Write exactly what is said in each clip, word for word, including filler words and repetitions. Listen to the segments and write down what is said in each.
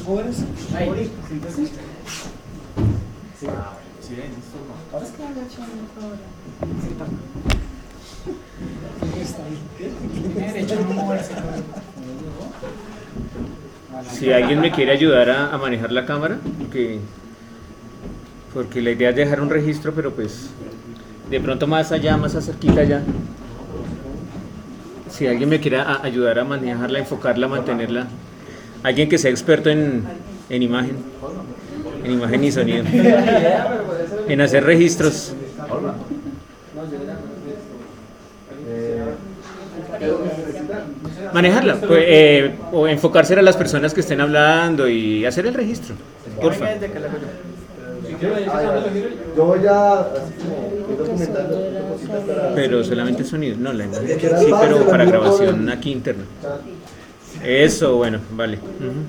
Jóvenes, Ahí. sí. Sí. Sí, listo. Ahora es que habla echando ahora. Sí, está ahí. Derecho a no moverse. Si alguien me quiere ayudar a, a manejar la cámara, porque, porque la idea es dejar un registro, pero pues de pronto más allá, más cerquita allá. Si alguien me quiere a- ayudar a manejarla, enfocarla, mantenerla. Alguien que sea experto en, en imagen, en imagen y sonido, en hacer registros. Manejarla, pues, eh, o enfocarse a las personas que estén hablando y hacer el registro, porfa. Yo ya, así como, voy documentando cositas para... Pero solamente sonido, no la imagen. Sí, pero para grabación aquí interna. Eso, bueno, vale. Ujú.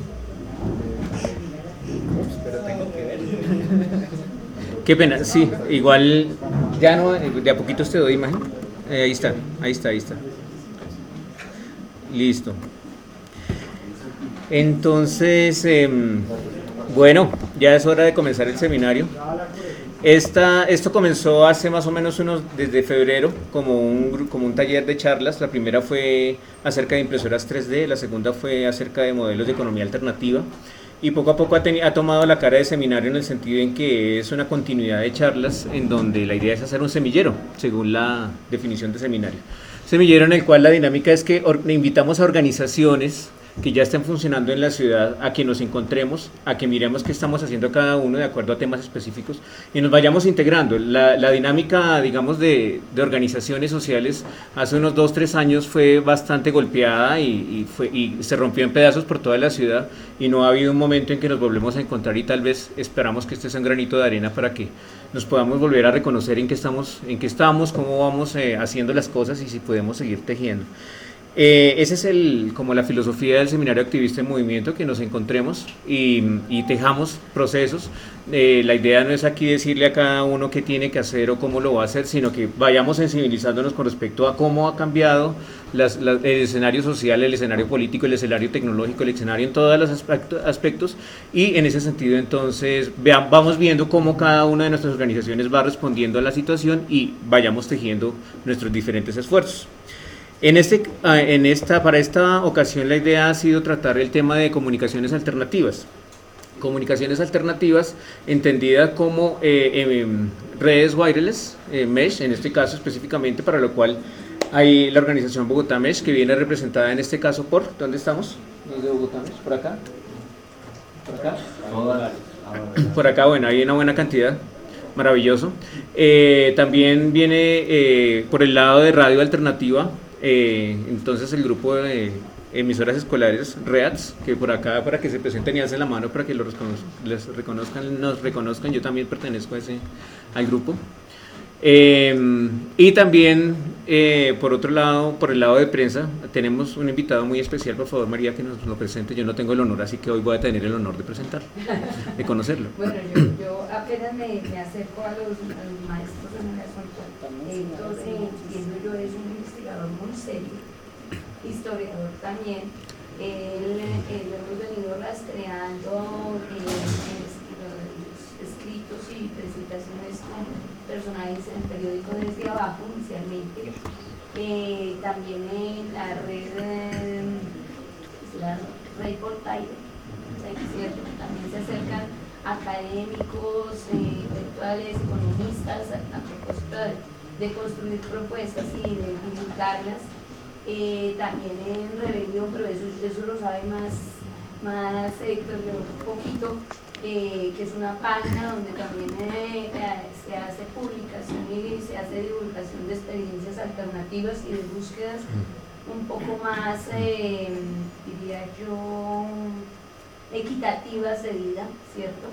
Pero tengo que ver. Qué pena, sí, igual ya no, de a poquitos te doy imagen. Eh, ahí está, ahí está, ahí está. Listo. Entonces, eh, bueno, ya es hora de comenzar el seminario. Esta, esto comenzó hace más o menos unos, desde febrero, como un, gru- como un taller de charlas. La primera fue acerca de impresoras tres D, la segunda fue acerca de modelos de economía alternativa. Y poco a poco ha, teni- ha tomado la cara de seminario en el sentido en que es una continuidad de charlas en donde la idea es hacer un semillero, según la definición de seminario. Semillero en el cual la dinámica es que or- invitamos a organizaciones que ya estén funcionando en la ciudad a que nos encontremos, a que miremos qué estamos haciendo cada uno de acuerdo a temas específicos y nos vayamos integrando. La, la dinámica, digamos, de, de organizaciones sociales hace unos dos, tres años fue bastante golpeada y, y, fue, y se rompió en pedazos por toda la ciudad y no ha habido un momento en que nos volvemos a encontrar y tal vez esperamos que este sea un granito de arena para que nos podamos volver a reconocer en qué estamos, en qué estamos, cómo vamos eh, haciendo las cosas y si podemos seguir tejiendo. Eh, esa es el, como la filosofía del Seminario Activista en Movimiento, que nos encontremos y, y tejamos procesos. Eh, la idea no es aquí decirle a cada uno qué tiene que hacer o cómo lo va a hacer, sino que vayamos sensibilizándonos con respecto a cómo ha cambiado las, las, el escenario social, el escenario político, el escenario tecnológico, el escenario en todos los aspecto, aspectos y en ese sentido entonces vean, vamos viendo cómo cada una de nuestras organizaciones va respondiendo a la situación y vayamos tejiendo nuestros diferentes esfuerzos. En este, en esta, para esta ocasión la idea ha sido tratar el tema de comunicaciones alternativas. Comunicaciones alternativas entendida como eh, eh, redes wireless, eh, mesh, en este caso específicamente, para lo cual hay la organización Bogotá Mesh, que viene representada en este caso por, ¿dónde estamos? ¿Dónde Bogotá Mesh? ¿Por acá? ¿Por acá? Por acá, bueno, hay una buena cantidad. Maravilloso. Eh, también viene eh, por el lado de Radio Alternativa, eh, entonces el grupo de emisoras escolares REATS, que por acá para que se presenten y hacen la mano para que los les reconozcan, nos reconozcan, yo también pertenezco a ese, al grupo. Eh, y también, eh, por otro lado, por el lado de prensa, tenemos un invitado muy especial, por favor María, que nos lo presente. Yo no tengo el honor, así que hoy voy a tener el honor de presentarlo, de conocerlo. Bueno, yo, yo apenas me, me acerco a los, a los maestros en el asunto. Héctor, eh, entiendo yo, es un investigador muy serio, historiador también. Él, él hemos venido rastreando eh, los escritos y presentaciones con personajes en el periódico desde abajo inicialmente, eh, también en la red, eh, la red Portaire, ¿cierto? También se acercan académicos, eh, intelectuales, economistas a, a propósito de, de construir propuestas y de divulgarlas. Eh, también en Rebelión, pero eso, eso lo sabe más, más Héctor, yo un poquito, eh, que es una página donde también eh, se hace publicación y se hace divulgación de experiencias alternativas y de búsquedas un poco más, eh, diría yo, equitativas de vida, ¿cierto?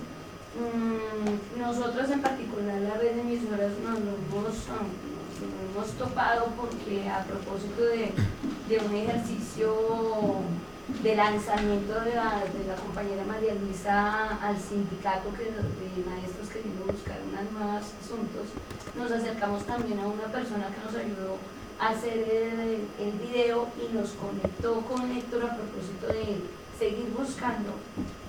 Mm, nosotros en particular, la red de emisoras, nos hemos, nos hemos topado porque a propósito de, de un ejercicio de lanzamiento de la, de la compañera María Luisa al sindicato que, de maestros queriendo buscar unos nuevos asuntos, nos acercamos también a una persona que nos ayudó a hacer el, el video y nos conectó con Héctor a propósito de seguir buscando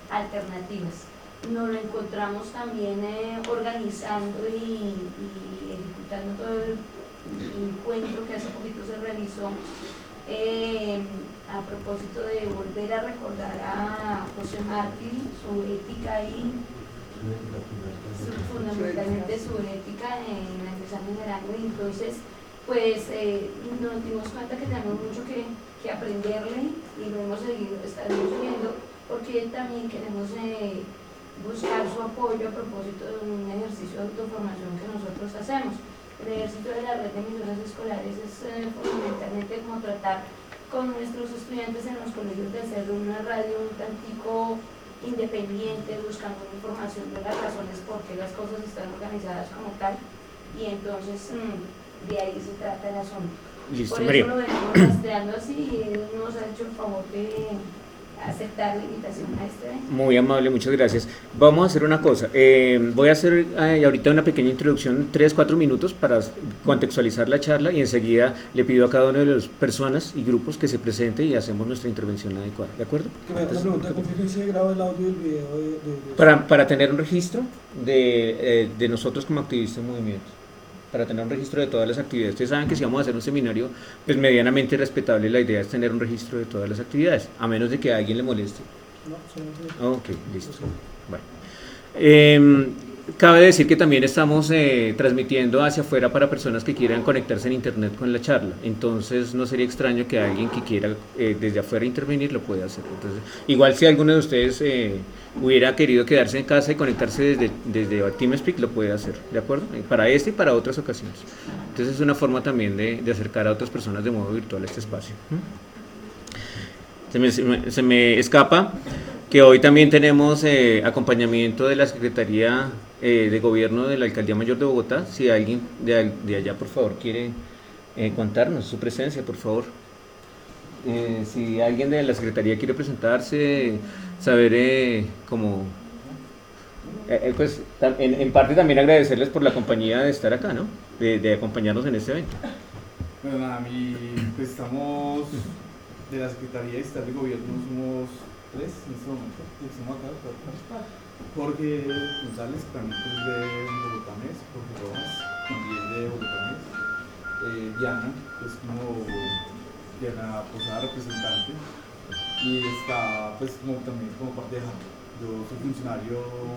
alternativas. Nos lo encontramos también eh, organizando y, y ejecutando todo el encuentro que hace poquito se realizó eh, a propósito de volver a recordar a José Martí, su ética y su, fundamentalmente su ética en la empresa mineral. Entonces, pues eh, nos dimos cuenta que tenemos mucho que, que aprenderle y lo hemos seguido, estaremos viendo, porque también queremos eh, buscar su apoyo a propósito de un ejercicio de autoformación que nosotros hacemos. El ejercicio de la red de emisoras escolares es eh, fundamentalmente como tratar con nuestros estudiantes en los colegios de hacer una radio un tantico independiente, buscando información de las razones por qué las cosas están organizadas como tal, y entonces mmm, de ahí se trata el asunto. Listo, por María. eso lo venimos rastreando así y él nos ha hecho el favor de aceptar la invitación a este evento. Muy amable, muchas gracias. Vamos a hacer una cosa, eh, voy a hacer eh, ahorita una pequeña introducción, tres, cuatro minutos para contextualizar la charla y enseguida le pido a cada una de las personas y grupos que se presente y hacemos nuestra intervención adecuada, ¿de acuerdo? Que me haga una pregunta, ¿con qué se graba el audio y el video? De, de, de... Para, para tener un registro de, eh, de nosotros como activistas en movimiento, para tener un registro de todas las actividades. Ustedes saben que si vamos a hacer un seminario, pues medianamente respetable, la idea es tener un registro de todas las actividades, a menos de que a alguien le moleste. No, solamente... Ok, listo. Bueno. Eh, cabe decir que también estamos eh, transmitiendo hacia afuera para personas que quieran conectarse en internet con la charla, entonces no sería extraño que alguien que quiera eh, desde afuera intervenir lo pueda hacer. Entonces, igual si alguno de ustedes eh, hubiera querido quedarse en casa y conectarse desde, desde TeamSpeak, lo puede hacer, ¿de acuerdo? Eh, para este y para otras ocasiones. Entonces es una forma también de, de acercar a otras personas de modo virtual a este espacio. Se me, se me, se me escapa que hoy también tenemos eh, acompañamiento de la Secretaría eh, de Gobierno de la Alcaldía Mayor de Bogotá. Si alguien de, de allá, por favor, quiere eh, contarnos su presencia, por favor. Eh, si alguien de la Secretaría quiere presentarse, saber eh, cómo... Eh, pues en, en parte también agradecerles por la compañía de estar acá, ¿no? De, de acompañarnos en este evento. Bueno, nada, mi, pues estamos de la Secretaría de Estado de Gobierno, somos tres en este momento, estamos acá, Jorge González, que también es de Bogotanés, Jorge Rojas, también de Bogotanés, eh, Diana, que es como Diana Posada, representante, y está pues como también como parte de Jaro. Yo soy funcionario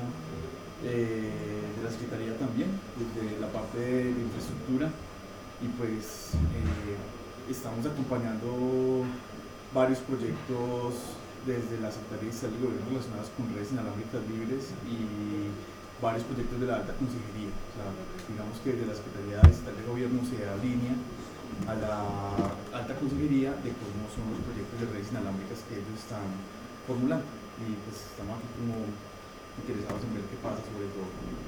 eh, de la Secretaría también, desde la parte de, de infraestructura, y pues eh, estamos acompañando varios proyectos desde la Secretaría de Estado de Gobierno relacionados con redes inalámbricas libres y varios proyectos de la alta consejería. O sea, digamos que desde la Secretaría de Estado de Gobierno se da línea a la alta consejería de cómo son los proyectos de redes inalámbricas que ellos están formulando, y pues estamos aquí como interesados en ver qué pasa sobre todo.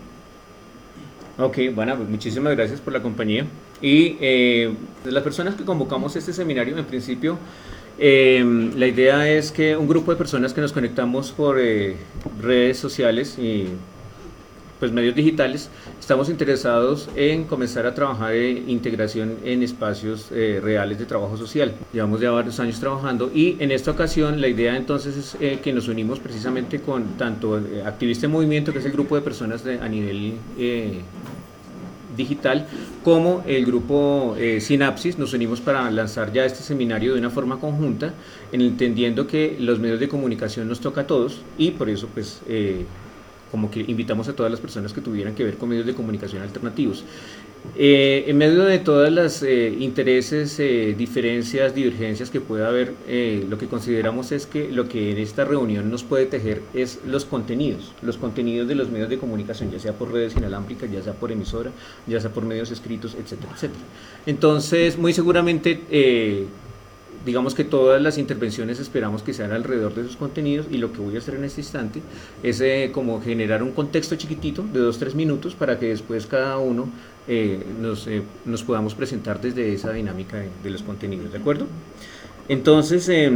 Ok, bueno, pues muchísimas gracias por la compañía. Y eh, de las personas que convocamos a este seminario, en principio, eh, la idea es que un grupo de personas que nos conectamos por eh, redes sociales y pues medios digitales, estamos interesados en comenzar a trabajar en integración en espacios eh, reales de trabajo social. Llevamos ya varios años trabajando y en esta ocasión la idea entonces es eh, que nos unimos precisamente con tanto eh, Activista en Movimiento, que es el grupo de personas de, a nivel eh, digital, como el grupo eh, Sinapsis. Nos unimos para lanzar ya este seminario de una forma conjunta, entendiendo que los medios de comunicación nos toca a todos y por eso pues eh, como que invitamos a todas las personas que tuvieran que ver con medios de comunicación alternativos. Eh, en medio de todas las eh, intereses, eh, diferencias, divergencias que pueda haber, eh, lo que consideramos es que lo que en esta reunión nos puede tejer es los contenidos, los contenidos de los medios de comunicación, ya sea por redes inalámbricas, ya sea por emisora, ya sea por medios escritos, etcétera, etcétera. Entonces, muy seguramente, eh, digamos que todas las intervenciones esperamos que sean alrededor de esos contenidos, y lo que voy a hacer en este instante es eh, como generar un contexto chiquitito de dos, tres minutos para que después cada uno eh, nos, eh, nos podamos presentar desde esa dinámica de, de los contenidos, ¿de acuerdo? Entonces, eh,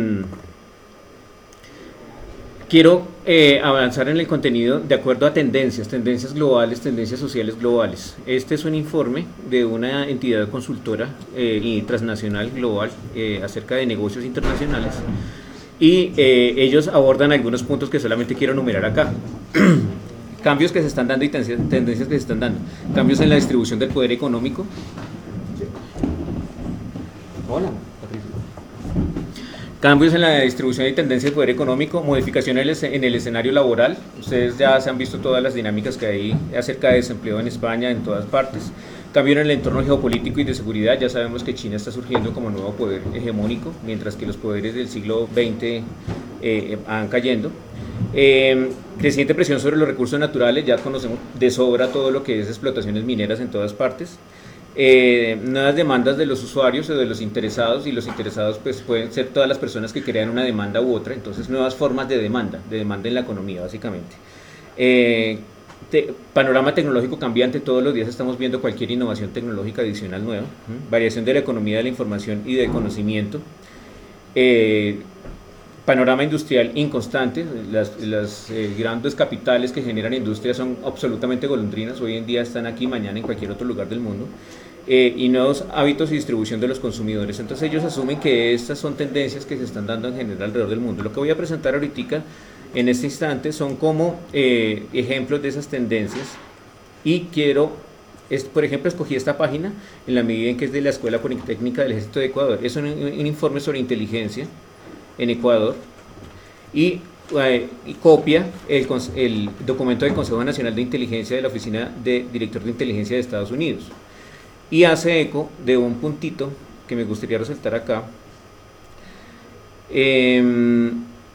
quiero eh, avanzar en el contenido de acuerdo a tendencias, tendencias globales, tendencias sociales globales. Este es un informe de una entidad consultora eh, y transnacional global eh, acerca de negocios internacionales, y eh, ellos abordan algunos puntos que solamente quiero enumerar acá. Cambios que se están dando y tendencias, tendencias que se están dando. Cambios en la distribución del poder económico. Hola, Patricia. Cambios en la distribución y tendencia del poder económico, modificaciones en el escenario laboral. Ustedes ya se han visto todas las dinámicas que hay acerca de desempleo en España, en todas partes. Cambio en el entorno geopolítico y de seguridad. Ya sabemos que China está surgiendo como nuevo poder hegemónico, mientras que los poderes del siglo veinte eh, van cayendo. Eh, creciente presión sobre los recursos naturales. Ya conocemos de sobra todo lo que es explotaciones mineras en todas partes. Eh, nuevas demandas de los usuarios o de los interesados, y los interesados pues pueden ser todas las personas que crean una demanda u otra. Entonces, nuevas formas de demanda, de demanda en la economía básicamente. Eh, te, panorama tecnológico cambiante, todos los días estamos viendo cualquier innovación tecnológica adicional nueva. ¿Mm? Variación de la economía de la información y del conocimiento. Eh, panorama industrial inconstante. Las, las eh, grandes capitales que generan industria son absolutamente golondrinas, hoy en día están aquí, mañana en cualquier otro lugar del mundo. Eh, y nuevos hábitos y distribución de los consumidores. Entonces ellos asumen que estas son tendencias que se están dando en general alrededor del mundo. Lo que voy a presentar ahorita en este instante son como eh, ejemplos de esas tendencias, y quiero, es, por ejemplo, escogí esta página en la medida en que es de la Escuela Politécnica del Ejército de Ecuador. Es un, un informe sobre inteligencia en Ecuador, y, eh, y copia el, el documento del Consejo Nacional de Inteligencia de la Oficina de Director de Inteligencia de Estados Unidos, y hace eco de un puntito que me gustaría resaltar acá. Eh,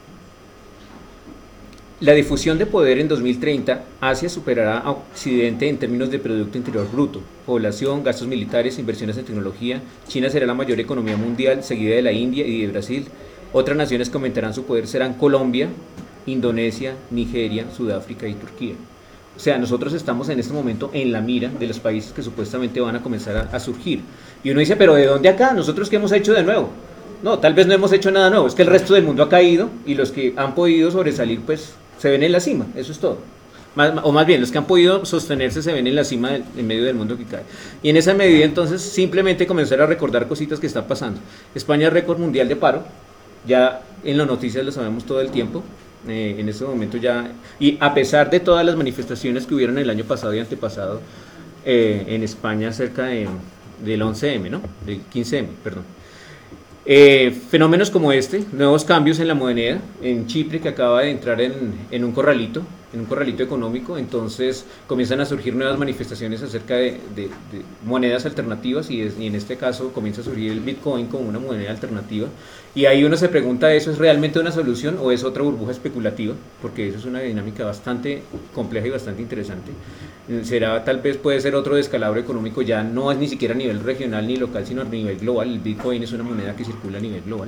la difusión de poder en dos mil treinta, Asia superará a Occidente en términos de Producto Interior Bruto, población, gastos militares, inversiones en tecnología. China será la mayor economía mundial, seguida de la India y de Brasil. Otras naciones que aumentarán su poder serán Colombia, Indonesia, Nigeria, Sudáfrica y Turquía. O sea, nosotros estamos en este momento en la mira de los países que supuestamente van a comenzar a, a surgir. Y uno dice, ¿pero de dónde acá? ¿Nosotros qué hemos hecho de nuevo? No, tal vez no hemos hecho nada nuevo, es que el resto del mundo ha caído, y los que han podido sobresalir, pues, se ven en la cima, eso es todo. Más, o más bien, los que han podido sostenerse se ven en la cima del, en medio del mundo que cae. Y en esa medida, entonces, simplemente comenzar a recordar cositas que están pasando. España es récord mundial de paro, ya en las noticias lo sabemos todo el tiempo. Eh, en este momento ya, y a pesar de todas las manifestaciones que hubieron el año pasado y antepasado eh, en España acerca de, del once eme, ¿no? Del quince eme, perdón. Eh, fenómenos como este, nuevos cambios en la moneda, en Chipre, que acaba de entrar en, en un corralito, en un corralito económico, entonces comienzan a surgir nuevas manifestaciones acerca de, de, de monedas alternativas, y, es, y en este caso comienza a surgir el Bitcoin como una moneda alternativa, y ahí uno se pregunta, ¿eso es realmente una solución o es otra burbuja especulativa? Porque eso es una dinámica bastante compleja y bastante interesante. Será, tal vez puede ser otro descalabro económico, ya no es ni siquiera a nivel regional ni local, sino a nivel global. El Bitcoin es una moneda que circula a nivel global.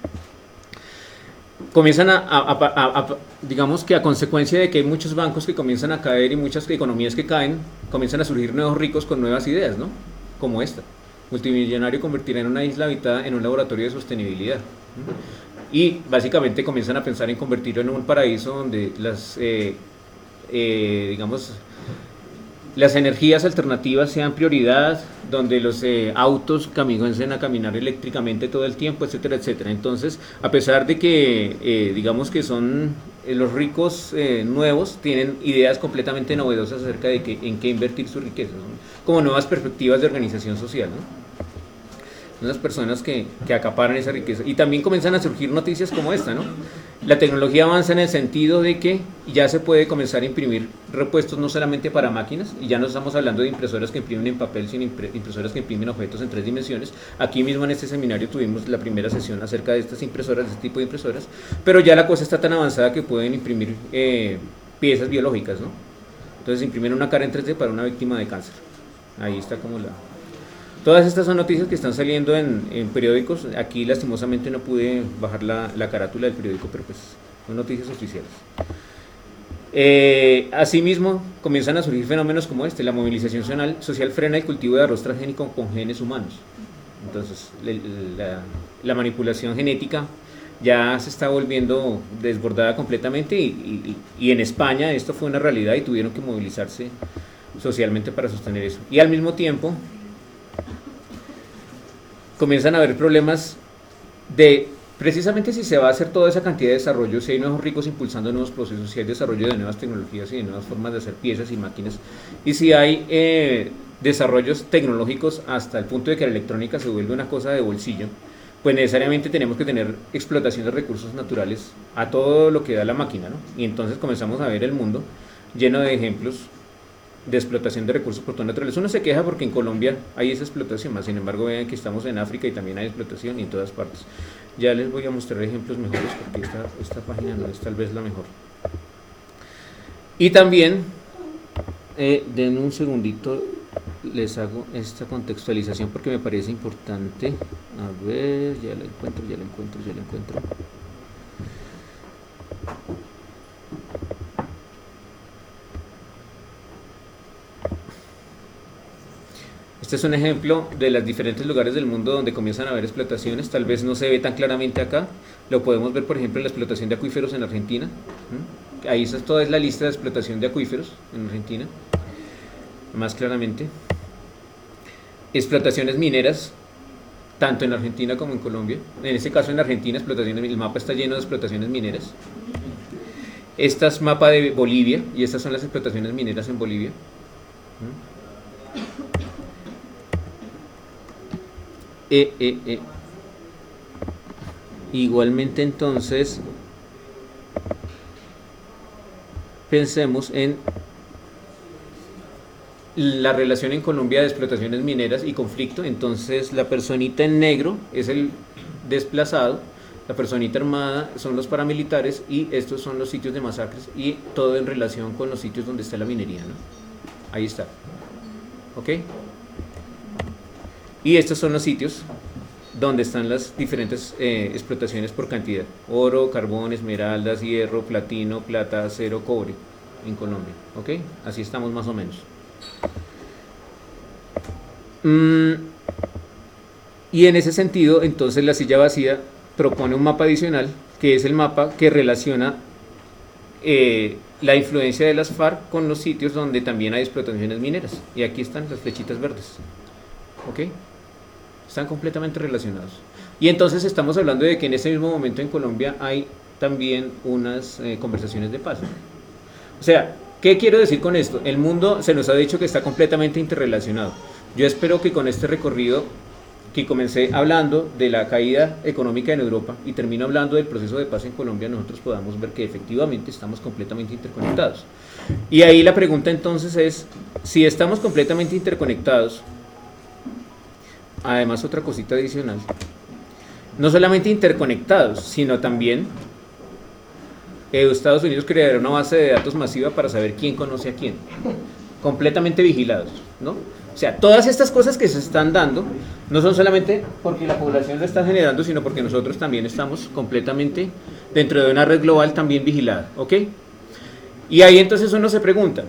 Comienzan a, a, a, a, a, digamos que a consecuencia de que hay muchos bancos que comienzan a caer y muchas economías que caen, comienzan a surgir nuevos ricos con nuevas ideas, ¿no? Como esta. Multimillonario convertirá en una isla habitada en un laboratorio de sostenibilidad. Y básicamente comienzan a pensar en convertirlo en un paraíso donde las, eh, eh, digamos, las energías alternativas sean prioridad, donde los eh, autos comiencen a caminar eléctricamente todo el tiempo, etcétera, etcétera. Entonces, a pesar de que, eh, digamos que son eh, los ricos eh, nuevos, tienen ideas completamente novedosas acerca de que, en qué invertir su riqueza, ¿no? Como nuevas perspectivas de organización social, ¿no? Unas personas que, que acaparan esa riqueza. Y también comienzan a surgir noticias como esta, ¿no? La tecnología avanza en el sentido de que ya se puede comenzar a imprimir repuestos no solamente para máquinas, y ya no estamos hablando de impresoras que imprimen en papel, sino impresoras que imprimen objetos en tres dimensiones. Aquí mismo en este seminario tuvimos la primera sesión acerca de estas impresoras, de este tipo de impresoras, pero ya la cosa está tan avanzada que pueden imprimir eh, piezas biológicas, ¿no? Entonces imprimen una cara en tres D para una víctima de cáncer. Ahí está como la... Todas estas son noticias que están saliendo en, en periódicos. Aquí lastimosamente no pude bajar la, la carátula del periódico, pero pues son noticias oficiales. Eh, asimismo, comienzan a surgir fenómenos como este. La movilización social, social frena el cultivo de arroz transgénico con genes humanos. Entonces, la, la, la manipulación genética ya se está volviendo desbordada completamente, y, y, y en España esto fue una realidad y tuvieron que movilizarse socialmente para sostener eso. Y al mismo tiempo comienzan a haber problemas de precisamente si se va a hacer toda esa cantidad de desarrollo, si hay nuevos ricos impulsando nuevos procesos, si hay desarrollo de nuevas tecnologías y de nuevas formas de hacer piezas y máquinas, y si hay eh, desarrollos tecnológicos hasta el punto de que la electrónica se vuelve una cosa de bolsillo, pues necesariamente tenemos que tener explotación de recursos naturales a todo lo que da la máquina, ¿no? Y entonces comenzamos a ver el mundo lleno de ejemplos de explotación de recursos por todo naturales. Uno se queja porque en Colombia hay esa explotación, más sin embargo vean que estamos en África y también hay explotación y en todas partes. Ya les voy a mostrar ejemplos mejores porque esta, esta página no es tal vez la mejor. Y también, eh, denme un segundito, les hago esta contextualización porque me parece importante. A ver, ya la encuentro, ya la encuentro, ya la encuentro. Este es un ejemplo de los diferentes lugares del mundo donde comienzan a haber explotaciones. Tal vez no se ve tan claramente acá. Lo podemos ver, por ejemplo, en la explotación de acuíferos en Argentina. ¿Mm? Ahí está toda es la lista de explotación de acuíferos en Argentina, más claramente. Explotaciones mineras, tanto en Argentina como en Colombia. En este caso en Argentina, explotaciones, el mapa está lleno de explotaciones mineras. Este es mapa de Bolivia y estas son las explotaciones mineras en Bolivia. ¿Mm? Eh, eh, eh. Igualmente entonces pensemos en la relación en Colombia de explotaciones mineras y conflicto. Entonces la personita en negro es el desplazado, la personita armada son los paramilitares y estos son los sitios de masacres y todo en relación con los sitios donde está la minería, ¿no? Ahí está, ¿ok? Y estos son los sitios donde están las diferentes eh, explotaciones por cantidad: oro, carbón, esmeraldas, hierro, platino, plata, acero, cobre en Colombia, ¿ok? Así estamos más o menos. Mm, y en ese sentido, entonces la silla vacía propone un mapa adicional, que es el mapa que relaciona eh, la influencia de las FARC con los sitios donde también hay explotaciones mineras. Y aquí están las flechitas verdes, ¿ok? Están completamente relacionados. Y entonces estamos hablando de que en ese mismo momento en Colombia hay también unas eh, conversaciones de paz. O sea, ¿qué quiero decir con esto? El mundo se nos ha dicho que está completamente interrelacionado. Yo espero que con este recorrido, que comencé hablando de la caída económica en Europa y termino hablando del proceso de paz en Colombia, nosotros podamos ver que efectivamente estamos completamente interconectados. Y ahí la pregunta entonces es, si estamos completamente interconectados, además otra cosita adicional, no solamente interconectados, sino también eh, Estados Unidos creará una base de datos masiva para saber quién conoce a quién, completamente vigilados, ¿no? O sea, todas estas cosas que se están dando no son solamente porque la población lo está generando, sino porque nosotros también estamos completamente dentro de una red global también vigilada, ¿ok? Y ahí entonces uno se pregunta,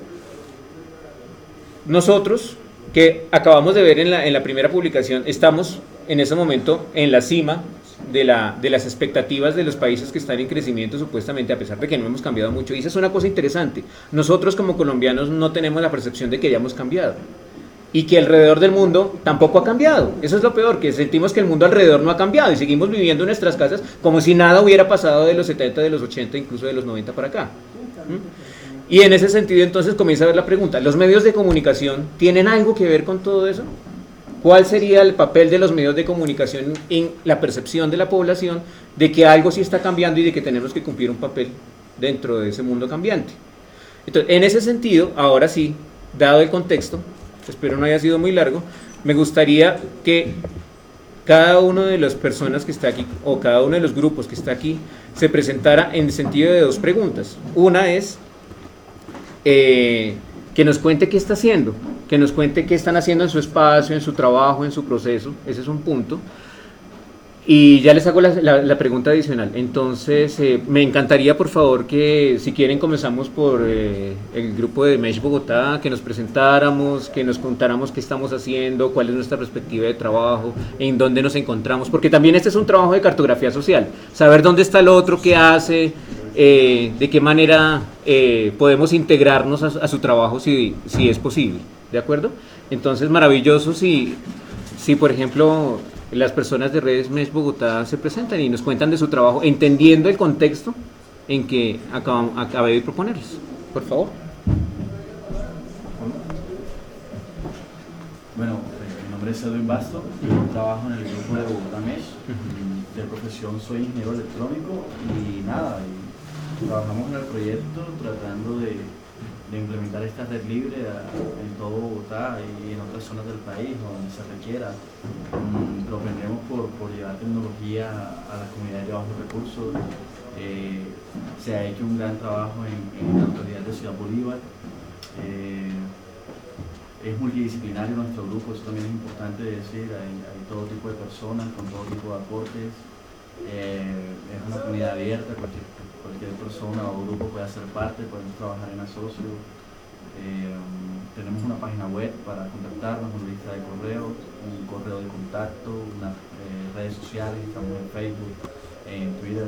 nosotros que acabamos de ver en la, en la primera publicación, estamos en ese momento en la cima de, la, de las expectativas de los países que están en crecimiento supuestamente, a pesar de que no hemos cambiado mucho. Y esa es una cosa interesante. Nosotros como colombianos no tenemos la percepción de que hayamos cambiado y que alrededor del mundo tampoco ha cambiado. Eso es lo peor, que sentimos que el mundo alrededor no ha cambiado y seguimos viviendo en nuestras casas como si nada hubiera pasado de los setenta, de los ochenta, incluso de los noventa para acá. ¿Mm? Y en ese sentido entonces comienza a ver la pregunta, ¿los medios de comunicación tienen algo que ver con todo eso? ¿Cuál sería el papel de los medios de comunicación en la percepción de la población de que algo sí está cambiando y de que tenemos que cumplir un papel dentro de ese mundo cambiante? Entonces, en ese sentido, ahora sí, dado el contexto, espero no haya sido muy largo, me gustaría que cada una de las personas que está aquí, o cada uno de los grupos que está aquí, se presentara en el sentido de dos preguntas. Una es eh, que nos cuente qué está haciendo, que nos cuente qué están haciendo en su espacio, en su trabajo, en su proceso. Ese es un punto. Y ya les hago la, la, la pregunta adicional. Entonces, eh, me encantaría, por favor, que si quieren comenzamos por eh, el grupo de Mesh Bogotá, que nos presentáramos, que nos contáramos qué estamos haciendo, cuál es nuestra perspectiva de trabajo, en dónde nos encontramos, porque también este es un trabajo de cartografía social, saber dónde está el otro, qué hace, eh, de qué manera eh, podemos integrarnos a, a su trabajo si, si es posible, ¿de acuerdo? Entonces, maravilloso si, si por ejemplo... las personas de Redes Mesh Bogotá se presentan y nos cuentan de su trabajo, entendiendo el contexto en que acabam- acabé de proponerles. Por favor. Bueno, eh, mi nombre es Edwin Basto, yo trabajo en el grupo de Bogotá Mesh. De profesión soy ingeniero electrónico y nada, y trabajamos en el proyecto tratando de, de implementar esta red libre a- en todo Bogotá y en otras zonas del país donde se requiera. Mm, propendremos por, por llevar tecnología a las comunidades de bajos recursos. Eh, se ha hecho un gran trabajo en, en la localidad de Ciudad Bolívar. Eh, es multidisciplinario nuestro grupo, eso también es importante decir, hay, hay todo tipo de personas con todo tipo de aportes. Eh, es una comunidad abierta, cualquier, cualquier persona o grupo puede ser parte, podemos trabajar en asocio. Eh, tenemos una página web para contactarnos, una lista de correos, un correo de contacto, unas eh, redes sociales, estamos en Facebook, en Twitter.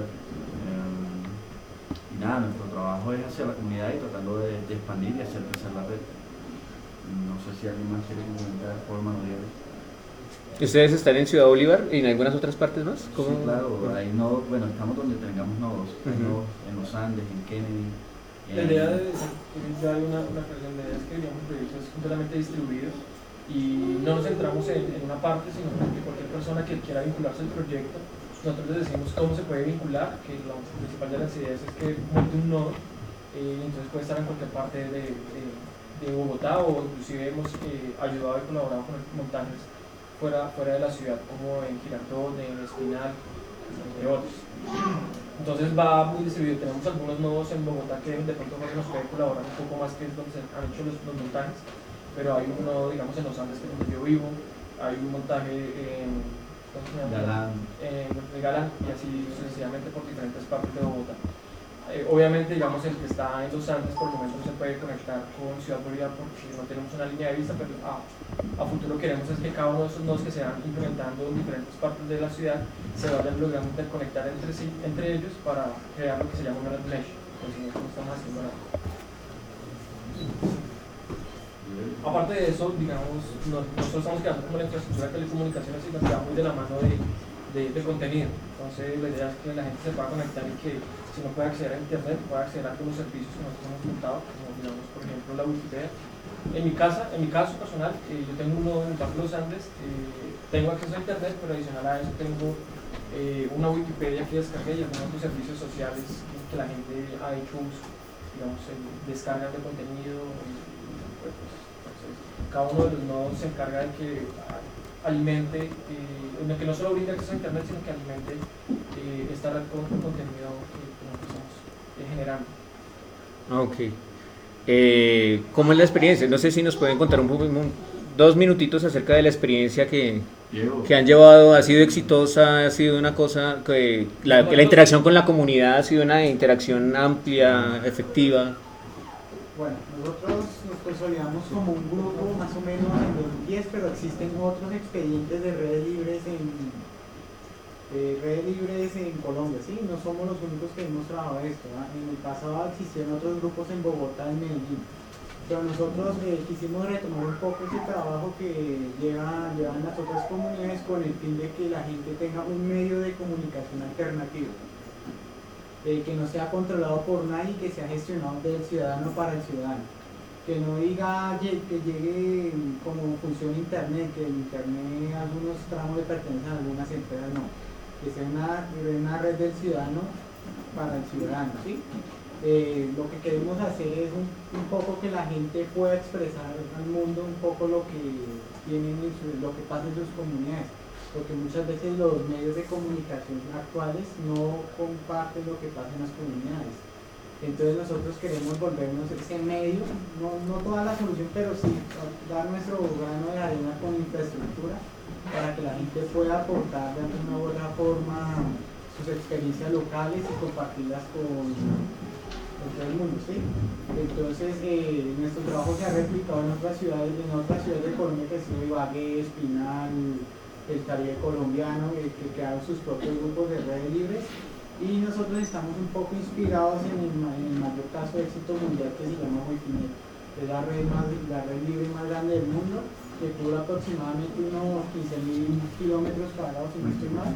Eh, y nada, nuestro trabajo es hacia la comunidad y tratando de, de expandir y hacer crecer la red. No sé si alguien más quiere comentar por Mano Diego. ¿Ustedes están en Ciudad Bolívar y en algunas otras partes más? ¿Cómo? Sí, claro, hay nodos, bueno, estamos donde tengamos nodos, hay Ujú. nodos en los Andes, en Kennedy. La en- idea de, ya hay una, una creación de ideas que digamos el proyecto es completamente distribuido y no nos centramos en, en una parte, sino que cualquier persona que quiera vincularse al proyecto, nosotros les decimos cómo se puede vincular, que lo principal de las ideas es que monte un nodo, eh, entonces puede estar en cualquier parte de, de, de Bogotá o inclusive hemos eh, ayudado y colaborado con montajes fuera, fuera de la ciudad, como en Girardot, en Espinal, entre otros. Entonces va muy distribuido. Tenemos algunos nodos en Bogotá que de pronto Jorge nos puede colaborar un poco más, que es donde se han hecho los, los montajes, pero hay un nodo, digamos, en los Andes, que es donde yo vivo, hay un montaje en, ¿cómo se llama? Galán. En el Galán, y así sucesivamente por diferentes partes de Bogotá. Eh, obviamente, digamos, el que está en los Andes por el momento no se puede conectar con Ciudad Bolívar porque no tenemos una línea de vista, pero a, a futuro queremos es que cada uno de esos nodos que se van implementando en diferentes partes de la ciudad se vayan logrando interconectar entre sí, entre ellos, para crear lo que se llama una red mesh, pues si no estamos haciendo nada. Aparte de eso, digamos, nos- nosotros estamos quedando como la infraestructura de telecomunicaciones y nos queda muy de la mano de, de, de contenido. Entonces la idea es que la gente se pueda conectar y que si no puede acceder a internet, pueda acceder a algunos servicios que nosotros hemos montado, como digamos, por ejemplo, la Wikipedia. En mi, casa, en mi caso personal, eh, yo tengo uno en el Parque de los Andes, eh, tengo acceso a internet, pero adicional a eso tengo eh, una Wikipedia que descargué y algunos otros servicios sociales que la gente ha hecho uso, digamos, en descargas de contenido. Y, pues, entonces, cada uno de los nodos se encarga de que alimente, eh, que no solo brinde acceso a internet, sino que alimente eh, esta red con el contenido que nosotros estamos eh, generando. Ok. Eh, ¿Cómo es la experiencia? No sé si nos pueden contar un poco, un- dos minutitos acerca de la experiencia que, Diego, que han llevado. ¿Ha sido exitosa? ¿Ha sido una cosa que la, que la interacción con la comunidad ha sido una interacción amplia, efectiva? Bueno, nosotros nos consolidamos como un grupo más o menos en dos mil diez, pero existen otros expedientes de redes libres en eh, redes libres en Colombia, ¿sí? No somos los únicos que hemos trabajado esto, ¿verdad? En el pasado existieron otros grupos en Bogotá, en Medellín, pero nosotros eh, quisimos retomar un poco ese trabajo que llevan, llevan las otras comunidades con el fin de que la gente tenga un medio de comunicación alternativo. Eh, que no sea controlado por nadie, que sea gestionado del ciudadano para el ciudadano, que no diga que llegue como funciona internet, que el internet algunos tramos le pertenecen a algunas empresas, no, que sea una, una red del ciudadano para el ciudadano, ¿sí? Eh, lo que queremos hacer es un, un poco que la gente pueda expresar al mundo un poco lo que tienen, en su, lo que pasa en sus comunidades, porque muchas veces los medios de comunicación actuales no comparten lo que pasa en las comunidades. Entonces nosotros queremos volvernos ese medio, no, no toda la solución, pero sí dar nuestro grano de arena con infraestructura para que la gente pueda aportar de alguna u otra forma sus experiencias locales y compartirlas con, con todo el mundo, ¿sí? Entonces eh, nuestro trabajo se ha replicado en otras ciudades, en otras ciudades de Colombia, que es Ibagué, Espinal, el Caribe colombiano, eh, que crearon sus propios grupos de redes libres, y nosotros estamos un poco inspirados en el, en el mayor caso de éxito mundial que se llama Wikimedia, que es la red, más, la red libre más grande del mundo, que cubre aproximadamente unos quince mil kilómetros cuadrados, si no estoy mal.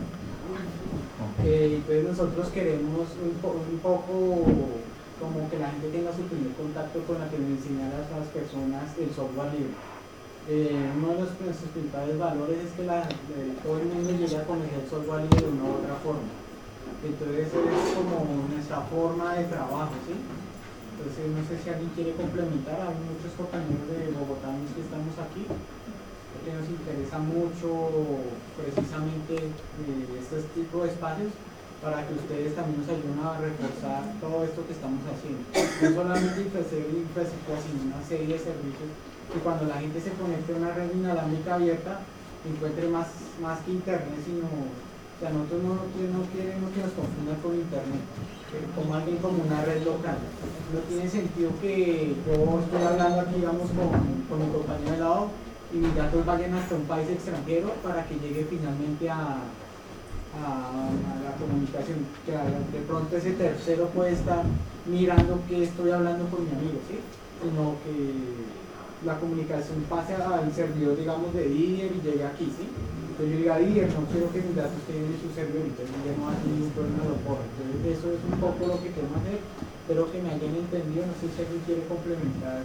Eh, entonces nosotros queremos un, po un poco como que la gente tenga su primer contacto con la que le enseñar a las personas el software libre. Eh, uno de los, nuestros principales valores es que la, eh, todo el mundo llegue a conocer el software libre de una u otra forma. Entonces es como nuestra forma de trabajo, ¿sí? Entonces no sé si alguien quiere complementar, hay muchos compañeros de Bogotá que estamos aquí, que nos interesa mucho precisamente eh, este tipo de espacios para que ustedes también nos ayuden a reforzar todo esto que estamos haciendo. No solamente ofrecer infraestructura, sino una serie de servicios que cuando la gente se conecte a una red inalámbrica abierta encuentre más, más que internet, sino, o sea, nosotros no, no queremos que nos confundan con internet, pero como alguien como una red local. No tiene sentido que yo estoy hablando aquí, digamos, con, con mi compañero de lado y mis datos vayan hasta un país extranjero para que llegue finalmente a, a, a la comunicación. Que de pronto ese tercero puede estar mirando qué estoy hablando con mi amigo, ¿sí? Sino que la comunicación pase al servidor, digamos, de Didier y llegue aquí, ¿sí? Entonces yo diga, Didier, no quiero que mis datos queden en su servidor, entonces ya no hay ningún problema, lo borro. Entonces eso es un poco lo que queremos hacer, espero que me hayan entendido, no sé si alguien quiere complementar.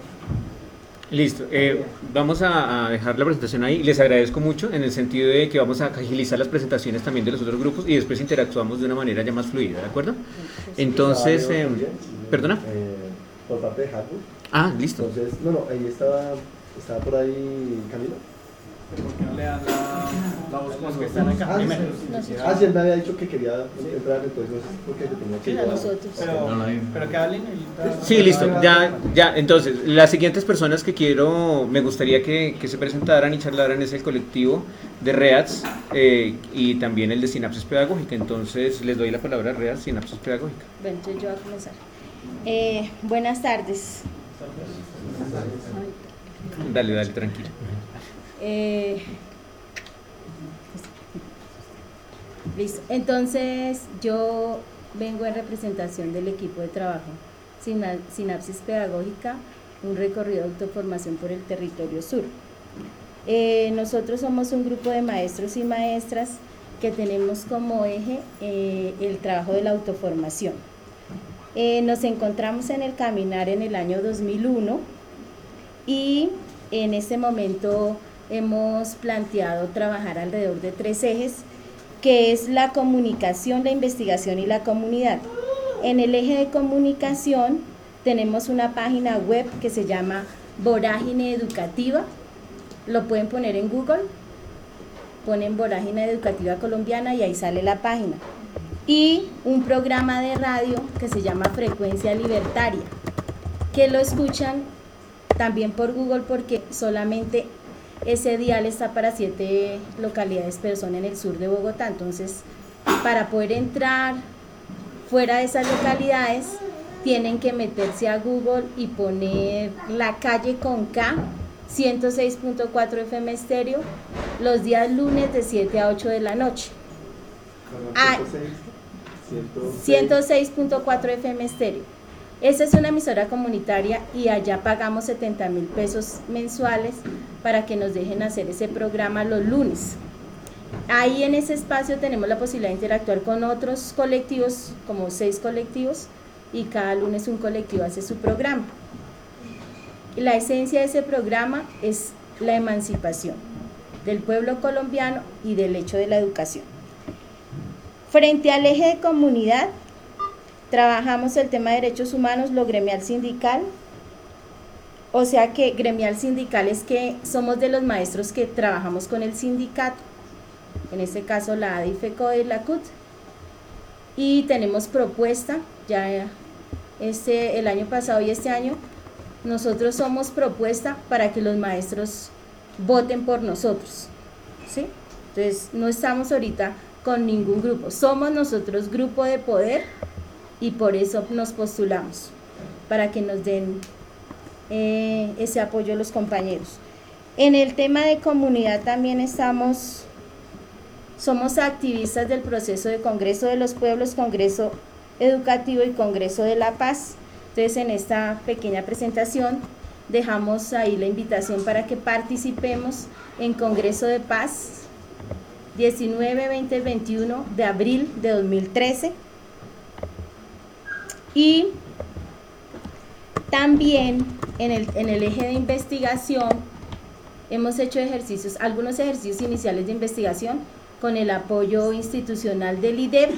Listo, eh, vamos a, a dejar la presentación ahí. Les agradezco mucho en el sentido de que vamos a agilizar las presentaciones también de los otros grupos y después interactuamos de una manera ya más fluida, ¿de acuerdo? Entonces, eh, ¿perdona? Eh, por parte de hardware. Ah, listo. Entonces, no, no, ahí estaba, estaba por ahí Camilo. ¿Por qué no le dan la, la voz Los que están acá, Ah, primero. sí, ah, sí, él me había dicho que quería entrar, entonces no sé por qué se tenía que Sí, a llevar. nosotros. Pero, No, no hay- pero que hablen y... Sí, listo, ya, ya, entonces, las siguientes personas que quiero, me gustaría que, que se presentaran y charlaran es el colectivo de READS eh, y también el de Sinapsis Pedagógica, entonces les doy la palabra a READS, Sinapsis Pedagógica. Bueno, entonces yo voy a comenzar. Eh, buenas tardes. Dale, dale, tranquilo. Eh, listo. Entonces, yo vengo en representación del equipo de trabajo Sina- Sinapsis Pedagógica, un recorrido de autoformación por el territorio sur. Eh, nosotros somos un grupo de maestros y maestras que tenemos como eje eh, el trabajo de la autoformación. Eh, nos encontramos en el caminar en el año dos mil uno y en este momento hemos planteado trabajar alrededor de tres ejes, que es la comunicación, la investigación y la comunidad. En el eje de comunicación tenemos una página web que se llama Vorágine Educativa, lo pueden poner en Google, ponen Vorágine Educativa Colombiana y ahí sale la página. Y un programa de radio que se llama Frecuencia Libertaria, que lo escuchan también por Google porque solamente ese dial está para siete localidades, pero son en el sur de Bogotá. Entonces, para poder entrar fuera de esas localidades, tienen que meterse a Google y poner La Calle con K, ciento seis punto cuatro F M estéreo, los días lunes de siete a ocho de la noche. Ah, ciento seis punto cuatro F M estéreo. Esa es una emisora comunitaria y allá pagamos setenta mil pesos mensuales para que nos dejen hacer ese programa los lunes. Ahí en ese espacio tenemos la posibilidad de interactuar con otros colectivos, como seis colectivos, y cada lunes un colectivo hace su programa. Y la esencia de ese programa es la emancipación del pueblo colombiano y del hecho de la educación. Frente al eje de comunidad, trabajamos el tema de derechos humanos, lo gremial sindical, o sea que gremial sindical es que somos de los maestros que trabajamos con el sindicato, en este caso la A D I, FECODE y la C U T, y tenemos propuesta, ya este, el año pasado y este año, nosotros somos propuesta para que los maestros voten por nosotros, ¿sí? Entonces no estamos ahorita con ningún grupo, somos nosotros grupo de poder y por eso nos postulamos, para que nos den eh, ese apoyo a los compañeros. En el tema de comunidad también estamos, somos activistas del proceso de Congreso de los Pueblos, Congreso Educativo y Congreso de la Paz. Entonces en esta pequeña presentación dejamos ahí la invitación para que participemos en Congreso de Paz diecinueve, veinte, veintiuno de abril de dos mil trece. Y también en el, en el eje de investigación hemos hecho ejercicios, algunos ejercicios iniciales de investigación con el apoyo institucional del I D E P,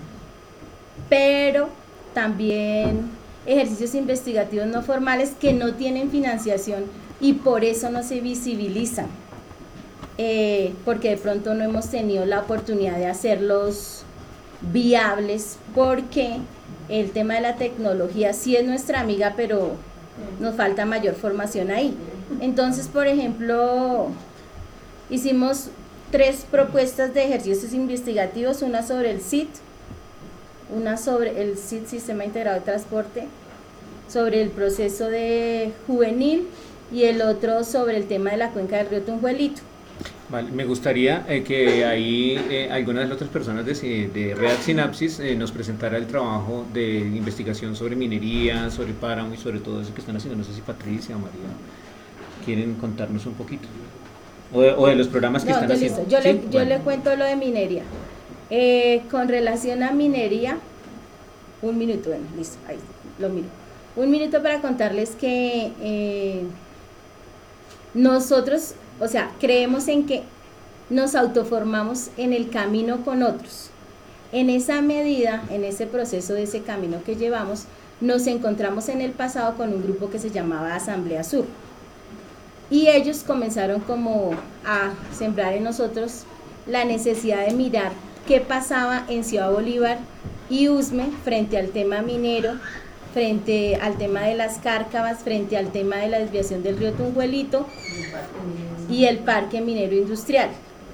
pero también ejercicios investigativos no formales que no tienen financiación y por eso no se visibilizan, eh, porque de pronto no hemos tenido la oportunidad de hacerlos viables, porque el tema de la tecnología sí es nuestra amiga, pero nos falta mayor formación ahí. Entonces, por ejemplo, hicimos tres propuestas de ejercicios investigativos, una sobre el S I T, una sobre el S I T, Sistema Integrado de Transporte, sobre el proceso de juvenil y el otro sobre el tema de la cuenca del río Tunjuelito. Vale, me gustaría eh, que ahí eh, algunas de las otras personas de, de Read Sinapsis eh, nos presentara el trabajo de investigación sobre minería, sobre páramo y sobre todo eso que están haciendo. No sé si Patricia o María quieren contarnos un poquito. O de, o de los programas que no, están yo haciendo. Listo. Yo, ¿Sí? le, yo bueno. le cuento lo de minería. Eh, con relación a minería, un minuto, bueno, listo, ahí lo miro. Un minuto para contarles que eh, nosotros, o sea, creemos en que nos autoformamos en el camino con otros. En esa medida, en ese proceso de ese camino que llevamos, nos encontramos en el pasado con un grupo que se llamaba Asamblea Sur. Y ellos comenzaron como a sembrar en nosotros la necesidad de mirar qué pasaba en Ciudad Bolívar y Usme frente al tema minero, frente al tema de las cárcavas, frente al tema de la desviación del río Tunjuelito y el parque minero industrial.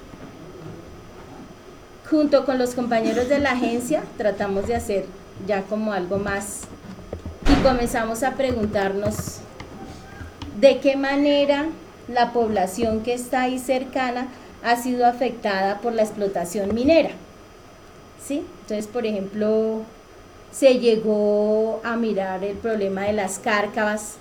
Junto con los compañeros de la agencia tratamos de hacer ya como algo más y comenzamos a preguntarnos de qué manera la población que está ahí cercana ha sido afectada por la explotación minera, ¿sí? Entonces, por ejemplo, se llegó a mirar el problema de las cárcavas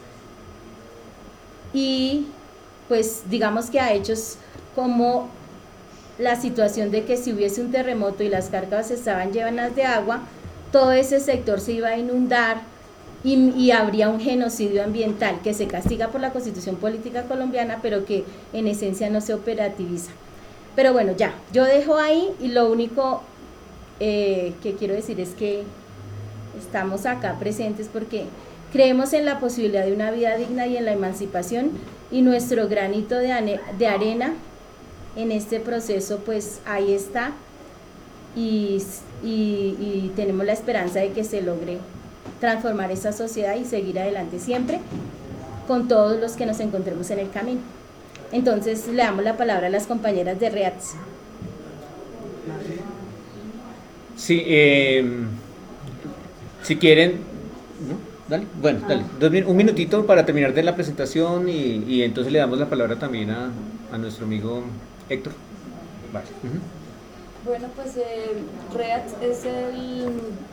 y pues digamos que a hechos como la situación de que si hubiese un terremoto y las cárcavas estaban llenas de agua, todo ese sector se iba a inundar y, y habría un genocidio ambiental que se castiga por la Constitución Política Colombiana, pero que en esencia no se operativiza. Pero bueno, ya, yo dejo ahí y lo único eh, que quiero decir es que estamos acá presentes porque creemos en la posibilidad de una vida digna y en la emancipación, y nuestro granito de, ane- de arena en este proceso pues ahí está y, y, y tenemos la esperanza de que se logre transformar esta sociedad y seguir adelante siempre con todos los que nos encontremos en el camino. Entonces le damos la palabra a las compañeras de REATS. Sí, eh, si quieren, ¿no? Dale, bueno, dale, dos, un minutito para terminar de la presentación y, y entonces le damos la palabra también a, a nuestro amigo Héctor. Vale. Uh-huh. Bueno, pues eh, REATS es el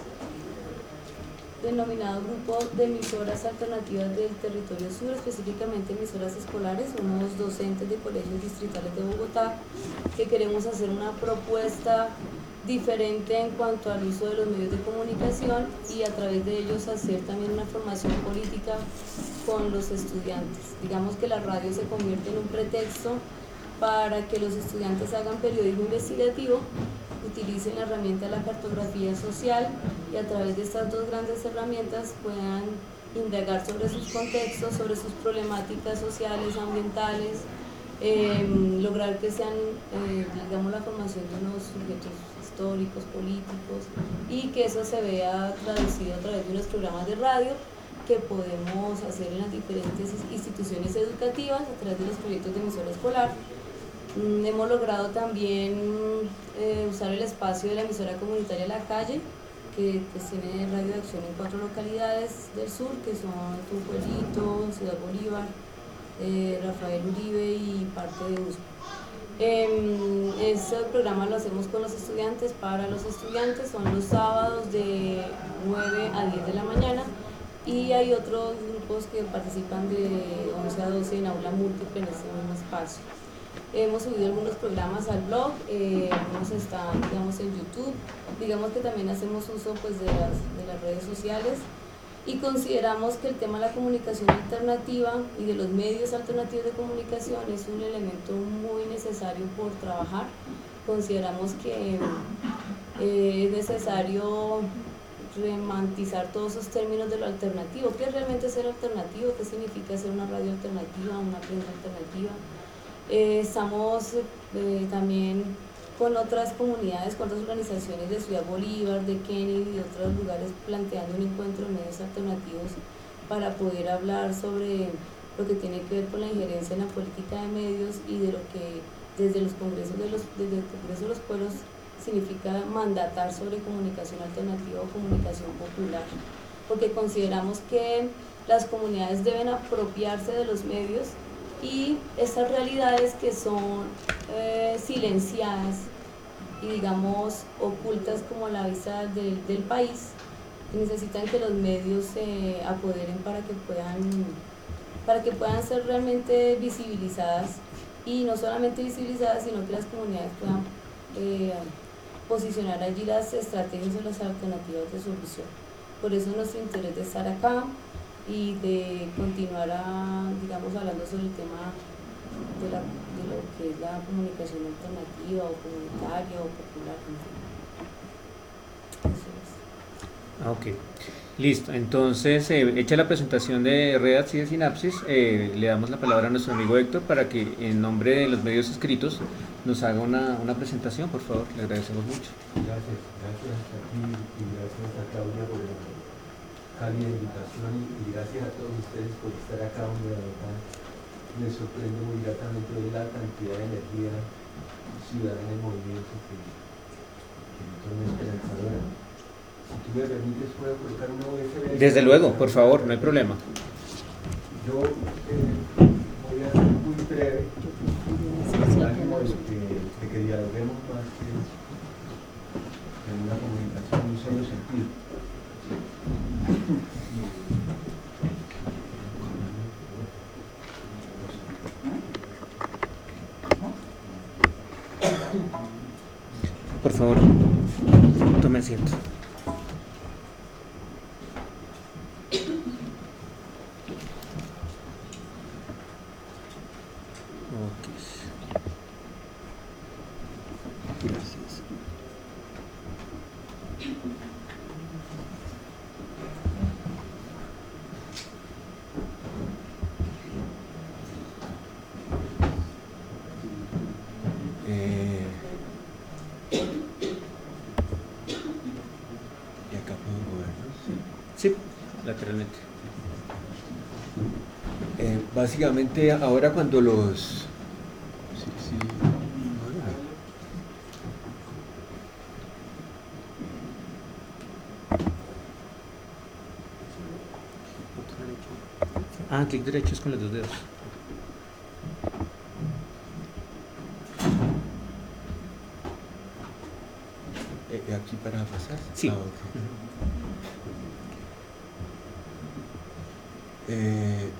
denominado grupo de emisoras alternativas del territorio sur, específicamente emisoras escolares. Somos docentes de colegios distritales de Bogotá que queremos hacer una propuesta diferente en cuanto al uso de los medios de comunicación y a través de ellos hacer también una formación política con los estudiantes. Digamos que la radio se convierte en un pretexto para que los estudiantes hagan periodismo investigativo, utilicen la herramienta de la cartografía social y a través de estas dos grandes herramientas puedan indagar sobre sus contextos, sobre sus problemáticas sociales, ambientales, eh, lograr que sean, eh, digamos, la formación de unos sujetos históricos, políticos, y que eso se vea traducido a través de unos programas de radio que podemos hacer en las diferentes instituciones educativas a través de los proyectos de emisora escolar. Mm, hemos logrado también eh, usar el espacio de la emisora comunitaria La Calle, que pues, tiene radio de acción en cuatro localidades del sur, que son Tunjuelito, Ciudad Bolívar, eh, Rafael Uribe y parte de Usme. Eh, este programa lo hacemos con los estudiantes, para los estudiantes, son los sábados de nueve a diez de la mañana, y hay otros grupos que participan de once a doce en aula múltiple en este mismo espacio. Hemos subido algunos programas al blog, eh, algunos están, digamos, en YouTube. Digamos que también hacemos uso, pues, de las, de las redes sociales, y consideramos que el tema de la comunicación alternativa y de los medios alternativos de comunicación es un elemento muy necesario por trabajar. Consideramos que eh, es necesario romantizar todos esos términos de lo alternativo. ¿Qué es realmente ser alternativo? ¿Qué significa ser una radio alternativa, una prensa alternativa? Eh, estamos eh, también con otras comunidades, con otras organizaciones de Ciudad Bolívar, de Kennedy y de otros lugares, planteando un encuentro de medios alternativos para poder hablar sobre lo que tiene que ver con la injerencia en la política de medios y de lo que desde los congresos de los, desde el Congreso de los Pueblos significa mandatar sobre comunicación alternativa o comunicación popular, porque consideramos que las comunidades deben apropiarse de los medios y estas realidades que son eh, silenciadas y, digamos, ocultas como a la vista del, del país, necesitan que los medios se apoderen para que puedan para que puedan ser realmente visibilizadas, y no solamente visibilizadas, sino que las comunidades puedan eh, posicionar allí las estrategias o las alternativas de solución. Por eso nuestro interés de estar acá y de continuar a, digamos, hablando sobre el tema de, la, de lo que es la comunicación alternativa o comunitaria o popular. Eso es. Ah, ok. Listo, entonces, eh, hecha la presentación de Redax y de Sinapsis, eh, le damos la palabra a nuestro amigo Héctor para que, en nombre de los medios escritos, nos haga una, una presentación, por favor. Le agradecemos mucho. Gracias, gracias a ti y gracias a Claudia por la cálida invitación, y gracias a todos ustedes por estar acá, donde la verdad me sorprende muy gratamente la cantidad de energía ciudadana en movimiento que, que me torna esperanzadora. Si tú me permites, puedo colocar una U S B. Desde luego, por favor, no hay problema. Yo eh, voy a ser muy breve, algo de lo que, de que dialoguemos más que en una comunicación en un solo sentido. Por favor, tome asiento. Gracias. Eh, y acá puedo movernos. Sí, lateralmente. Eh, básicamente, ahora cuando los... Sí, sí. Ah, clic derecho es con los dos dedos. Eh, ¿Aquí para pasar? Sí. Ah, okay. eh,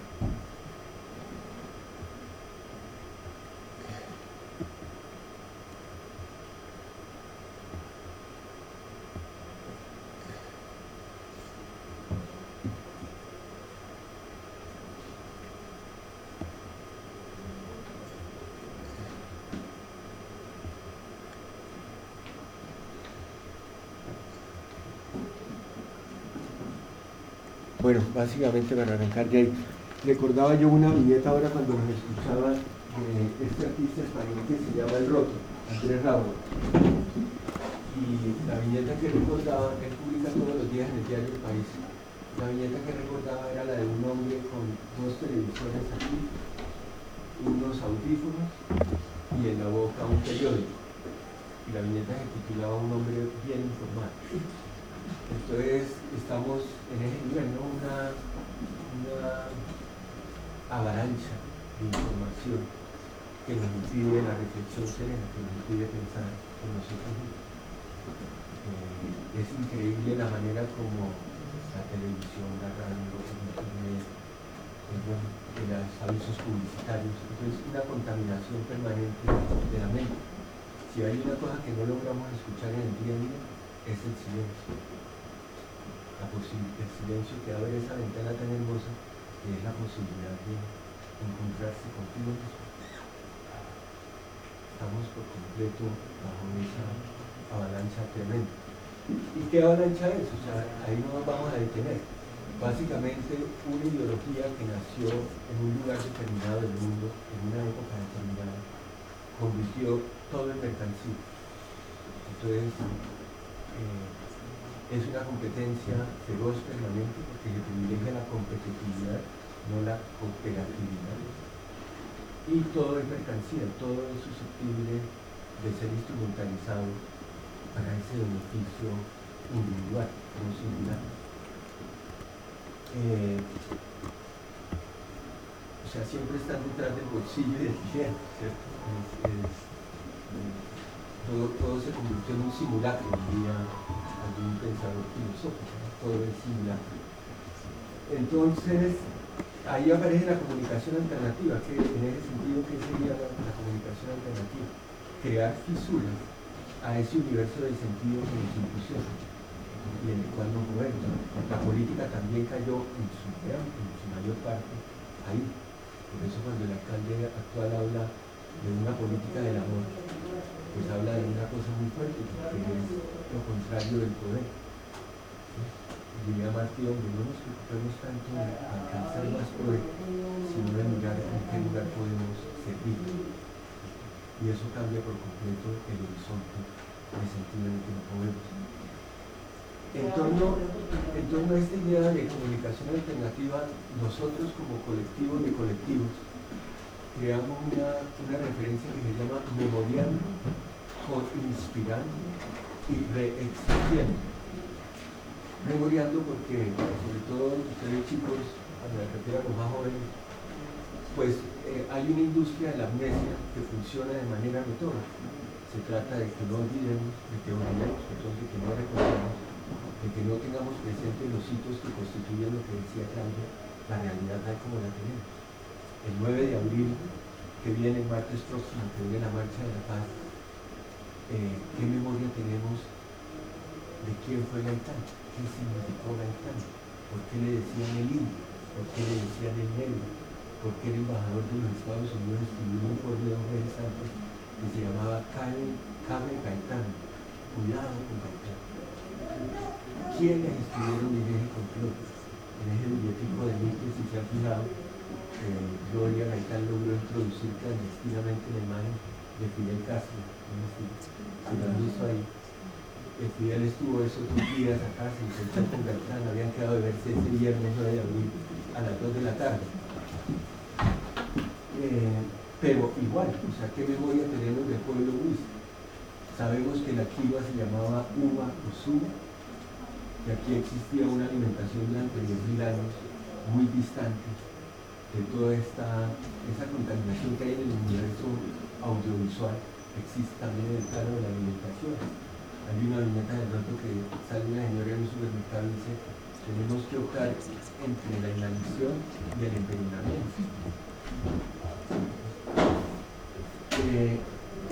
Bueno, básicamente para arrancar de ahí, recordaba yo una viñeta ahora cuando nos escuchaba de este artista español que se llama El Roto, Andrés Raúl. Y la viñeta que recordaba, él publica todos los días en el diario El País. La viñeta que recordaba era la de un hombre con dos televisores aquí, unos audífonos y en la boca un periódico. Y la viñeta se titulaba Un hombre bien informado. Entonces estamos en ese nivel, ¿no? Una, una avalancha de información que nos impide la reflexión serena, que nos impide pensar en nosotros mismos. Eh, es increíble la manera como la televisión, la radio, internet, de los avisos publicitarios. Entonces, una contaminación permanente de la mente. Si hay una cosa que no logramos escuchar en el día a día, es el silencio. La el silencio que abre esa ventana tan hermosa, que es la posibilidad de encontrarse contigo mismo. Estamos por completo bajo esa avalancha tremenda. ¿Y qué avalancha es? O sea, ahí no nos vamos a detener. Básicamente, una ideología que nació en un lugar determinado del mundo, en una época determinada, convirtió todo en mercancía. Entonces, eh, es una competencia feroz permanente porque se privilegia la competitividad, no la cooperatividad. Y todo es mercancía, todo es susceptible de ser instrumentalizado para ese beneficio individual, no singular. Eh, o sea, siempre están detrás del bolsillo y del dinero, ¿cierto? Es, es, eh, todo, todo se convirtió en un simulacro, diría algún pensador filosófico, ¿no? Todo es simulacro. Entonces, ahí aparece la comunicación alternativa, que en ese sentido, ¿qué sería la, la comunicación alternativa? Crear fisuras a ese universo de sentido que nos impusieron y en el cual nos movemos. La política también cayó en su, en su mayor parte ahí. Por eso cuando el alcalde actual habla de una política del amor, pues habla de una cosa muy fuerte, que es lo contrario del poder. ¿Sí? Diría Martí, hombre, no nos preocupemos tanto de alcanzar más poder, sino de mirar en qué lugar podemos servir. Y eso cambia por completo el horizonte, en el sentido en el que no podemos. En torno, en torno a esta idea de comunicación alternativa, nosotros como colectivo de colectivos creamos una, una referencia que se llama memoriando, inspirando y reexistiendo. Memoriando porque, sobre todo ustedes chicos, a me refiero a los más jóvenes, pues eh, hay una industria de la amnesia que funciona de manera metódica. Se trata de que no olvidemos, de que olvidemos, perdón, de que no recordemos, de que no tengamos presentes los hitos que constituyen lo que decía Claudia, la realidad tal como la tenemos. El nueve de abril, que viene el martes próximo, que viene la Marcha de la Paz, eh, ¿qué memoria tenemos de quién fue Gaitán? ¿Qué significó Gaitán? ¿Por qué le decían el indio? ¿Por qué le decían el negro? ¿Por qué el embajador de los Estados Unidos escribió un informe de Jorge Santos que se llamaba Cabe Gaitán? Cuidado con Gaitán. ¿Quiénes escribieron el eje complot? En ese billetico de mil que si se ha fijado, eh, Gloria Gaitán logró introducir clandestinamente la imagen de Fidel Castro. ¿No? Si, si lo han visto ahí. Eh, Fidel estuvo esos dos días acá, se encontró con Gaitán, habían quedado de verse ese viernes nueve de abril a las dos de la tarde. Eh, pero igual, o sea, ¿qué memoria tenemos del pueblo Luis? Sabemos que la Quiva se llamaba Uva o Suba, que aquí existía una alimentación durante diez mil años muy distante de toda esta esa contaminación que hay en el universo audiovisual. Existe también en el plano de la alimentación. Hay una viñeta del rato que sale una señora en un supermercado y dice: tenemos que optar entre la inanición y el envenenamiento. Eh,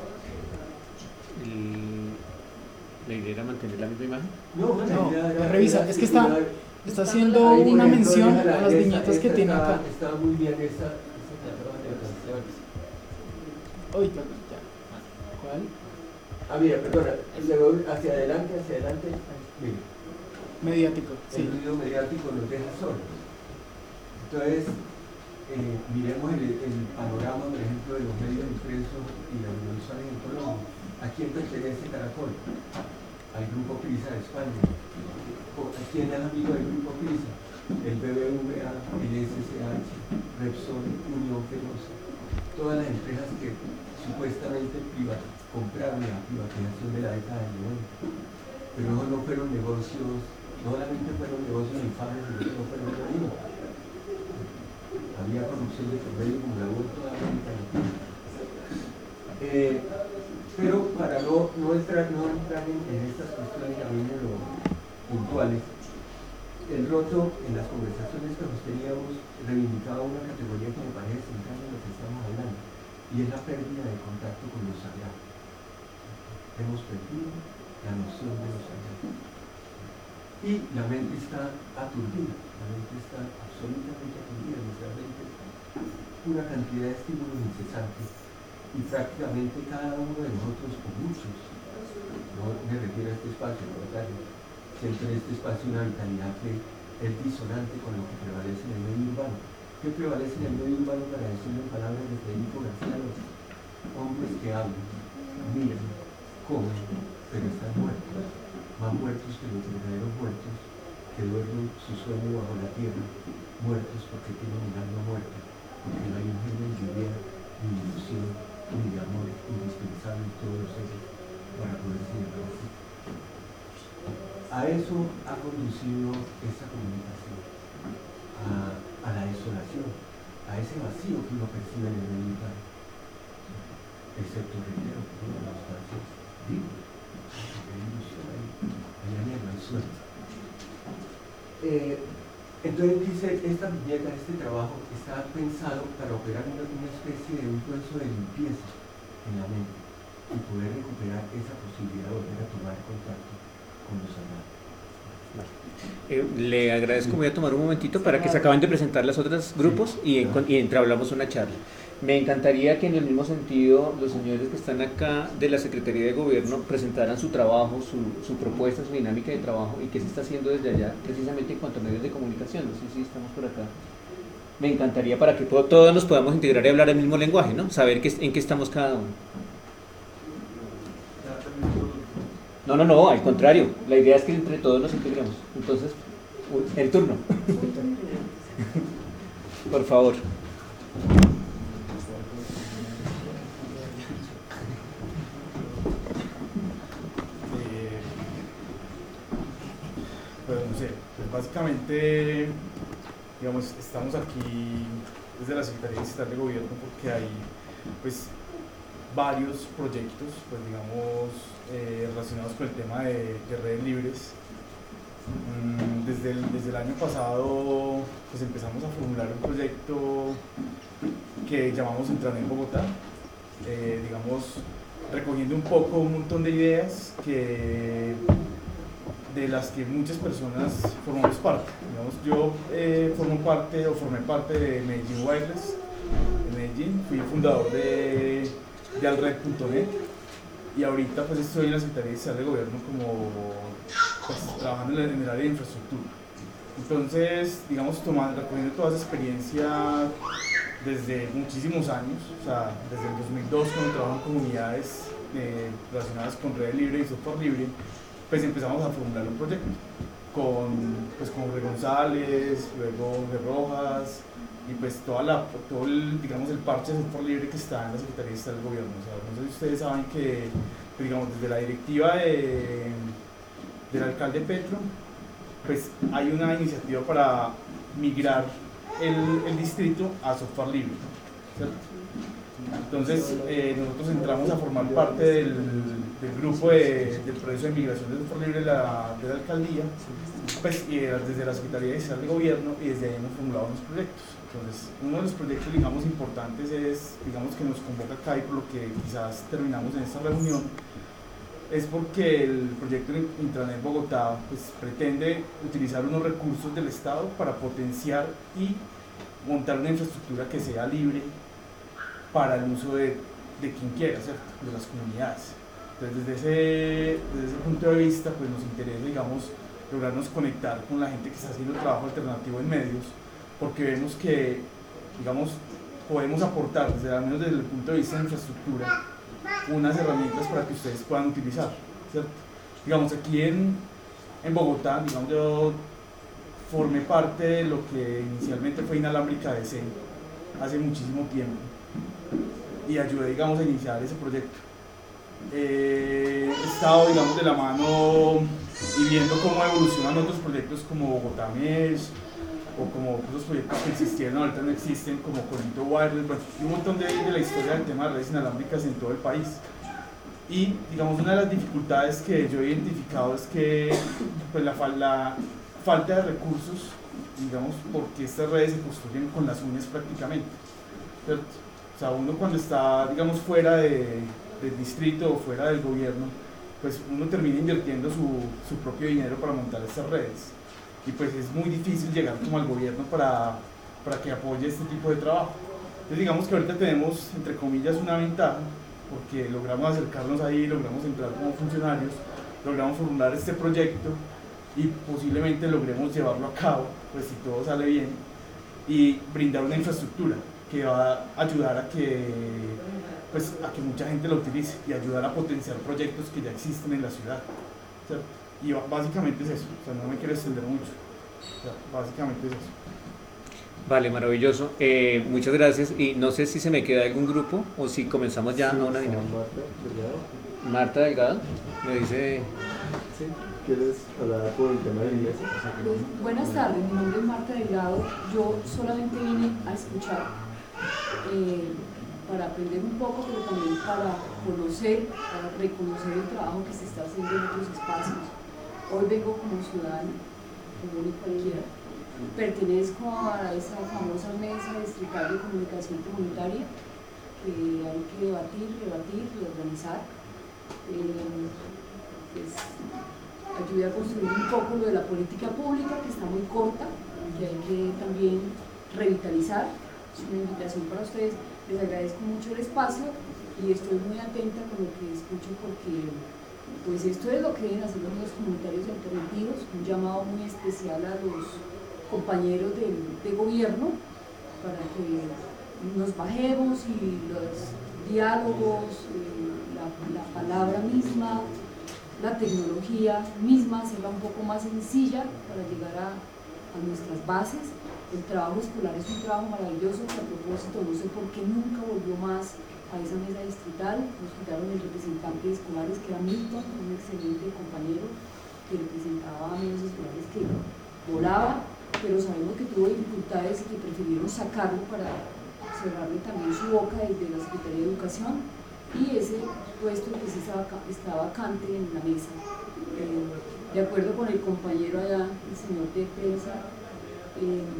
¿La idea era mantener la misma imagen? No, no, No, ya, ya, revisa, ya, es que ya, está, ya, está haciendo ahí, por una ejemplo, mención déjala, a las esta- viñetas que esta tiene está- acá. Está muy bien esa, esa que acaban de alcanzar. Uy, perdón, ya. ¿Cuál? Ah, mira, perdona, luego hacia adelante, hacia adelante, mira, Mediático, sí. el ruido mediático nos deja solos. Entonces, eh, miremos el, el panorama, por ejemplo, de los medios impresos y las audiovisuales en Colombia. ¿A quién pertenece Caracol? Al Grupo Prisa de España. ¿A quién es amigo del Grupo Prisa? El B B V A, el S S H, Repsol, Unión Fenosa. Todas las empresas que supuestamente privat compraron la privatización de la década del noventa. Pero esos no fueron negocios, no solamente fueron negocios infames, sino que no fueron buenos. Había corrupción de por medio como la hubo en toda América Latina. Eh, pero para no, no entrar, no entrar en, en estas cuestiones a mí lo puntuales, el roto en las conversaciones que nos teníamos reivindicaba una categoría que me parece central en lo que estamos hablando, y es la pérdida de contacto con lo sagrado. Hemos perdido la noción de lo sagrado. Y la mente está aturdida, la mente está absolutamente aturdida, nuestra mente está una cantidad de estímulos incesantes y prácticamente cada uno de nosotros, o muchos, no me refiero a este espacio, por lo tanto, siempre en este espacio una vitalidad que es disonante con lo que prevalece en el medio urbano. ¿Qué prevalece en el medio urbano para decirlo en palabras de Federico García Lorca? Hombres que hablan, miran, comen, pero están muertos, más muertos que los verdaderos muertos, que duermen su sueño bajo la tierra, muertos porque tienen un alma muerta, porque no hay un género de idea, ni de ilusión, ni de amor indispensable en todos los seres para poderse llamar así. A eso ha conducido esta comunicación, a, a la desolación, a ese vacío que uno percibe en el medio urbano, excepto, reitero, que uno de los espacios vivos, hay ilusión, hay, hay anhelo, hay sueño. Eh, entonces dice, esta viñeta, este trabajo está pensado para operar una, una especie de un proceso de limpieza en la mente y poder recuperar esa posibilidad de volver a tomar contacto con los sagrados. Eh, le agradezco, voy a tomar un momentito para que se acaben de presentar los otros grupos y, y entablamos una charla. Me encantaría que en el mismo sentido los señores que están acá de la Secretaría de Gobierno presentaran su trabajo, su, su propuesta, su dinámica de trabajo y qué se está haciendo desde allá, precisamente en cuanto a medios de comunicación. No sé si estamos por acá. Me encantaría para que todos nos podamos integrar y hablar el mismo lenguaje, ¿no? Saber qué, en qué estamos cada uno. No, no, no, al contrario. La idea es que entre todos nos integremos. Entonces, el turno. Por favor. Pues no sé, pues básicamente, digamos, estamos aquí desde la Secretaría Distrital de Gobierno porque hay, pues, varios proyectos, pues, digamos, eh, relacionados con el tema de, de redes libres. Mm, desde, el, desde el año pasado, pues, empezamos a formular un proyecto que llamamos Intranet Bogotá, eh, digamos, recogiendo un poco un montón de ideas que de las que muchas personas formamos parte. Digamos, yo eh, formo parte o formé parte de Medellín Wireless, de Medellín, fui fundador de, de alred punto net y ahorita pues estoy en la Secretaría Distrital de Gobierno como pues, trabajando en el, en el área de infraestructura. Entonces, digamos, tomando, recogiendo toda esa experiencia desde muchísimos años, o sea, desde el dos mil dos cuando trabajo en comunidades eh, relacionadas con red libre y software libre, pues empezamos a formular un proyecto con, pues, con Jorge González, luego de Rojas y pues toda la, todo el, digamos, el parche de software libre que está en la Secretaría Distrital del Gobierno. O sea, no sé si ustedes saben que, pues, digamos, desde la directiva de, del alcalde Petro, pues hay una iniciativa para migrar el, el distrito a software libre, ¿cierto? Entonces eh, nosotros entramos a formar parte del, del grupo de, del proceso de migración de software libre de la, de la alcaldía, pues, y desde la Secretaría Distrital de Gobierno, y desde ahí hemos formulado unos proyectos. Entonces, uno de los proyectos, digamos, importantes es, digamos, que nos convoca acá y por lo que quizás terminamos en esta reunión, es porque el proyecto Intranet Bogotá pues, pretende utilizar unos recursos del Estado para potenciar y montar una infraestructura que sea libre para el uso de, de quien quiera, ¿cierto? De las comunidades. Entonces, desde ese, desde ese punto de vista, pues nos interesa, digamos, lograrnos conectar con la gente que está haciendo trabajo alternativo en medios, porque vemos que, digamos, podemos aportar, desde, al menos desde el punto de vista de infraestructura, unas herramientas para que ustedes puedan utilizar, ¿cierto? Digamos, aquí en, en Bogotá, digamos, yo formé parte de lo que inicialmente fue Inalámbrica D C hace muchísimo tiempo y ayudé, digamos, a iniciar ese proyecto. Eh, he estado, digamos, de la mano y viendo cómo evolucionan otros proyectos como Bogotá Mesh o como otros proyectos que existieron, ahorita no existen, como Colito Wireless, bueno, y un montón de, de la historia del tema de redes inalámbricas en todo el país. Y, digamos, una de las dificultades que yo he identificado es que pues, la, la falta de recursos, digamos, porque estas redes se construyen con las uñas prácticamente, ¿cierto? O sea, uno cuando está, digamos, fuera de, del distrito o fuera del gobierno, pues uno termina invirtiendo su, su propio dinero para montar estas redes. Y pues es muy difícil llegar como al gobierno para, para que apoye este tipo de trabajo. Entonces digamos que ahorita tenemos, entre comillas, una ventaja, porque logramos acercarnos ahí, logramos entrar como funcionarios, logramos formular este proyecto y posiblemente logremos llevarlo a cabo, pues si todo sale bien, y brindar una infraestructura que va a ayudar a que, pues, a que mucha gente lo utilice y ayudar a potenciar proyectos que ya existen en la ciudad, ¿cierto? Y básicamente es eso, o sea, no me quiero extender mucho, o sea, básicamente es eso. Vale, maravilloso. Eh, muchas gracias. Y no sé si se me queda algún grupo o si comenzamos ya Sí, a una está dinámica. Marta Delgado. Marta Delgado me dice. Sí, ¿quieres hablar por el tema de la iglesia? Pues, buenas tardes, mi nombre es Marta Delgado. Yo solamente vine a escuchar, eh, para aprender un poco, pero también para conocer, para reconocer el trabajo que se está haciendo en otros espacios. Hoy vengo como ciudadano, común y cualquiera. Pertenezco a esa famosa mesa distrital de comunicación comunitaria que hay que debatir, rebatir y organizar. Eh, pues, ayude a construir un poco lo de la política pública, que está muy corta, que hay que también revitalizar. Es una invitación para ustedes. Les agradezco mucho el espacio y estoy muy atenta con lo que escucho, porque pues esto es lo que deben hacer los medios comunitarios alternativos, un llamado muy especial a los compañeros de, de gobierno para que nos bajemos y los diálogos, eh, la, la palabra misma, la tecnología misma, hacerla un poco más sencilla para llegar a, a nuestras bases. El trabajo escolar es un trabajo maravilloso, que a propósito no sé por qué nunca volvió más a esa mesa distrital. Nos quitaron el representante de escolares, que era Milton, un excelente compañero que representaba a medios escolares que volaba, pero sabemos que tuvo dificultades y que prefirieron sacarlo para cerrarle también su boca desde la Secretaría de Educación, y ese puesto que sí estaba, está vacante en la mesa. Eh, de acuerdo con el compañero allá, el señor de prensa, eh,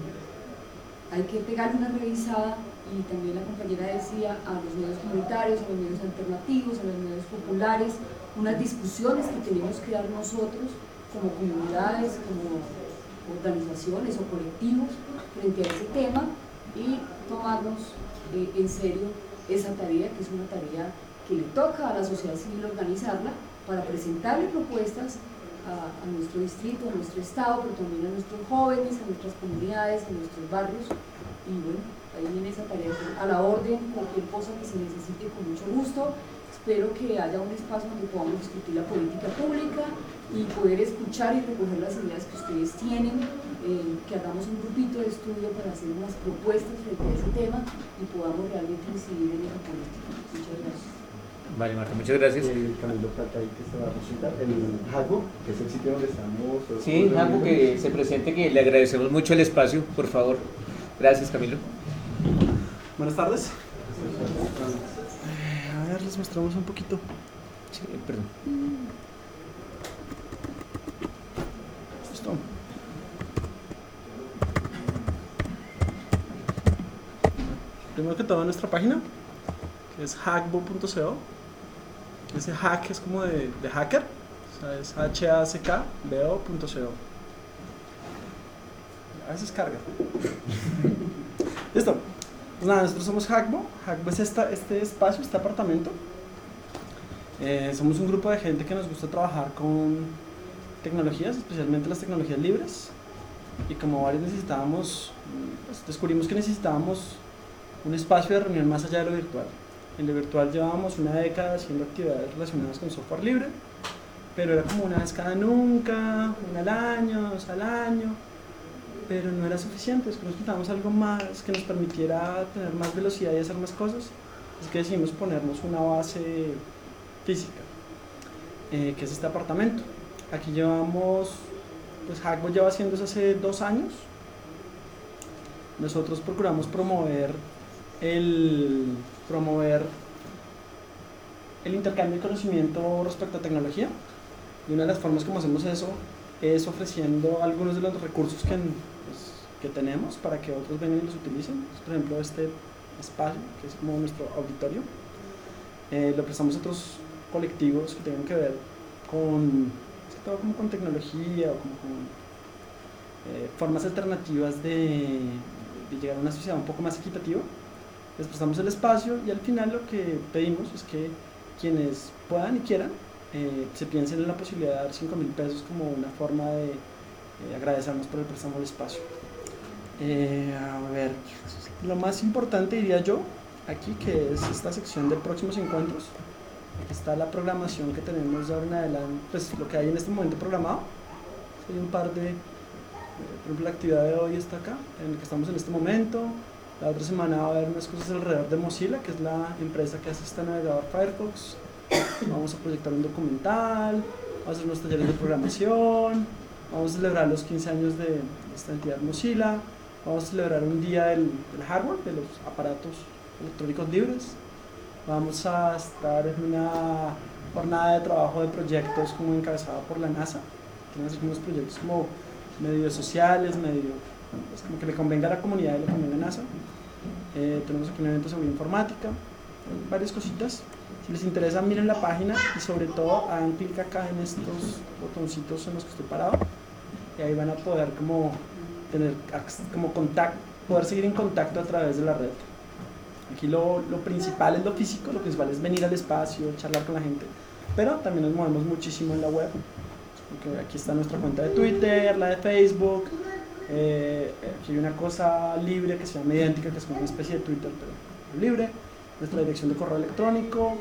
hay que pegarle una revisada, y también la compañera decía, a los medios comunitarios, a los medios alternativos, a los medios populares, unas discusiones que tenemos que dar nosotros como comunidades, como organizaciones o colectivos frente a ese tema, y tomarnos eh, en serio esa tarea, que es una tarea que le toca a la sociedad civil organizarla, para presentarle propuestas a, a nuestro distrito, a nuestro estado, pero también a nuestros jóvenes, a nuestras comunidades, a nuestros barrios. Y bueno, ahí viene esa tarea, a la orden, cualquier cosa que se necesite, con mucho gusto. Espero que haya un espacio donde podamos discutir la política pública y poder escuchar y recoger las ideas que ustedes tienen, eh, que hagamos un grupito de estudio para hacer unas propuestas frente a ese tema y podamos realmente incidir en esa política. Muchas gracias. Vale, Marta, muchas gracias. El Camilo Plata ahí que se va a presentar, el Hago, que es el sitio donde estamos. Sí, Hago, que se presente, que le agradecemos mucho el espacio, por favor. Gracias, Camilo. Buenas tardes. A ver, les mostramos un poquito. Sí, perdón. Listo. Primero que todo, en nuestra página, que es hackbo punto co. Ese hack es como de, de hacker, o sea, es H A C K B O punto co. A veces carga. Listo. Pues nada, nosotros somos Hackbo. Hackbo es esta, este espacio, este apartamento. Eh, somos un grupo de gente que nos gusta trabajar con tecnologías, especialmente las tecnologías libres. Y como varios necesitábamos, pues descubrimos que necesitábamos un espacio de reunión más allá de lo virtual. En lo virtual llevábamos una década haciendo actividades relacionadas con software libre, pero era como una vez cada nunca, una al año, dos al año. Pero no era suficiente, después necesitábamos algo más que nos permitiera tener más velocidad y hacer más cosas. Así que decidimos ponernos una base física, eh, que es este apartamento. Aquí llevamos, pues Hackbo lleva haciendo eso hace dos años. Nosotros procuramos promover el, promover el intercambio de conocimiento respecto a tecnología. Y una de las formas como hacemos eso es ofreciendo algunos de los recursos que, pues, que tenemos para que otros vengan y los utilicen. Por ejemplo, este espacio, que es como nuestro auditorio, eh, lo prestamos a otros colectivos que tengan que ver con, todo como con tecnología o como con eh, formas alternativas de, de llegar a una sociedad un poco más equitativa. Les prestamos el espacio y al final lo que pedimos es que quienes puedan y quieran eh, se piensen en la posibilidad de dar cinco mil pesos como una forma de eh, agradecernos por el préstamo del espacio. Eh, a ver, lo más importante diría yo aquí, que es esta sección de próximos encuentros. Aquí está la programación que tenemos de ahora en adelante, pues lo que hay en este momento programado. Hay un par de, eh, por ejemplo, la actividad de hoy está acá, en la que estamos en este momento. La otra semana va a haber unas cosas alrededor de Mozilla, que es la empresa que hace este navegador Firefox. Vamos a proyectar un documental, vamos a hacer unos talleres de programación, vamos a celebrar los quince años de esta entidad Mozilla, vamos a celebrar un día del, del hardware, de los aparatos electrónicos libres. Vamos a estar en una jornada de trabajo de proyectos como encabezada por la NASA. Tenemos unos proyectos como medio sociales, medio, pues como que le convenga a la comunidad y le convenga a NASA. Eh, tenemos aquí un evento sobre informática, varias cositas. Si les interesa, miren la página y sobre todo hagan clic acá en estos botoncitos en los que estoy parado y ahí van a poder como tener como contacto, poder seguir en contacto a través de la red. Aquí lo, lo principal es lo físico, lo principal es venir al espacio, charlar con la gente, pero también nos movemos muchísimo en la web, porque aquí está nuestra cuenta de Twitter, la de Facebook, eh, aquí hay una cosa libre que se llama Idéntica, que es como una especie de Twitter, pero libre, nuestra dirección de correo electrónico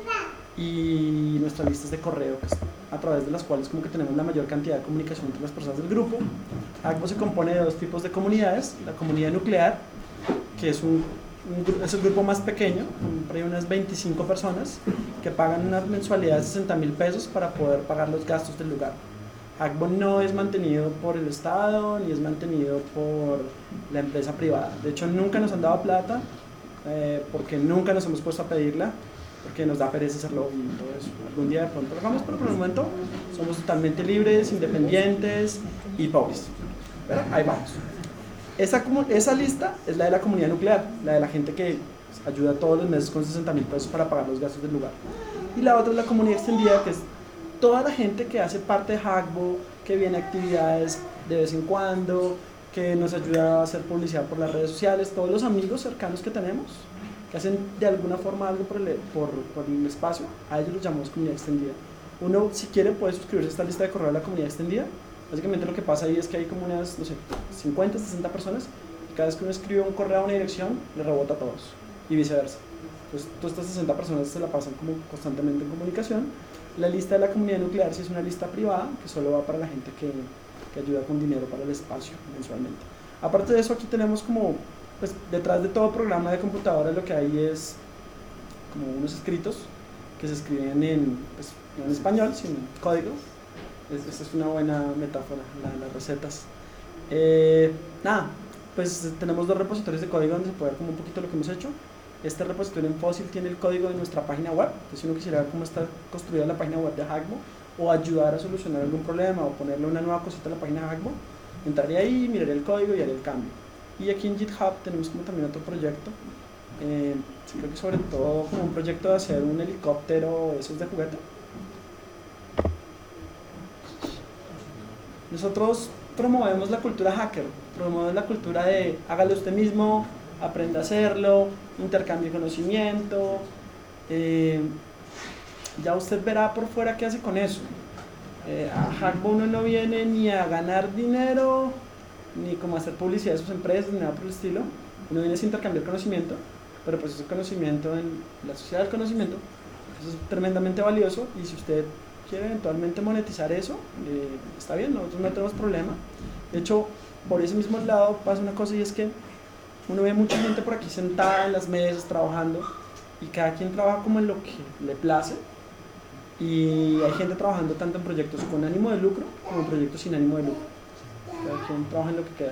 y nuestras listas de correo, que es a través de las cuales como que tenemos la mayor cantidad de comunicación entre las personas del grupo. Agbo se compone de dos tipos de comunidades: la comunidad nuclear, que es un Un, es el grupo más pequeño, hay unas veinticinco personas que pagan una mensualidad de sesenta mil pesos para poder pagar los gastos del lugar. Agbo no es mantenido por el Estado ni es mantenido por la empresa privada. De hecho, nunca nos han dado plata eh, porque nunca nos hemos puesto a pedirla, porque nos da pereza hacerlo y todo eso. Algún día de pronto lo hagamos, pero por el momento somos totalmente libres, independientes y pobres. Pero ahí vamos. Esa, esa lista es la de la comunidad nuclear, la de la gente que ayuda todos los meses con sesenta mil pesos para pagar los gastos del lugar. Y la otra es la comunidad extendida, que es toda la gente que hace parte de Agbo, que viene a actividades de vez en cuando, que nos ayuda a hacer publicidad por las redes sociales, todos los amigos cercanos que tenemos, que hacen de alguna forma algo por el, por, por el espacio, a ellos los llamamos comunidad extendida. Uno, si quiere, puede suscribirse a esta lista de correo de la comunidad extendida. Básicamente lo que pasa ahí es que hay como unas, no sé, cincuenta, sesenta personas y cada vez que uno escribe un correo a una dirección, le rebota a todos y viceversa. Entonces, todas estas sesenta personas se la pasan como constantemente en comunicación. La lista de la comunidad nuclear sí es una lista privada que solo va para la gente que, que ayuda con dinero para el espacio mensualmente. Aparte de eso, aquí tenemos como, pues detrás de todo programa de computadora lo que hay es como unos escritos que se escriben en, pues, no en español, sino en código. Esta es una buena metáfora, la de las recetas. Eh, nada, pues tenemos dos repositorios de código donde se puede ver como un poquito lo que hemos hecho. Este repositorio en Fossil tiene el código de nuestra página web. Entonces, si uno quisiera ver cómo está construida la página web de Agbo o ayudar a solucionar algún problema o ponerle una nueva cosita a la página de Agbo, entraría ahí, miraría el código y haría el cambio. Y aquí en GitHub tenemos como también otro proyecto. Eh, creo que sobre todo como un proyecto de hacer un helicóptero, esos de juguete. Nosotros promovemos la cultura hacker, promovemos la cultura de hágalo usted mismo, aprenda a hacerlo, intercambie conocimiento, eh, ya usted verá por fuera qué hace con eso. Eh, a Agbo uno no viene ni a ganar dinero, ni como a hacer publicidad de sus empresas, ni nada por el estilo, uno viene a intercambiar conocimiento, pero pues ese conocimiento en la sociedad del conocimiento, eso es tremendamente valioso y si usted quiere eventualmente monetizar eso, eh, está bien, nosotros no tenemos problema. De hecho, por ese mismo lado pasa una cosa y es que uno ve mucha gente por aquí sentada en las mesas trabajando y cada quien trabaja como en lo que le place y hay gente trabajando tanto en proyectos con ánimo de lucro como en proyectos sin ánimo de lucro. Cada quien trabaja en lo que queda.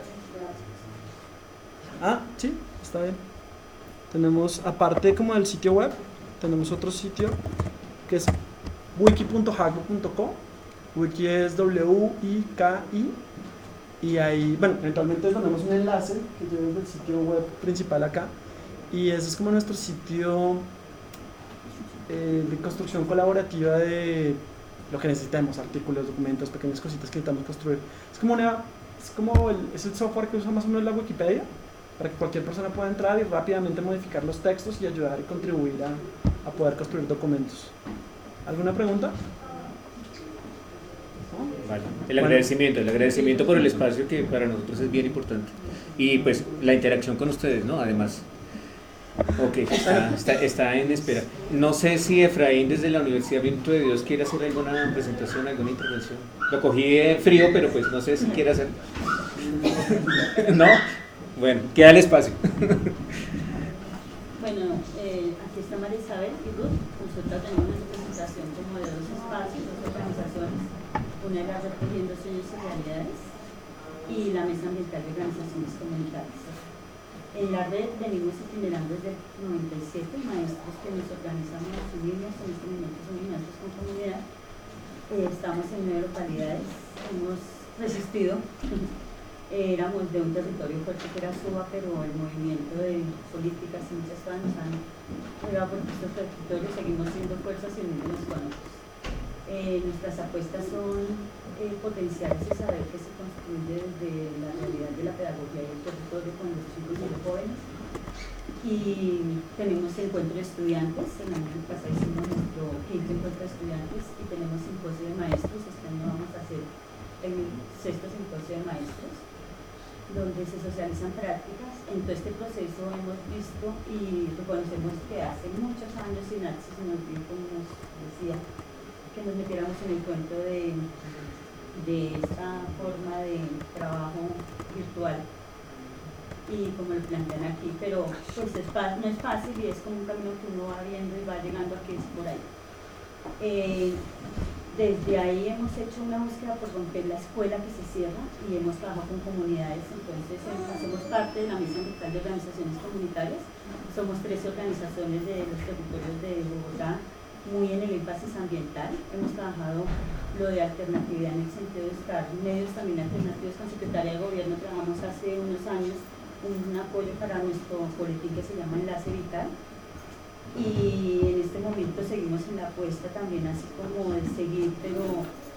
Ah, sí, está bien. Tenemos, aparte como del sitio web, tenemos otro sitio que es wiki punto agbo punto co. Wiki es W I K I. Y ahí, bueno, eventualmente ponemos un enlace que lleva desde el sitio web principal acá. Y ese es como nuestro sitio eh, de construcción colaborativa de lo que necesitemos, artículos, documentos, pequeñas cositas que necesitamos construir. Es como, una, es, como el, es el software que usa más o menos la Wikipedia, para que cualquier persona pueda entrar y rápidamente modificar los textos y ayudar y contribuir a, a poder construir documentos. ¿Alguna pregunta? Vale. El agradecimiento, el agradecimiento por el espacio que para nosotros es bien importante. Y pues la interacción con ustedes, ¿no? Además. Ok, está, está, está en espera. No sé si Efraín desde la Universidad Viento de Dios quiere hacer alguna presentación, alguna intervención. Lo cogí en frío, pero pues no sé si quiere hacer. ¿No? Bueno, queda el espacio. Bueno, eh, aquí está María Isabel y Ruth. Nosotros tenemos una presentación como de dos espacios, dos organizaciones. Una era Recogiendo Sueños y Realidades y la Mesa Ambiental de Organizaciones Comunitarias. En la red venimos itinerando desde el noventa y siete, maestros que nos organizamos en las líneas, en este momento somos maestros con comunidad. Eh, estamos en nueve localidades, hemos resistido. Eh, éramos de un territorio fuerte que era Suba, pero el movimiento de políticas y muchas cosas nos han llevado por estos territorios, seguimos siendo fuerzas y unidos con nosotros. Eh, nuestras apuestas son eh, potenciales y saber que se construye desde la realidad de la pedagogía y el territorio con los chicos y los jóvenes. Y tenemos encuentro de estudiantes, el año pasado hicimos nuestro quinto encuentro de estudiantes y tenemos simposio de maestros, este año vamos a hacer el sexto simposio de maestros, donde se socializan prácticas. En todo este proceso hemos visto y reconocemos que hace muchos años Sinapsis nos dio, como nos decía, que nos metiéramos en el cuento de, de esta forma de trabajo virtual y como lo plantean aquí, pero pues es, no es fácil y es como un camino que uno va viendo y va llegando a que es por ahí. Eh, desde ahí hemos hecho una búsqueda por romper la escuela que se cierra y hemos trabajado con comunidades, entonces eh, hacemos parte de la Mesa Ambiental de Organizaciones Comunitarias, somos tres organizaciones de los territorios de Bogotá, muy en el énfasis ambiental. Hemos trabajado lo de alternatividad en el sentido de buscar medios también alternativos. Con Secretaría de Gobierno trabajamos hace unos años un apoyo para nuestro boletín que se llama Enlace Vital y en este momento seguimos en la apuesta también así como de seguir pero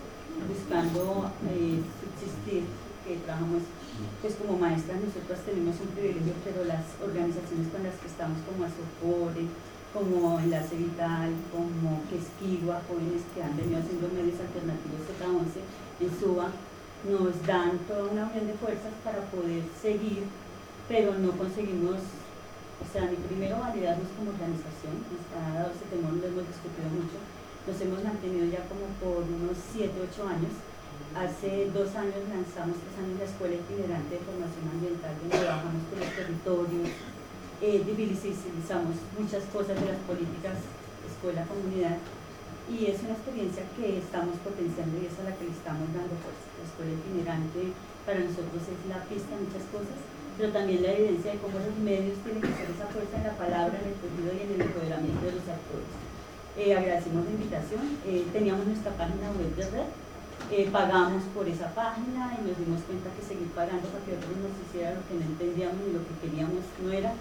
buscando eh, subsistir, que trabajamos pues como maestras. Nosotros tenemos un privilegio, pero las organizaciones con las que estamos como Asopore, como Enlace Vital, como Quesquigua, jóvenes que han venido haciendo medios alternativos Z once en Suba, nos dan toda una unión de fuerzas para poder seguir, pero no conseguimos, o sea, ni primero validarnos como organización, nos ha dado ese temor, lo hemos discutido mucho, nos hemos mantenido ya como por unos siete, ocho años. Hace dos años lanzamos, tres años, la Escuela Itinerante de Formación Ambiental, donde trabajamos con los territorios, Eh, visibilizamos muchas cosas de las políticas escuela-comunidad y es una experiencia que estamos potenciando y es a la que le estamos dando fuerza. La escuela itinerante para nosotros es la pista de muchas cosas, pero también la evidencia de cómo los medios tienen que ser esa fuerza en la palabra, en el tejido y en el empoderamiento de los actores. Eh, agradecimos la invitación, eh, teníamos nuestra página web de red, eh, pagamos por esa página y nos dimos cuenta que seguir pagando para que otros nos hicieran lo que no entendíamos ni lo que queríamos no era.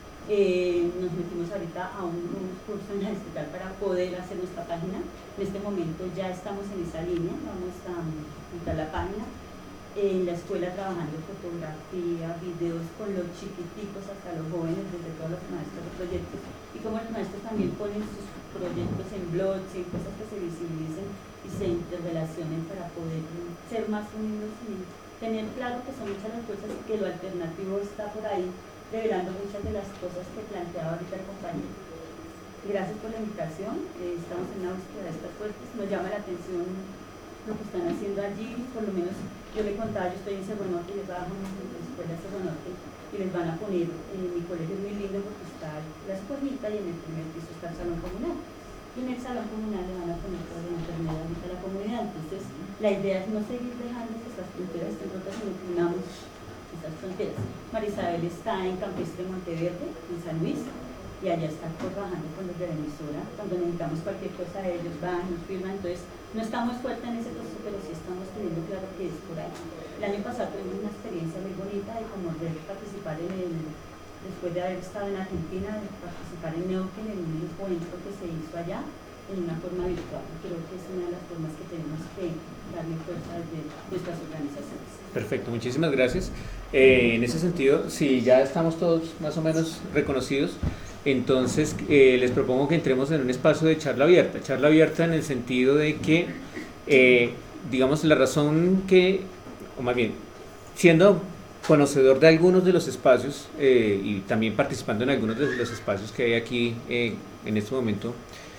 Eh, nos metimos ahorita a un, un curso en la distrital para poder hacer nuestra página. En este momento ya estamos en esa línea, vamos a montar la página. En la escuela trabajando fotografía, videos con los chiquiticos hasta los jóvenes, desde todos los maestros de proyectos. Y como los maestros también ponen sus proyectos en blogs y cosas que se visibilicen y se interrelacionen para poder ser más unidos y tener claro que son muchas las cosas y que lo alternativo está por ahí, revelando muchas de las cosas que planteaba ahorita el compañero. Gracias por la invitación, eh, estamos en la búsqueda de estas fuerzas, nos llama la atención lo que están haciendo allí, por lo menos yo le contaba, yo estoy en Cerro Norte, yo trabajo en la escuela de Cerro Norte y les van a poner, en mi colegio es muy lindo porque está la escuelita y en el primer piso está el salón comunal y en el salón comunal le van a poner toda la enfermedad de la comunidad. Entonces la idea es no seguir dejando que estas fronteras estén rotas, sino que unamos esas fronteras. María Isabel está en Campestre Monteverde, en San Luis, y allá está trabajando con los de la emisora. Cuando necesitamos cualquier cosa, ellos van, nos firman. Entonces, No estamos fuertes en ese proceso, pero sí estamos teniendo claro que es por ahí. El año pasado tuvimos una experiencia muy bonita y como de participar en el, después de haber estado en Argentina, de participar en Neuquén, en un encuentro que se hizo allá, en una forma virtual. Creo que es una de las formas que tenemos que darle fuerza desde nuestras organizaciones. Perfecto, muchísimas gracias. Eh, en ese sentido, si ya estamos todos más o menos reconocidos, entonces eh, les propongo que entremos en un espacio de charla abierta. Charla abierta en el sentido de que, eh, digamos, la razón que, o más bien, siendo conocedor de algunos de los espacios eh, y también participando en algunos de los espacios que hay aquí eh, en este momento,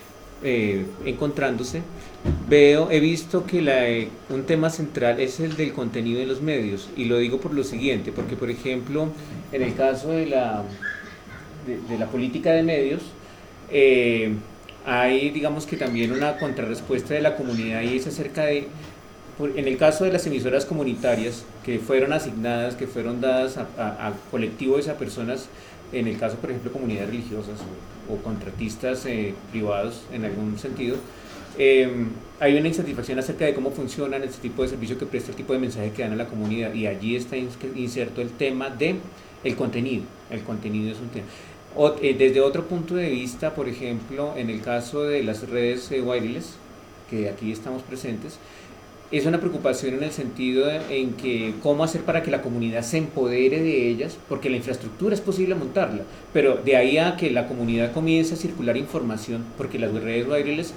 Eh, encontrándose, veo, he visto que la, eh, un tema central es el del contenido de los medios, y lo digo por lo siguiente, porque por ejemplo, en el caso de la, de, de la política de medios, eh, hay digamos que también una contrarrespuesta de la comunidad, y es acerca de, por, en el caso de las emisoras comunitarias que fueron asignadas, que fueron dadas a, a, a colectivos, a personas, en el caso por ejemplo comunidades religiosas o, o contratistas eh, privados en algún sentido, eh, hay una insatisfacción acerca de cómo funcionan este tipo de servicio que presta, el tipo de mensaje que dan a la comunidad, y allí está inserto el tema de el contenido. El contenido es un tema. O, eh, desde otro punto de vista, por ejemplo, en el caso de las redes eh, wireless, que aquí estamos presentes, es una preocupación en el sentido de, en que cómo hacer para que la comunidad se empodere de ellas, porque la infraestructura es posible montarla, pero de ahí a que la comunidad comience a circular información, porque las redes wireless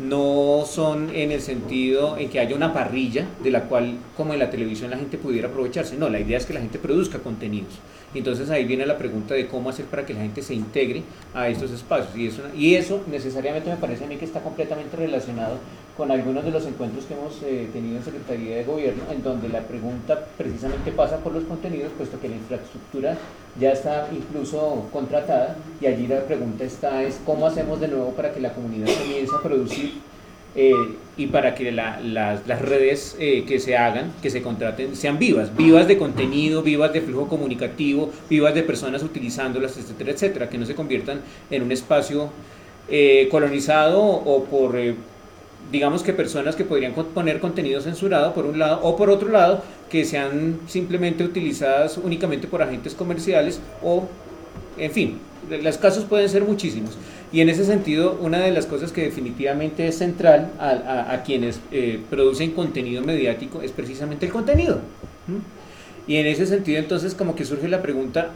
no son en el sentido en que haya una parrilla de la cual, como en la televisión, la gente pudiera aprovecharse. No, la idea es que la gente produzca contenidos. Entonces ahí viene la pregunta de cómo hacer para que la gente se integre a estos espacios, y eso, y eso necesariamente me parece a mí que está completamente relacionado con algunos de los encuentros que hemos eh, tenido en Secretaría de Gobierno, en donde la pregunta precisamente pasa por los contenidos, puesto que la infraestructura ya está incluso contratada, y allí la pregunta está es cómo hacemos de nuevo para que la comunidad comience a producir eh, y para que la, la, las redes eh, que se hagan, que se contraten, sean vivas, vivas de contenido, vivas de flujo comunicativo, vivas de personas utilizándolas, etcétera, etcétera, que no se conviertan en un espacio eh, colonizado o por... Eh, digamos que personas que podrían poner contenido censurado por un lado, o por otro lado que sean simplemente utilizadas únicamente por agentes comerciales, o en fin, los casos pueden ser muchísimos, y en ese sentido una de las cosas que definitivamente es central a, a, a quienes eh, producen contenido mediático es precisamente el contenido. ¿Mm? Y en ese sentido entonces como que surge la pregunta,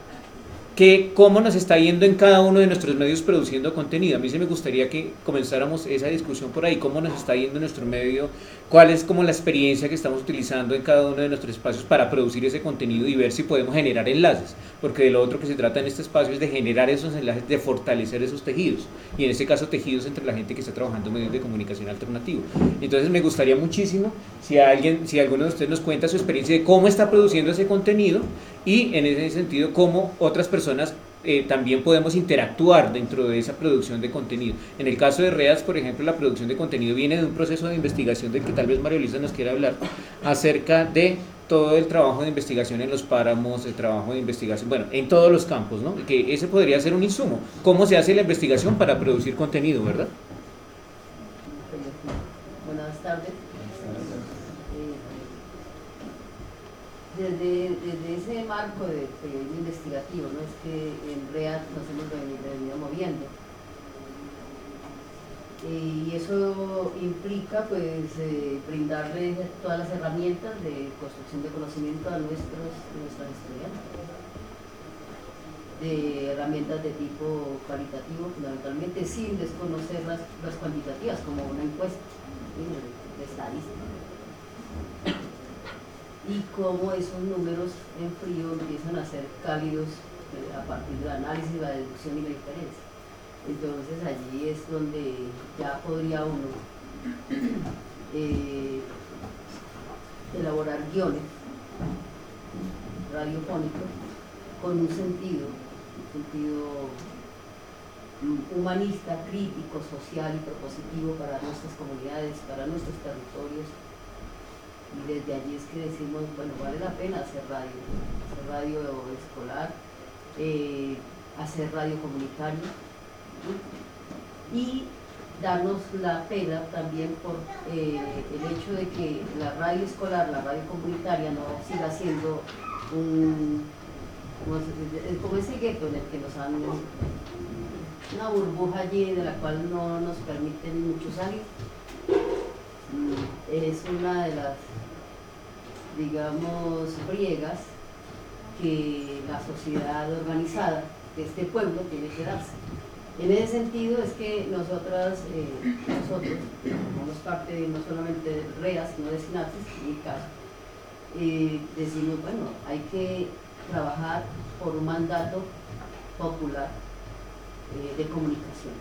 que cómo nos está yendo en cada uno de nuestros medios produciendo contenido. A mí sí me gustaría que comenzáramos esa discusión por ahí, cómo nos está yendo nuestro medio, cuál es como la experiencia que estamos utilizando en cada uno de nuestros espacios para producir ese contenido y ver si podemos generar enlaces, porque de lo otro que se trata en este espacio es de generar esos enlaces, de fortalecer esos tejidos, y en este caso tejidos entre la gente que está trabajando en medios de comunicación alternativo. Entonces me gustaría muchísimo si alguien, si alguno de ustedes nos cuenta su experiencia de cómo está produciendo ese contenido, y en ese sentido cómo otras personas eh, también podemos interactuar dentro de esa producción de contenido. En el caso de READS, por ejemplo, la producción de contenido viene de un proceso de investigación del que tal vez María Luisa nos quiera hablar, acerca de todo el trabajo de investigación en los páramos, el trabajo de investigación, bueno, en todos los campos, ¿no? Que ese podría ser un insumo. ¿Cómo se hace la investigación para producir contenido, verdad? Buenas tardes. Desde, desde ese marco de periodismo investigativo, ¿no? Es que en READ nos hemos venido, venido moviendo. Y eso implica pues eh, brindarle todas las herramientas de construcción de conocimiento a nuestros, nuestros estudiantes. De herramientas de tipo cualitativo, fundamentalmente, sin desconocer las, las cuantitativas, como una encuesta, ¿sí? de, de estadística. Y cómo esos números en frío empiezan a ser cálidos eh, a partir del análisis, la deducción y la inferencia. Entonces allí es donde ya podría uno eh, elaborar guiones radiofónicos con un sentido, un sentido humanista, crítico, social y propositivo para nuestras comunidades, para nuestros territorios. Y desde allí es que decimos, bueno, vale la pena hacer radio, hacer radio escolar, eh, hacer radio comunitaria, ¿sí? Y darnos la pena también por eh, el hecho de que la radio escolar, la radio comunitaria no siga siendo un, como, como ese gueto en el que nos han, una burbuja allí de la cual no nos permiten mucho salir. Es una de las, digamos, briegas que la sociedad organizada de este pueblo tiene que darse. En ese sentido es que nosotras, eh, nosotros, somos parte no solamente de R E A, sino de Sinapsis, en mi caso, eh, decimos, bueno, hay que trabajar por un mandato popular eh, de comunicación.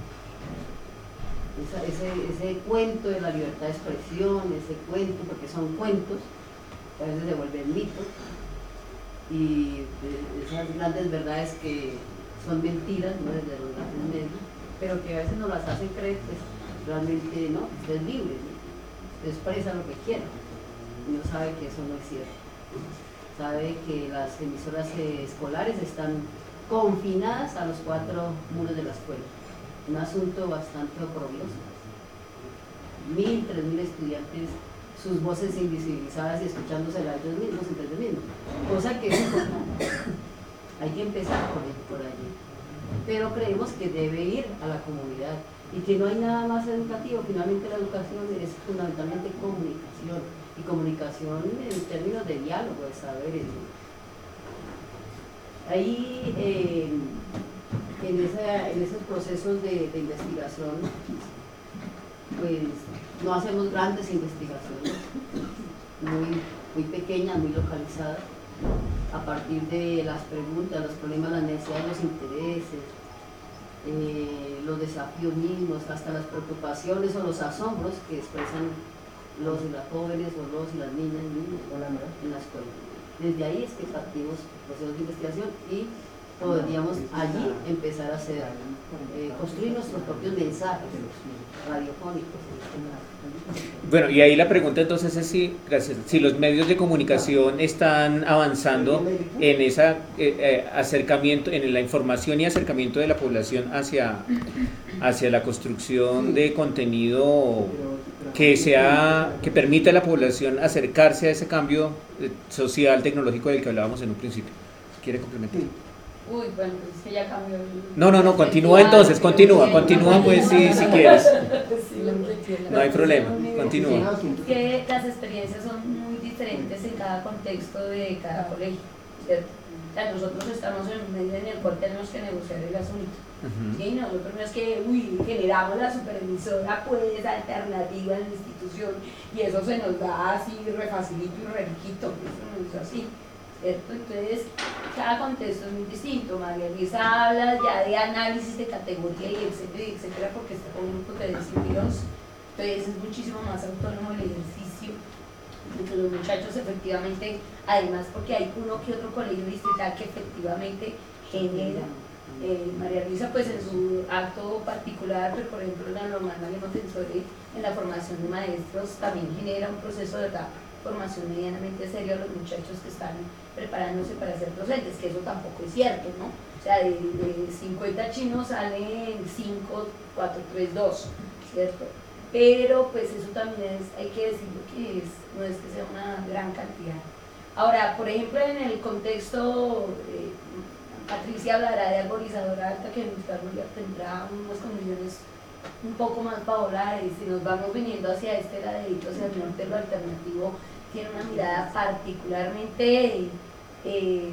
Esa, ese, ese cuento de la libertad de expresión, ese cuento, porque son cuentos, que a veces se vuelven mitos, y eh, esas grandes verdades que son mentiras, ¿no?, desde los grandes medios, pero que a veces nos las hacen creer, pues realmente no, usted es libre, ¿no? Usted expresa lo que quiera, y no sabe que eso no es cierto. Sabe que las emisoras eh, escolares están confinadas a los cuatro muros de la escuela, un asunto bastante oprobioso. Mil, tres mil estudiantes, sus voces invisibilizadas y escuchándose a ellos mismos entre ellos mismos, cosa que es importante. Hay que empezar por, por allí, pero creemos que debe ir a la comunidad y que no hay nada más educativo. Finalmente la educación es fundamentalmente comunicación, y comunicación en términos de diálogo, de saberes. Ahí eh, en, esa, en esos procesos de, de investigación, pues no hacemos grandes investigaciones, muy, muy pequeñas, muy localizadas, a partir de las preguntas, los problemas, las necesidades, los intereses, eh, los desafíos mismos, hasta las preocupaciones o los asombros que expresan los y las jóvenes o los y las niñas y niños en la escuela. Desde ahí es que partimos procesos de investigación y podríamos allí empezar a hacer, eh, construir nuestros propios mensajes radiofónicos. Bueno, y ahí la pregunta entonces es si, gracias, si los medios de comunicación están avanzando en ese eh, eh, acercamiento, en la información y acercamiento de la población hacia, hacia la construcción de contenido que sea, que permita a la población acercarse a ese cambio social, tecnológico del que hablábamos en un principio. ¿Quiere complementar? Uy, bueno, pues es que ya cambió el... No, no, no, continúa entonces, continúa, continúa pues si, si quieres. No hay problema, continúa. Que las experiencias son muy diferentes en cada contexto de cada colegio, ¿cierto? O sea, nosotros estamos en un medio en el cual tenemos que negociar el asunto. Uh-huh. ¿Sí? No, lo primero es que uy, generamos la superemisora pues alternativa en la institución y eso se nos da así re facilito y re riquito, eso no es así, ¿cierto? Entonces cada contexto es muy distinto. María Luisa habla ya de análisis de categoría y etcétera, y etcétera, porque está con un grupo de disciplinos, entonces es muchísimo más autónomo el ejercicio de que los muchachos efectivamente, además porque hay uno que otro colegio distrital que efectivamente genera. Eh, María Luisa pues en su acto particular, pero por ejemplo en la normal María Montessori, en la formación de maestros también genera un proceso de la formación medianamente serio a los muchachos que están preparándose para ser docentes, que eso tampoco es cierto, ¿no? O sea, de, de cincuenta chinos salen cinco, cuatro, tres, dos, ¿cierto? Pero pues eso también es, hay que decirlo que es, no es que sea una gran cantidad. Ahora, por ejemplo, en el contexto, eh, Patricia hablará de arborizadora alta, que nuestra árbol tendrá unas condiciones un poco más favorables. Si nos vamos viniendo hacia este ladito, hacia el norte, lo alternativo tiene una mirada particularmente, eh,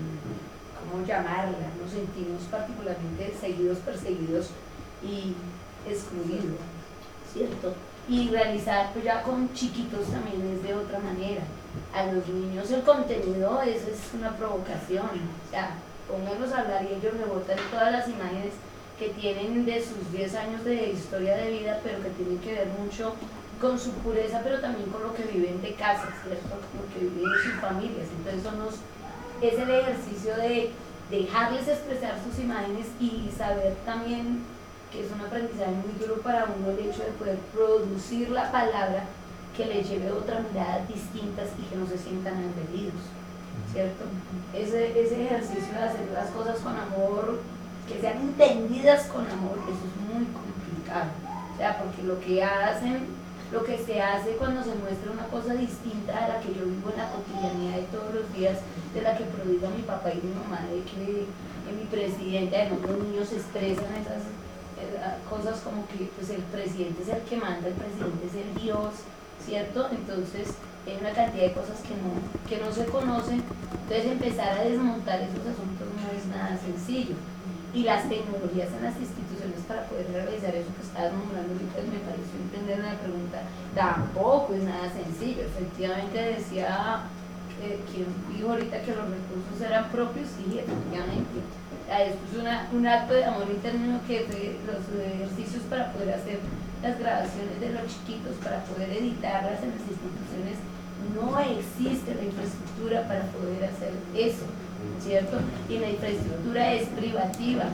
¿cómo llamarla? Nos sentimos particularmente seguidos, perseguidos y excluidos, ¿cierto? Y realizar pues ya con chiquitos también es de otra manera. A los niños el contenido eso es una provocación, o sea, pónganlos a hablar y ellos rebotan todas las imágenes que tienen de sus diez años de historia de vida, pero que tienen que ver mucho con su pureza, pero también con lo que viven de casa, ¿cierto? Con lo que viven sus familias. Entonces son los, es el ejercicio de dejarles expresar sus imágenes y saber también que es un aprendizaje muy duro para uno el hecho de poder producir la palabra que les lleve otras miradas distintas y que no se sientan agredidos, ¿cierto? Ese, ese ejercicio de hacer las cosas con amor, que sean entendidas con amor, eso es muy complicado. O sea, porque lo que hacen, lo que se hace cuando se muestra una cosa distinta a la que yo vivo en la cotidianidad de todos los días, de la que prodiga mi papá y mi mamá, de que en mi presidente, además los niños expresan esas eh, cosas como que pues el presidente es el que manda, el presidente es el Dios, ¿cierto? Entonces hay una cantidad de cosas que no, que no se conocen, entonces empezar a desmontar esos asuntos no es nada sencillo. Y las tecnologías en las instituciones para poder realizar eso que estabas nombrando ahorita, me pareció entender la pregunta, tampoco es nada sencillo. Efectivamente decía eh, quien dijo ahorita que los recursos eran propios, sí, efectivamente. Esto es una, un acto de amor interno que de los ejercicios para poder hacer las grabaciones de los chiquitos, para poder editarlas en las instituciones, no existe la infraestructura para poder hacer eso, ¿cierto? Y la infraestructura es privativa.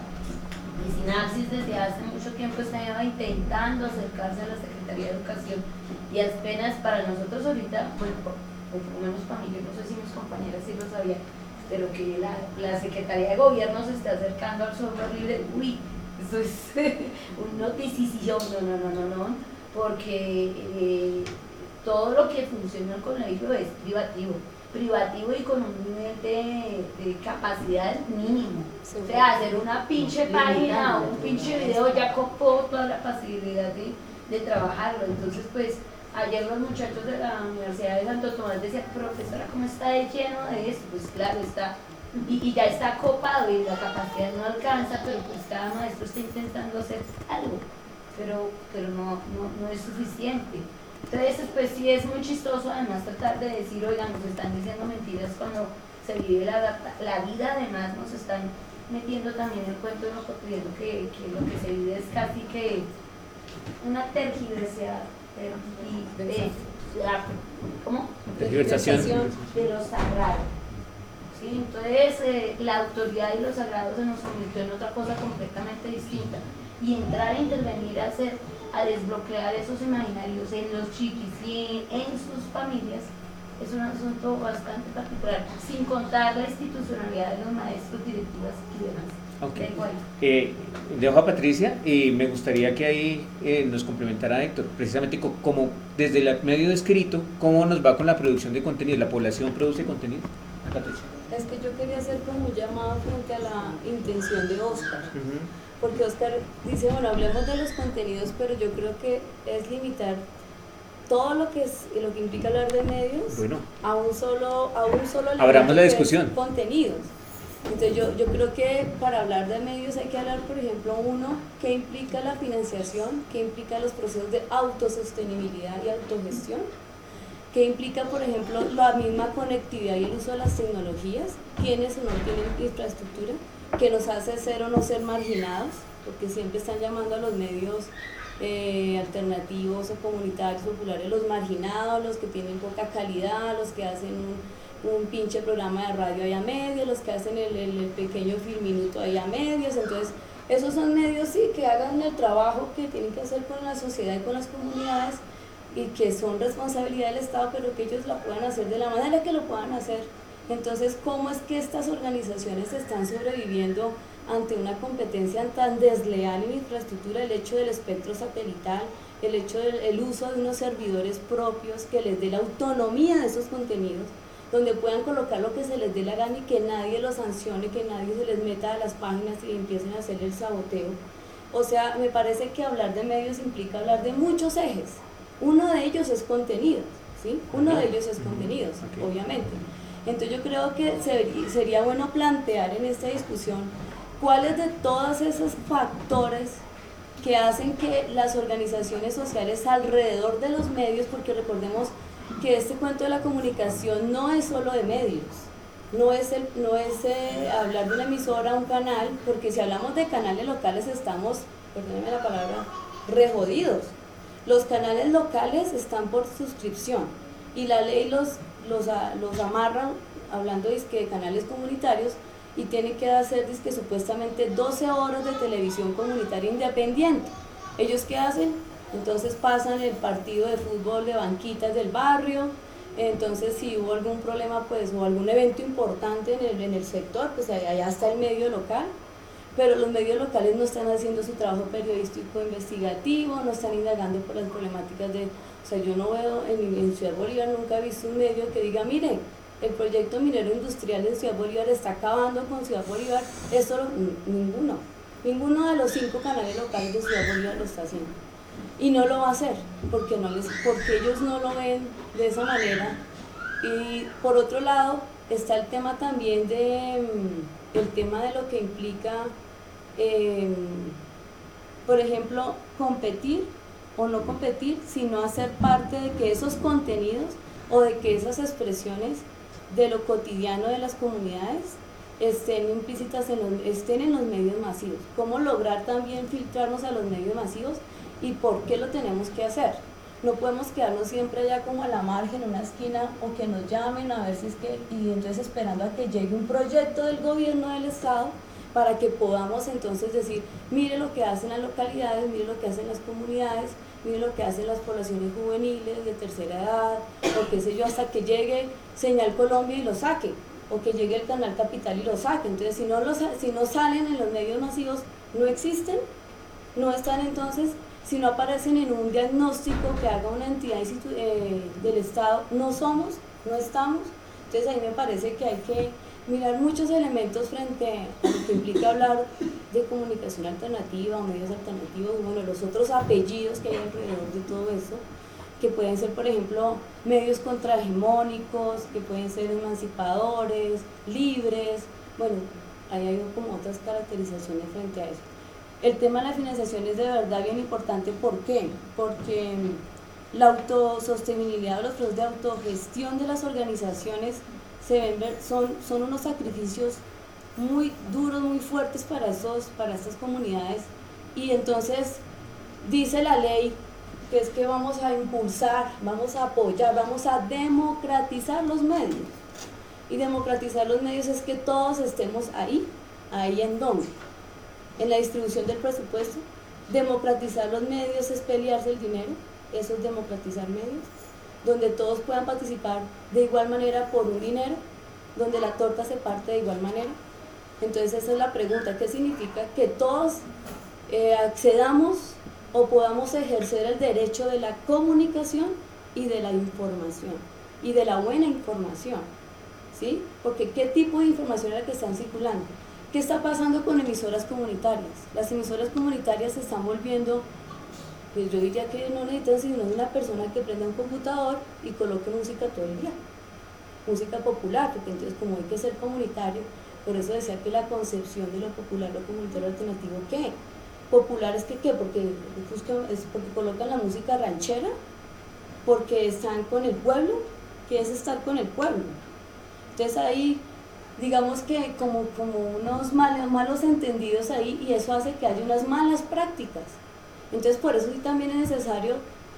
Y Sinapsis desde hace mucho tiempo estaba intentando acercarse a la Secretaría de Educación y apenas para nosotros ahorita, bueno, por, o por lo menos para mí, yo no sé si mis compañeras sí lo sabían, pero que la, la Secretaría de Gobierno se está acercando al software libre, uy, eso es un noticisillón, no, no, no, no, no, porque eh, todo lo que funciona con el libro es privativo, privativo y con un nivel de, de capacidad mínimo. O sea, hacer una pinche página o un pinche video ya copó toda la posibilidad de, de trabajarlo. Entonces, pues, ayer los muchachos de la Universidad de Santo Tomás decían, profesora, ¿cómo está lleno de eso? Pues claro, está, y, y ya está copado y la capacidad no alcanza, pero pues cada maestro está intentando hacer algo, pero, pero no, no, no es suficiente. Entonces, pues sí es muy chistoso además tratar de decir, oigan, nos están diciendo mentiras cuando se vive la, la vida, además nos están metiendo también el cuento de lo cotidiano, que, que lo que se vive es casi que una tergiversación de, de, la, ¿cómo? Tergiversación de lo sagrado. ¿Sí? Entonces, eh, la autoridad y lo sagrado se nos convirtió en otra cosa completamente distinta. Y entrar a intervenir, a hacer, a desbloquear esos imaginarios en los chiquis y en, en sus familias es un asunto bastante particular, sin contar la institucionalidad de los maestros, directivas y demás. Okay. Eh, dejo a Patricia y me gustaría que ahí eh, nos complementara Héctor, precisamente co como desde el medio escrito, cómo nos va con la producción de contenido, la población produce contenido. Patricia. Es que yo quería hacer como un llamado frente a la intención de Oscar. Uh-huh. Porque Oscar dice, bueno, hablemos de los contenidos, pero yo creo que es limitar todo lo que es lo que implica hablar de medios bueno. a un solo a un solo abramos la discusión. Contenidos. Entonces yo, yo creo que para hablar de medios hay que hablar, por ejemplo, uno, qué implica la financiación, qué implica los procesos de autosostenibilidad y autogestión, qué implica, por ejemplo, la misma conectividad y el uso de las tecnologías, quiénes o no tienen infraestructura, que nos hace ser o no ser marginados, porque siempre están llamando a los medios eh, alternativos o comunitarios populares los marginados, los que tienen poca calidad, los que hacen un, un pinche programa de radio ahí a medios, los que hacen el, el, el pequeño filminuto ahí a medios. Entonces esos son medios sí que hagan el trabajo que tienen que hacer con la sociedad y con las comunidades y que son responsabilidad del Estado, pero que ellos la puedan hacer de la manera que lo puedan hacer. Entonces, ¿cómo es que estas organizaciones están sobreviviendo ante una competencia tan desleal en infraestructura? El hecho del espectro satelital, el hecho del el uso de unos servidores propios que les dé la autonomía de esos contenidos, donde puedan colocar lo que se les dé la gana y que nadie los sancione, que nadie se les meta a las páginas y empiecen a hacer el saboteo. O sea, me parece que hablar de medios implica hablar de muchos ejes. Uno de ellos es contenidos, ¿sí? Uno de ellos es contenidos, okay. Obviamente. Entonces yo creo que sería bueno plantear en esta discusión cuáles de todos esos factores que hacen que las organizaciones sociales alrededor de los medios, porque recordemos que este cuento de la comunicación no es solo de medios, no es, el, no es eh, hablar de una emisora, un canal, porque si hablamos de canales locales estamos, perdónenme la palabra, rejodidos. Los canales locales están por suscripción y la ley los, los, los amarra, hablando de canales comunitarios, y tienen que hacer que supuestamente doce horas de televisión comunitaria independiente. ¿Ellos qué hacen? Entonces pasan el partido de fútbol de banquitas del barrio, entonces si hubo algún problema pues o algún evento importante en el, en el sector, pues allá está el medio local. pero los medios locales no están haciendo su trabajo periodístico investigativo, no están indagando por las problemáticas de... O sea, yo no veo en, en Ciudad Bolívar, nunca he visto un medio que diga, miren, el proyecto minero industrial en Ciudad Bolívar está acabando con Ciudad Bolívar. Esto lo, ninguno, ninguno de los cinco canales locales de Ciudad Bolívar lo está haciendo. Y no lo va a hacer, porque, no les, porque ellos no lo ven de esa manera. Y por otro lado, está el tema también de, el tema de lo que implica, eh, por ejemplo, competir o no competir, sino hacer parte de que esos contenidos o de que esas expresiones de lo cotidiano de las comunidades estén implícitas en los, estén en los medios masivos. Cómo lograr también filtrarnos a los medios masivos y por qué lo tenemos que hacer. No podemos quedarnos siempre allá como a la margen, en una esquina, o que nos llamen a ver si es que, y entonces esperando a que llegue un proyecto del gobierno del Estado para que podamos entonces decir, mire lo que hacen las localidades, mire lo que hacen las comunidades, mire lo que hacen las poblaciones juveniles de tercera edad, o qué sé yo, hasta que llegue Señal Colombia y lo saque, o que llegue el Canal Capital y lo saque. Entonces, si no, los, si no salen en los medios masivos, no existen, no están entonces, si no aparecen en un diagnóstico que haga una entidad eh, del Estado, no somos, no estamos. Entonces, ahí me parece que hay que mirar muchos elementos frente a lo que implica hablar de comunicación alternativa o medios alternativos, bueno, los otros apellidos que hay alrededor de todo eso, que pueden ser, por ejemplo, medios contrahegemónicos, que pueden ser emancipadores, libres, bueno, ahí hay como otras caracterizaciones frente a eso. El tema de la financiación es de verdad bien importante, ¿por qué? Porque la autosostenibilidad de los procesos de autogestión de las organizaciones se ven, son, son unos sacrificios muy duros, muy fuertes para, esos, para estas comunidades, y entonces dice la ley que es que vamos a impulsar, vamos a apoyar, vamos a democratizar los medios, y democratizar los medios es que todos estemos ahí, ahí en dónde, en la distribución del presupuesto. Democratizar los medios es pelearse el dinero, eso es democratizar medios, donde todos puedan participar de igual manera por un dinero, donde la torta se parte de igual manera. Entonces esa es la pregunta, ¿qué significa? Que todos eh, accedamos o podamos ejercer el derecho de la comunicación y de la información, y de la buena información, ¿sí? Porque ¿qué tipo de información es la que están circulando? ¿Qué está pasando con emisoras comunitarias? Las emisoras comunitarias se están volviendo, pues yo diría que no necesitan sino una persona que prenda un computador y coloque música todo el día, música popular, porque entonces como hay que ser comunitario, por eso decía que la concepción de lo popular, lo comunitario alternativo, ¿qué? Popular es que ¿qué? Porque, es porque colocan la música ranchera, porque están con el pueblo, ¿qué es estar con el pueblo? Entonces ahí, digamos que como, como unos malos, malos entendidos ahí, y eso hace que haya unas malas prácticas. Entonces por eso sí también es necesario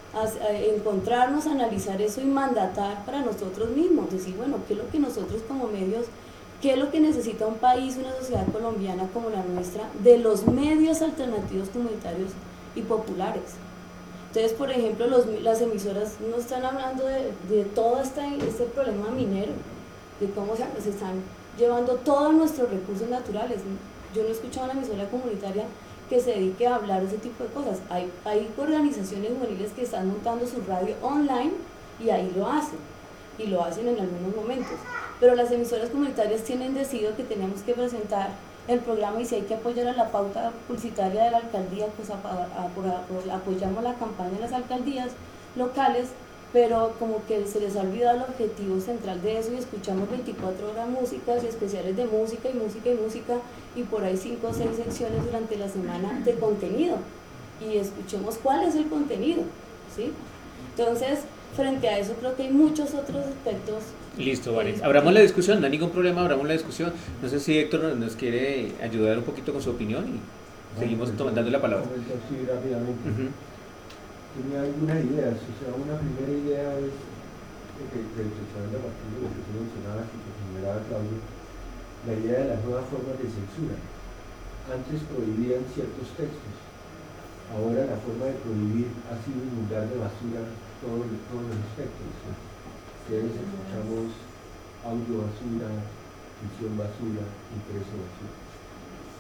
encontrarnos, analizar eso y mandatar para nosotros mismos, decir, bueno, ¿qué es lo que nosotros como medios, qué es lo que necesita un país, una sociedad colombiana como la nuestra, de los medios alternativos comunitarios y populares? Entonces, por ejemplo, los, las emisoras no están hablando de, de todo este, este problema minero, de cómo se, se están llevando todos nuestros recursos naturales. Yo no he escuchado una emisora comunitaria que se dedique a hablar de ese tipo de cosas. Hay, hay organizaciones juveniles que están montando su radio online y ahí lo hacen, y lo hacen en algunos momentos. Pero las emisoras comunitarias tienen decidido que tenemos que presentar el programa, y si hay que apoyar a la pauta publicitaria de la alcaldía, pues a, a, a, a, apoyamos la campaña de las alcaldías locales, pero como que se les ha olvidado el objetivo central de eso, y escuchamos veinticuatro horas músicas y especiales de música y música y música, y por ahí cinco o seis secciones durante la semana de contenido, y escuchemos cuál es el contenido, ¿sí? Entonces, frente a eso creo que hay muchos otros aspectos. Listo, vale. Abramos la discusión, no hay ningún problema, abramos la discusión. No sé si Héctor nos, nos quiere ayudar un poquito con su opinión y seguimos bueno, tomando la palabra. Sí, rápidamente. Uh-huh. Tenía algunas ideas, o sea, una primera idea es que, reflexionando a partir de lo que tú mencionabas y que generaba Claudio, la idea de las nuevas formas de censura. Antes prohibían ciertos textos, ahora la forma de prohibir ha sido inundar de basura todos, todos los aspectos. Ustedes escuchamos audio basura, visión basura, impreso basura.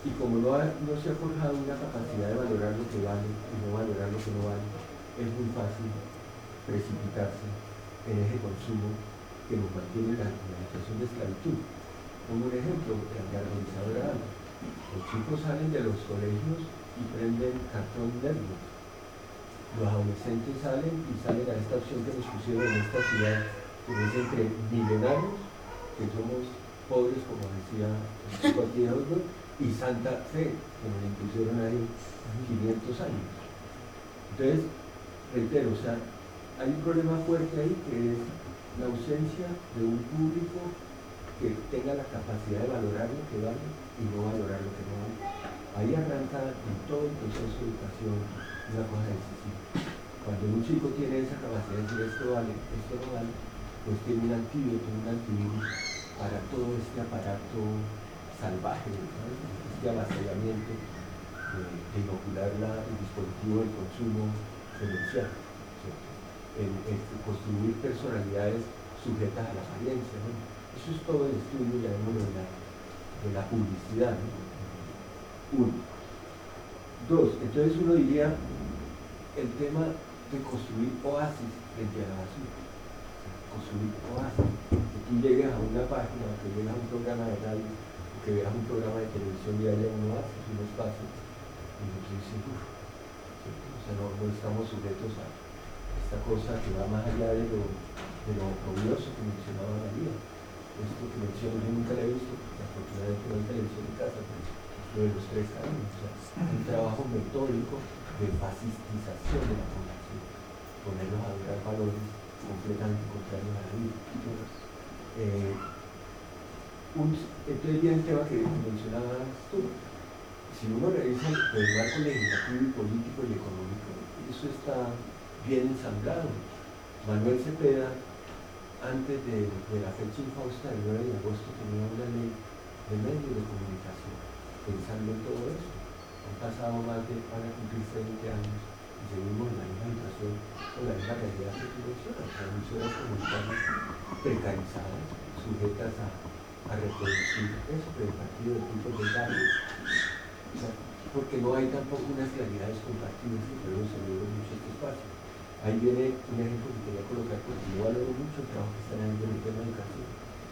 Y como no, ha, no se ha forjado una capacidad de valorar lo que vale y no valorar lo que no vale, es muy fácil precipitarse en ese consumo que nos mantiene en la, en la situación de esclavitud. Como un ejemplo, el garbanizador alto. Los chicos salen de los colegios y prenden cartón negro. Los adolescentes salen y salen a esta opción que nos pusieron en esta ciudad, que es entre millonarios, que somos pobres, como decía el chico aquí de Oslo, y Santa Fe, que nos impusieron ahí quinientos años. Entonces, reitero, o sea, hay un problema fuerte ahí que es la ausencia de un público que tenga la capacidad de valorar lo que vale y no valorar lo que no vale. Ahí arranca en todo el proceso de educación una cosa decisiva. Cuando un chico tiene esa capacidad de decir esto vale, esto no vale, pues tiene un antídoto, un antivirus para todo este aparato salvaje, ¿sabes? Este avasallamiento de, de inocular la, el dispositivo del consumo denunciado, ¿cierto? En, en construir personalidades sujetas a la apariencia, ¿no? Eso es todo el estudio, llamémoslo, de la, de la publicidad, ¿no? Uno. Dos, entonces uno diría el tema de construir oasis frente a la basura. Construir oasis. Que tú llegues a una página, o que llegues a un programa de radio, o que veas un programa de televisión y haya un oasis, un espacio, y nos dicen, uff, o sea, no, no estamos sujetos a esta cosa que va más allá de lo, de lo odioso que mencionaba María. Esto que menciono yo nunca lo he visto, porque afortunadamente no hay televisión en casa, pero lo de los tres años, o sea, un trabajo metódico de fascistización de la población, ponerlos a adorar valores completamente contrarios a la vida. Eh, un, entonces viene el tema que mencionabas tú. Si uno revisa el marco legislativo y político y económico, eso está bien ensamblado. Manuel Cepeda, antes de, de la fecha infausta del nueve de agosto, tenía una ley de medios de comunicación, pensando en todo eso. Han pasado más de, van a cumplir veinte años y seguimos en la misma situación, con la misma realidad que tú mencionas, transmisiones comunitarias precarizadas, sujetas a, a reproducir eso, pero el partido de tipos de daño, o sea, porque no hay tampoco unas claridades compartidas que podemos celebrar mucho este espacio. Ahí viene un ejemplo que quería colocar porque yo valoro mucho el trabajo que están haciendo en el tema de educación.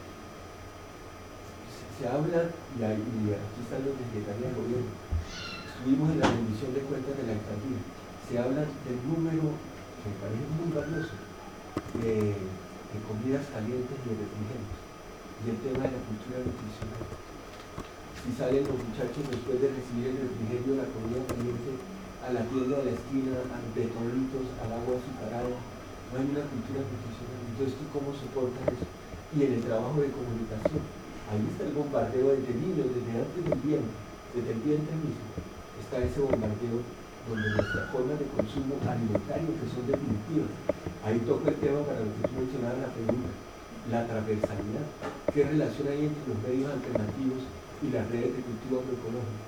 Se, se habla, y, hay, y aquí están los de Secretaría de Gobierno, estuvimos en la rendición de cuentas de la alcaldía, se habla del número, que me parece muy valioso, de, de comidas calientes y de refrigerios, y el tema de la cultura nutricional. Si salen los muchachos después de recibir el refrigerio, la comida caliente, a la tienda de la esquina, a los betonitos, al agua azucarada, no hay una cultura nutricional. Entonces, ¿tú cómo soportas eso? Y en el trabajo de comunicación, ahí está el bombardeo desde niños, desde antes del vientre, desde el vientre mismo, está ese bombardeo donde nuestras formas de consumo alimentario que son definitivas. Ahí toca el tema para lo que tú mencionabas en la pregunta, la transversalidad. ¿Qué relación hay entre los medios alternativos y las redes de cultivo agroecológico?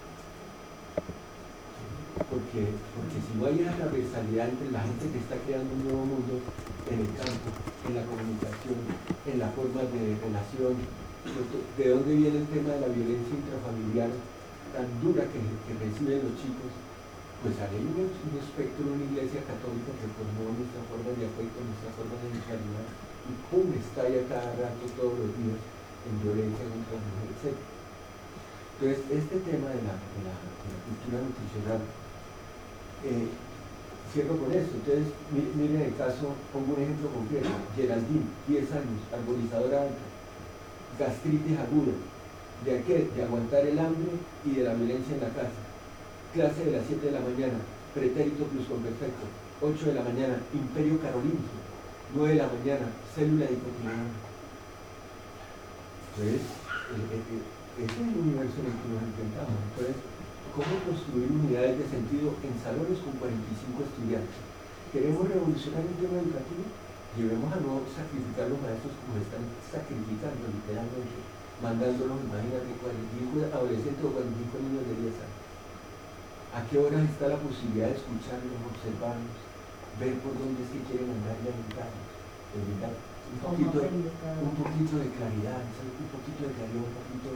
Porque, porque si no hay una transversalidad entre la gente que está creando un nuevo mundo en el campo, en la comunicación, en las formas de relación, de dónde viene el tema de la violencia intrafamiliar tan dura que, que reciben los chicos, pues hay un, un espectro de una iglesia católica que formó nuestra forma de afecto, nuestra forma de sexualidad, y pum, estalla cada rato, todos los días, en violencia contra las mujeres, etcétera. Entonces, este tema de la, de la, de la cultura nutricional, eh, cierro con esto. Entonces, miren el caso, pongo un ejemplo concreto. Geraldine, diez años, arborizadora alta, gastritis aguda. ¿De qué? De aguantar el hambre y de la violencia en la casa. Clase de las siete de la mañana, pretérito pluscuamperfecto. ocho de la mañana, imperio carolingio. nueve de la mañana, célula dicotiledona. Entonces, eh, eh, ese es el universo en el que nos enfrentamos. Entonces, ¿cómo construir unidades de sentido en salones con cuarenta y cinco estudiantes? ¿Queremos revolucionar el tema educativo? Llevemos a no sacrificar los maestros como están sacrificando literalmente, mandándolos, imagínate, cuarenta y cinco adolescentes o cuarenta y cinco niños de diez años. ¿A qué horas está la posibilidad de escucharlos, observarlos, ver por dónde es que quieren andar y orientarlos? Un poquito, un poquito de claridad, un poquito de claridad, un poquito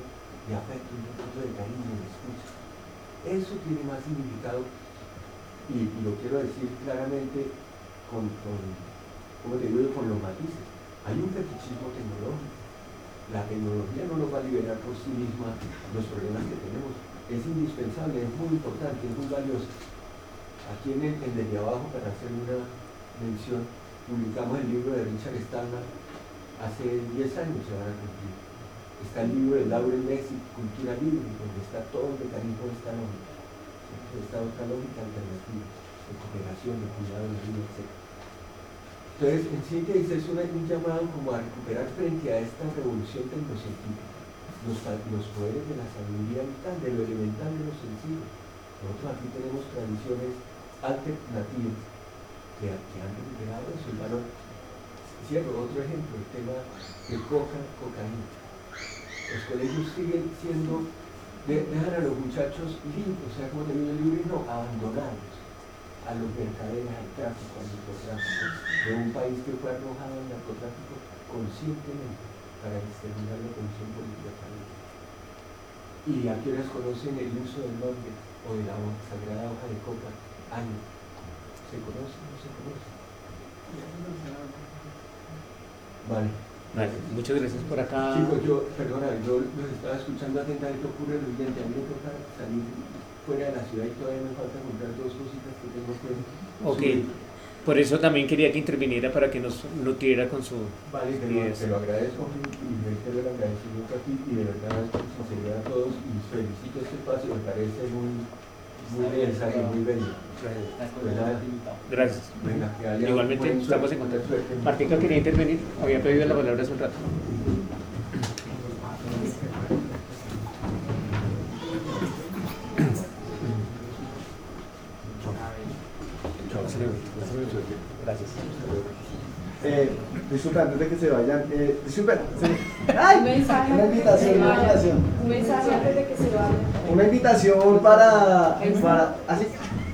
de afecto, un poquito de cariño, de escucha. Eso tiene más significado, y, y lo quiero decir claramente con, con, ¿cómo te digo? Con los matices. Hay un fetichismo tecnológico. La tecnología no nos va a liberar por sí misma los problemas que tenemos. Es indispensable, es muy importante, es muy valioso. Aquí en el, en el de abajo, para hacer una mención, publicamos el libro de Richard Stallman hace diez años, se van a cumplir. Está el libro de Lauren Messi, Cultura Libre, donde está todo el mecanismo de esta lógica, de esta otra lógica alternativa, de cooperación, de cuidado de la vida, etcétera. Entonces, en síntesis, es una, un llamado como a recuperar frente a esta revolución tecnocientífica los, los poderes de la sabiduría vital, de lo elemental, de lo sencillo. Nosotros aquí tenemos tradiciones alternativas que, que han recuperado eso. El valor. Cierro otro ejemplo, el tema de coca, cocaína. Los colegios siguen siendo, de, dejan a los muchachos limpios, o sea, como te digo el libro, no, abandonados a los mercaderes, al tráfico, al narcotráfico, de un país que fue arrojado al narcotráfico conscientemente para exterminar la condición política política. Y a quienes conocen el uso del nombre o de la sagrada hoja de coca, año. ¿Se conoce o no se conoce? Vale. Vale, muchas gracias por acá. Chicos, yo, perdona, yo los estaba escuchando atentamente, ocurre lo siguiente, a mí me toca salir fuera de la ciudad y todavía me falta comprar dos cositas que tengo que Ok, subir. por eso también quería que interviniera para que nos nutriera con su Vale, te lo, te lo agradezco y reitero el agradecimiento aquí y de verdad con sinceridad a todos y felicito este espacio, me parece muy, muy necesario, muy bello. Gracias. Venga, que haya Igualmente buen estamos en suerte. contacto. Martica quería intervenir, había pedido la palabra hace un rato. Gracias. Eh, disculpen, antes de que se vayan, eh, disculpen, sí. ¡Ay! Un mensaje Una antes de que invitación, se una vayan. invitación. Un mensaje antes de que se vayan. Una invitación para, para, así,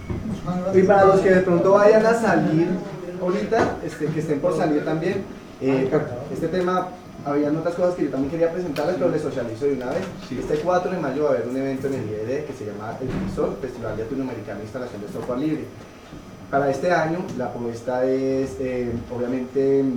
y para los que de pronto vayan a salir ahorita, este, que estén por salir también, eh, este tema, habían otras cosas que yo también quería presentarles, pero les socializo de una vez. Este cuatro de mayo va a haber un evento en el I E D que se llama el FISOL, Festival Latinoamericano de Instalación de Software Libre. Para este año la apuesta es, eh, obviamente, eh,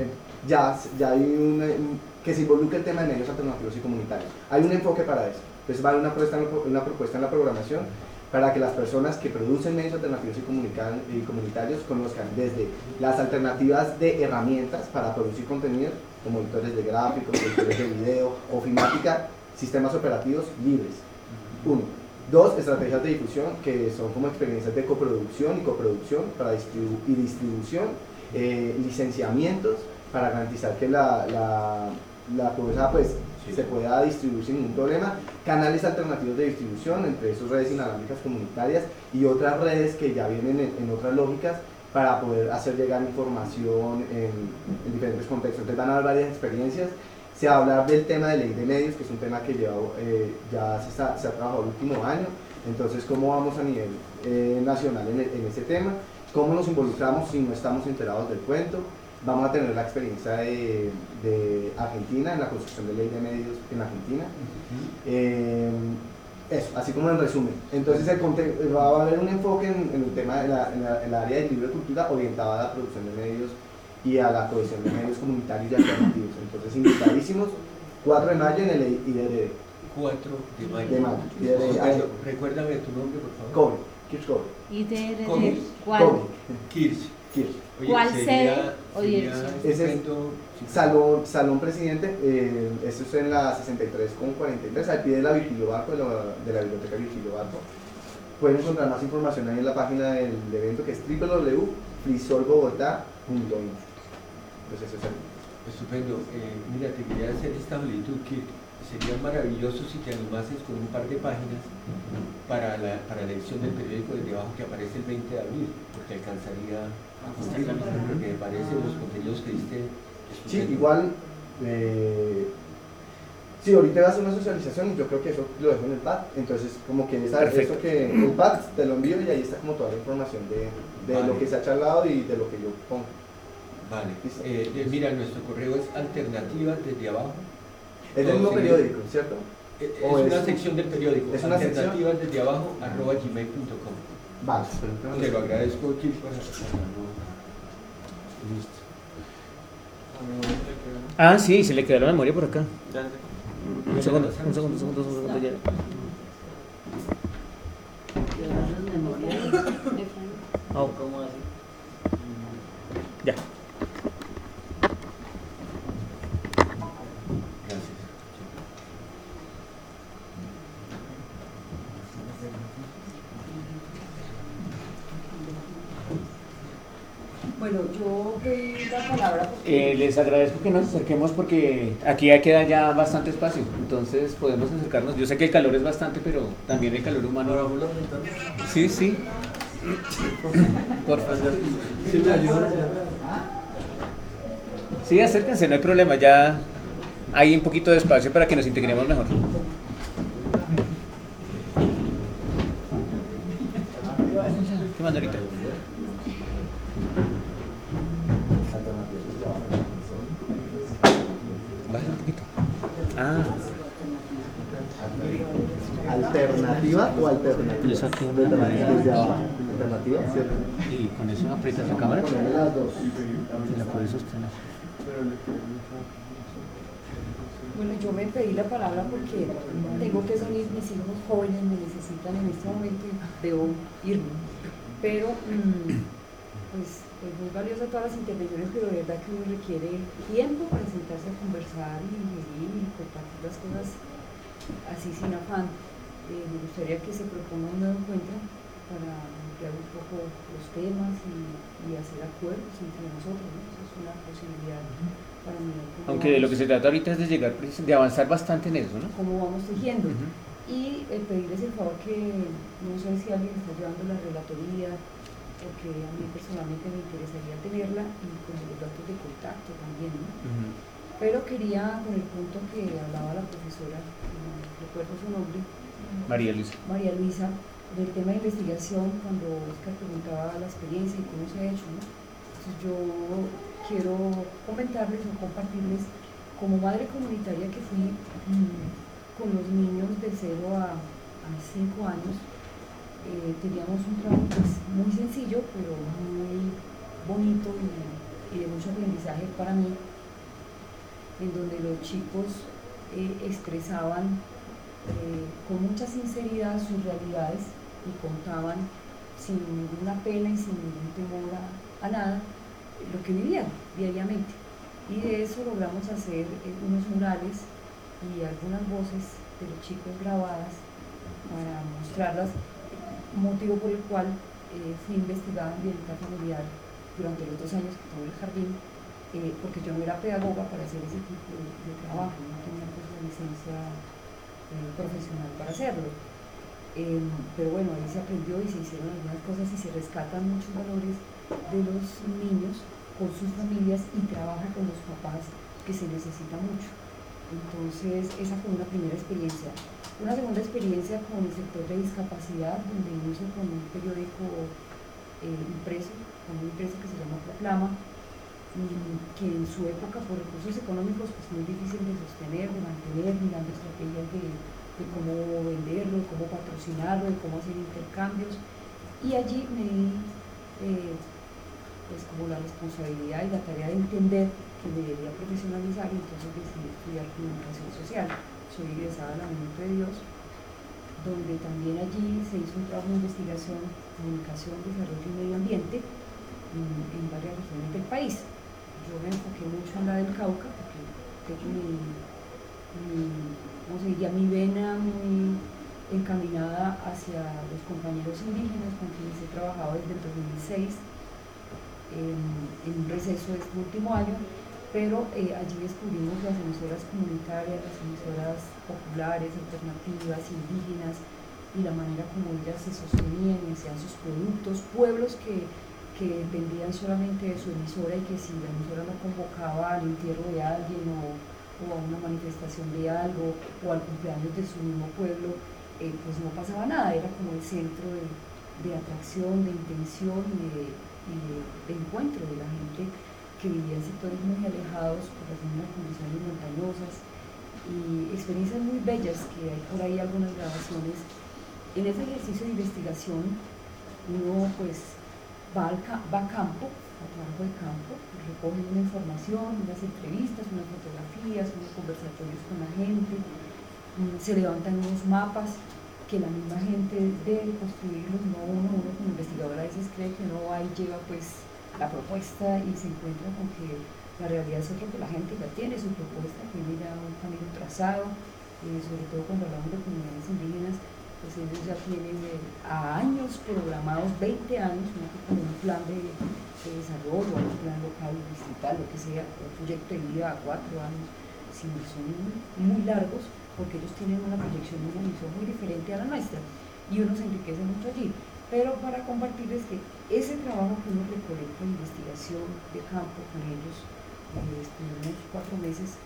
ya, ya hay un, un, que se involucre el tema de medios alternativos y comunitarios. Hay un enfoque para eso. Entonces va a haber una propuesta, una propuesta en la programación para que las personas que producen medios alternativos y, y comunitarios conozcan desde las alternativas de herramientas para producir contenido, como editores de gráficos, editores de video, ofimática, sistemas operativos libres. Uno. Dos, estrategias de difusión, que son como experiencias de coproducción y coproducción para distribu y distribución, eh, licenciamientos para garantizar que la, la, la pobreza pues, sí. se pueda distribuir sin ningún problema, canales alternativos de distribución, entre esos redes inalámbricas comunitarias y otras redes que ya vienen en, en otras lógicas para poder hacer llegar información en, en diferentes contextos. Entonces van a haber varias experiencias. Se va a hablar del tema de ley de medios, que es un tema que lleva, eh, ya se, está, se ha trabajado el último año. Entonces, ¿cómo vamos a nivel eh, nacional en, en ese tema? ¿Cómo nos involucramos si no estamos enterados del cuento? Vamos a tener la experiencia de, de Argentina, en la construcción de ley de medios en Argentina. Uh-huh. eh, eso, así como en resumen. Entonces, el, va a haber un enfoque en, en el tema de la, en la, en la área de libre cultura orientada a la producción de medios y a la cohesión de medios comunitarios y alternativos. Entonces, invitadísimos, cuatro de mayo en el I D D. cuatro de mayo. De mayo. I D D. Ay, recuérdame tu nombre, por favor. Kobe, Kirch Kobe. I D R Kobe. D, ¿cuál? Kirch. Kirch. Oye, ¿cuál sede o dirección? Ese es Salón, Salón Presidente, eh, esto es en la sesenta y tres con cuarenta y tres, al pie de la Virgilio Barco, de la, de la biblioteca Virgilio Barco. Pueden encontrar más información ahí en la página del evento, que es w w w punto frisol bogotá punto info. Entonces, eso es el... Estupendo. Eh, mira, te quería hacer esta solicitud que sería maravilloso si te animases con un par de páginas para la, para la edición del periódico desde abajo que aparece el veinte de abril, porque alcanzaría a cumplir, porque me parecen los contenidos que diste. Sí, igual, eh, sí, ahorita vas a hacer una socialización y yo creo que eso lo dejo en el pad, entonces como que esa, eso que el pad te lo envío y ahí está como toda la información de, de vale. lo que se ha charlado y de lo que yo pongo. Vale, eh, mira, nuestro correo es alternativas desde abajo. Es del mismo periódico, ¿cierto? Es ¿O una es- sección del periódico, es una sección? alternativas desde abajo, arroba gmail punto com. Vale, pero entonces- Te lo agradezco, Kim, para sacarlo. Listo. Ah, sí, se le quedó la memoria por acá. Ya, ya. Un segundo, un segundo, un segundo, un segundo, ya. Oh. ¿Cómo así? Ya. Gracias. Bueno, yo pedí la palabra porque Eh, les agradezco que nos acerquemos porque aquí ya queda ya bastante espacio, entonces podemos acercarnos. Yo sé que el calor es bastante, pero también el calor humano. Sí, sí. Por favor. Sí, me ayuda. Sí, acérquense, no hay problema. Ya hay un poquito de espacio para que nos integremos mejor. ¿Qué manda ahorita? Baja un poquito. Ah. ¿Alternativa o alternativa? Les saqué una Desde manera. desde abajo. Alternativa, ¿cierto? Y con eso aprietas la cámara. Ponerle las dos. Y la puedes sostener. Bueno, yo me pedí la palabra porque tengo que salir, mis hijos jóvenes me necesitan en este momento y debo irme. Pero, mm, pues, es muy valiosa todas las intervenciones, pero de verdad que uno requiere tiempo para sentarse a conversar y digerir y compartir las cosas así sin afán. Eh, me gustaría que se proponga un nuevo encuentro para ampliar un poco los temas y, y hacer acuerdos entre nosotros, ¿no? Eso es una posibilidad para mí. Aunque de lo que se trata ahorita es de llegar, de avanzar bastante en eso, ¿no? Cómo vamos tejiendo. Ujú. Y eh, pedirles el favor que no sé si alguien está llevando la relatoría, porque a mí personalmente me interesaría tenerla y con los datos de contacto también, ¿no? Ujú. Pero quería, con el punto que hablaba la profesora, no recuerdo su nombre, María Luisa. María Luisa, del tema de investigación, cuando Oscar preguntaba la experiencia y cómo se ha hecho, ¿no? Entonces yo quiero comentarles o compartirles, como madre comunitaria que fui mmm, con los niños de cero a cinco años, eh, teníamos un trabajo pues, muy sencillo, pero muy bonito y, y de mucho aprendizaje para mí, en donde los chicos eh, expresaban eh, con mucha sinceridad sus realidades y contaban sin ninguna pena y sin ningún temor a, a nada lo que vivían diariamente. Y de eso logramos hacer eh, unos murales y algunas voces de los chicos grabadas para mostrarlas, motivo por el cual eh, fui investigada en bienestar familiar durante los dos años que tuve el jardín, eh, porque yo no era pedagoga para hacer ese tipo de, de trabajo, no tenía pues, la licencia eh, profesional para hacerlo. Eh, pero bueno, ahí se aprendió y se hicieron algunas cosas y se rescatan muchos valores de los niños con sus familias y trabaja con los papás, que se necesita mucho. Entonces, esa fue una primera experiencia. Una segunda experiencia con el sector de discapacidad, donde inicio con un periódico eh, impreso, con un impreso que se llama Proclama, que en su época, por recursos económicos, pues muy difícil de sostener, de mantener, mirando estrategias de, de cómo venderlo, de cómo patrocinarlo, de cómo hacer intercambios. Y allí me di eh, pues como la responsabilidad y la tarea de entender que me debía profesionalizar, y entonces decidí estudiar comunicación social. Soy egresada de la Movimiento de Dios, donde también allí se hizo un trabajo de investigación, comunicación, desarrollo y medio ambiente en, en varias regiones del país. Yo me enfoqué mucho en la del Cauca, porque tengo mi, mi, ¿cómo se diría? mi vena muy encaminada hacia los compañeros indígenas con quienes he trabajado desde el dos mil seis, en, en un receso de este último año, pero eh, allí descubrimos las emisoras comunitarias, las emisoras populares, alternativas, indígenas, y la manera como ellas se sostenían y hacían sus productos, pueblos que, que dependían solamente de su emisora y que si la emisora no convocaba al entierro de alguien o, o a una manifestación de algo o al cumpleaños de su mismo pueblo, eh, pues no pasaba nada, era como el centro de, de atracción, de intención y de, y de, de encuentro de la gente que vivía en sectores muy alejados por las mismas condiciones montañosas y experiencias muy bellas, que hay por ahí algunas grabaciones. En ese ejercicio de investigación uno pues va, al ca va a campo, a trabajo de campo, recoge una información, unas entrevistas, unas fotografías, unos conversatorios con la gente, se levantan unos mapas que la misma gente debe construirlos, no uno, uno como investigador a veces cree que uno va y lleva pues la propuesta y se encuentra con que la realidad es otra, que la gente ya tiene su propuesta, tiene ya un camino trazado, eh, sobre todo cuando hablamos de comunidades indígenas, pues ellos ya tienen eh, a años programados, veinte años, ¿no? Con un plan de, de desarrollo, un plan local, distrital, lo que sea, un proyecto de vida a cuatro años, sino son muy largos, porque ellos tienen una proyección y una misión muy diferente a la nuestra, y uno se enriquece mucho allí. Pero para compartirles que ese trabajo que uno recolecta, investigación de campo con ellos, eh, estuvimos cuatro meses,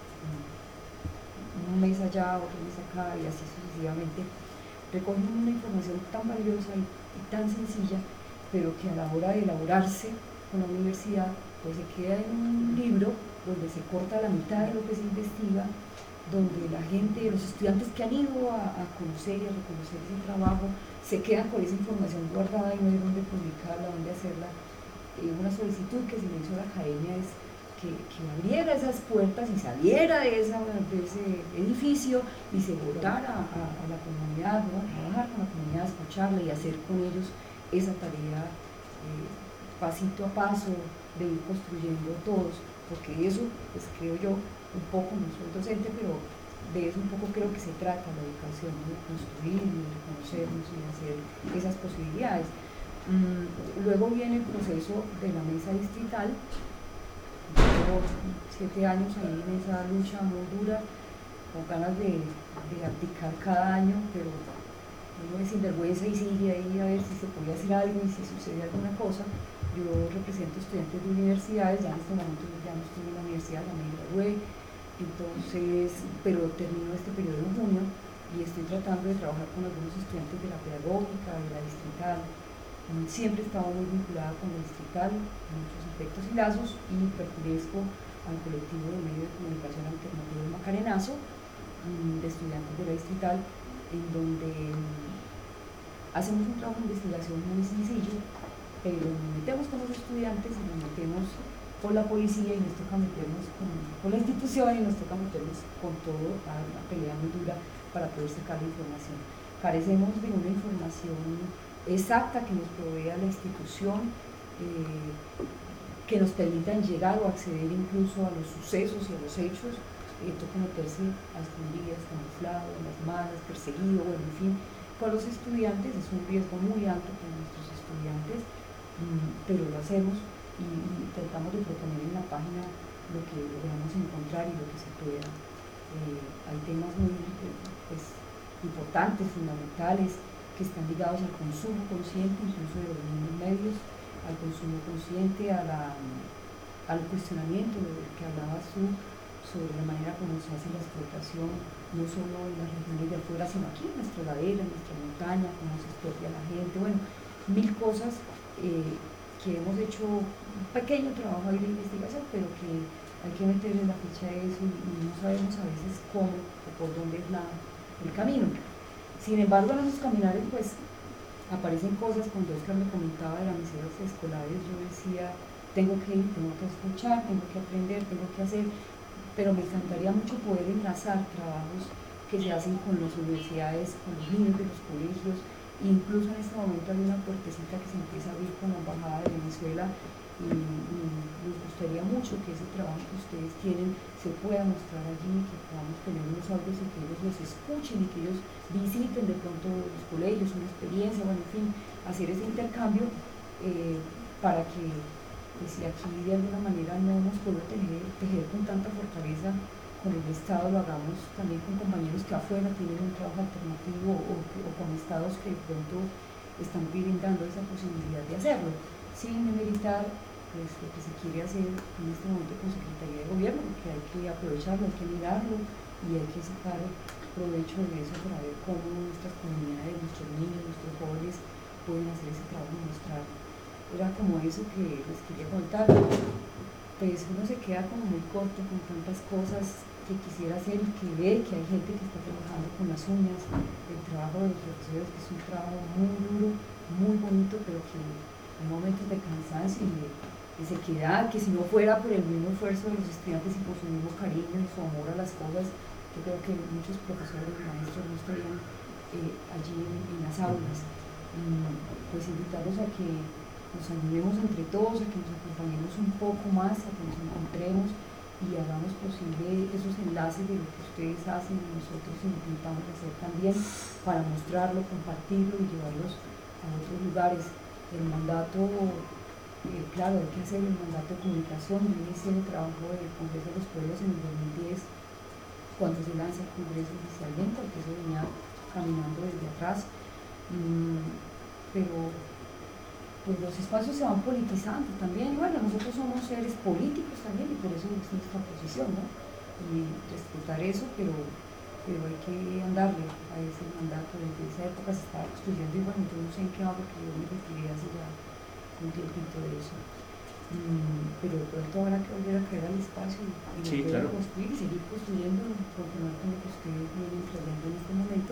un mes allá, otro mes acá, y así sucesivamente, recogen una información tan valiosa y, y tan sencilla, pero que a la hora de elaborarse con la universidad, pues se queda en un libro donde se corta la mitad de lo que se investiga, donde la gente, los estudiantes que han ido a, a conocer y a reconocer ese trabajo, se quedan con esa información guardada y no hay dónde publicarla, dónde hacerla. Eh, una solicitud que se le hizo a la academia es que, que abriera esas puertas y saliera de, esa, de ese edificio y se votara a, a la comunidad, ¿no? A trabajar con la comunidad, a escucharla y hacer con ellos esa tarea eh, pasito a paso de ir construyendo todos, porque eso, pues creo yo, un poco, no soy docente, pero de eso un poco creo que se trata la educación, de construir y de reconocernos y de hacer esas posibilidades. Mm, luego viene el proceso de la mesa distrital. Llevo siete años ahí en esa lucha muy dura, con ganas de, de abdicar cada año, pero uno es sinvergüenza y sigue ahí a ver si se puede hacer algo y si sucede alguna cosa. Yo represento estudiantes de universidades, ya en este momento ya no estoy en la universidad, ya me gradué, entonces, pero termino este periodo en junio y estoy tratando de trabajar con algunos estudiantes de la pedagógica, de la distrital. Siempre he estado muy vinculada con la distrital, en muchos aspectos y lazos, y pertenezco al colectivo de medios de comunicación alternativo de Macarenazo, de estudiantes de la distrital, en donde hacemos un trabajo de investigación muy sencillo, pero nos metemos con los estudiantes y nos metemos con la policía y nos toca meternos con, con la institución y nos toca meternos con todo a una pelea muy dura para poder sacar la información. Carecemos de una información exacta que nos provea la institución, eh, que nos permitan llegar o acceder incluso a los sucesos y a los hechos. Eh, toca meterse a escondidas, camuflado, en las malas, perseguido, bueno, en fin, con los estudiantes es un riesgo muy alto con nuestros estudiantes, mmm, pero lo hacemos y, y tratamos de proponer en la página lo que logramos encontrar y lo que se pueda. Eh, hay temas muy pues, importantes, fundamentales, que están ligados al consumo consciente, incluso de los mismos medios, al consumo consciente, a la, al cuestionamiento del que hablabas tú sobre la manera como se hace la explotación, no solo en las regiones de afuera, sino aquí en nuestra ladera, en nuestra montaña, cómo se expropian la gente, bueno, mil cosas eh, que hemos hecho un pequeño trabajo ahí de investigación, pero que hay que meterle la ficha a eso y, y no sabemos a veces cómo o por dónde es la, el camino. Sin embargo, en esos caminares pues aparecen cosas. Cuando Oscar me comentaba de las misiones escolares, yo decía, tengo que ir, tengo que escuchar, tengo que aprender, tengo que hacer, pero me encantaría mucho poder enlazar trabajos que se hacen con las universidades, con los niños de los colegios. Incluso en este momento hay una puertecita que se empieza a abrir con la Embajada de Venezuela y, y nos gustaría mucho que ese trabajo que ustedes tienen se pueda mostrar allí, que podamos tener unos audios y que ellos los escuchen y que ellos visiten de pronto los colegios, una experiencia, bueno, en fin, hacer ese intercambio eh, para que pues, si aquí de alguna manera no nos podemos tejer, tejer con tanta fortaleza con el Estado, lo hagamos también con compañeros que afuera tienen un trabajo alternativo o, o con estados que de pronto están brindando esa posibilidad de hacerlo, sin demeritar pues, lo que se quiere hacer en este momento con Secretaría de Gobierno, porque hay que aprovecharlo, hay que mirarlo y hay que sacar provecho de eso para ver cómo nuestras comunidades, nuestros niños, nuestros jóvenes pueden hacer ese trabajo y mostrarlo. Era como eso que les quería contar. Pues uno se queda como muy corto con tantas cosas que quisiera hacer y que ve que hay gente que está trabajando con las uñas, el trabajo de los profesores, que es un trabajo muy duro, muy bonito, pero que hay momentos de cansancio y de, de sequedad, que si no fuera por el mismo esfuerzo de los estudiantes y por su mismo cariño y su amor a las cosas, yo creo que muchos profesores y maestros no estarían eh, allí en, en las aulas. Mm, pues invitarlos a que nos ayudemos entre todos, a que nos acompañemos un poco más, a que nos encontremos y hagamos posible esos enlaces de lo que ustedes hacen y nosotros intentamos hacer también para mostrarlo, compartirlo y llevarlos a otros lugares. El mandato, eh, claro, hay que hacer el mandato de comunicación. Yo inicié el trabajo del Congreso de los Pueblos en el dos mil diez, cuando se lanza el Congreso oficialmente, porque eso venía caminando desde atrás, mm, pero pues los espacios se van politizando también, y bueno, nosotros somos seres políticos también y por eso es nuestra posición, ¿no? Y respetar eso, pero, pero hay que andarle a ese mandato. Desde esa época se estaba construyendo y bueno, yo no sé en qué va porque yo me retiré hace ya un tiempito de eso. Mm, pero de pronto habrá que volver a crear el espacio y, y Sí, volver claro. a construir y seguir construyendo, continuar con lo que ustedes vienen trayendo en este momento.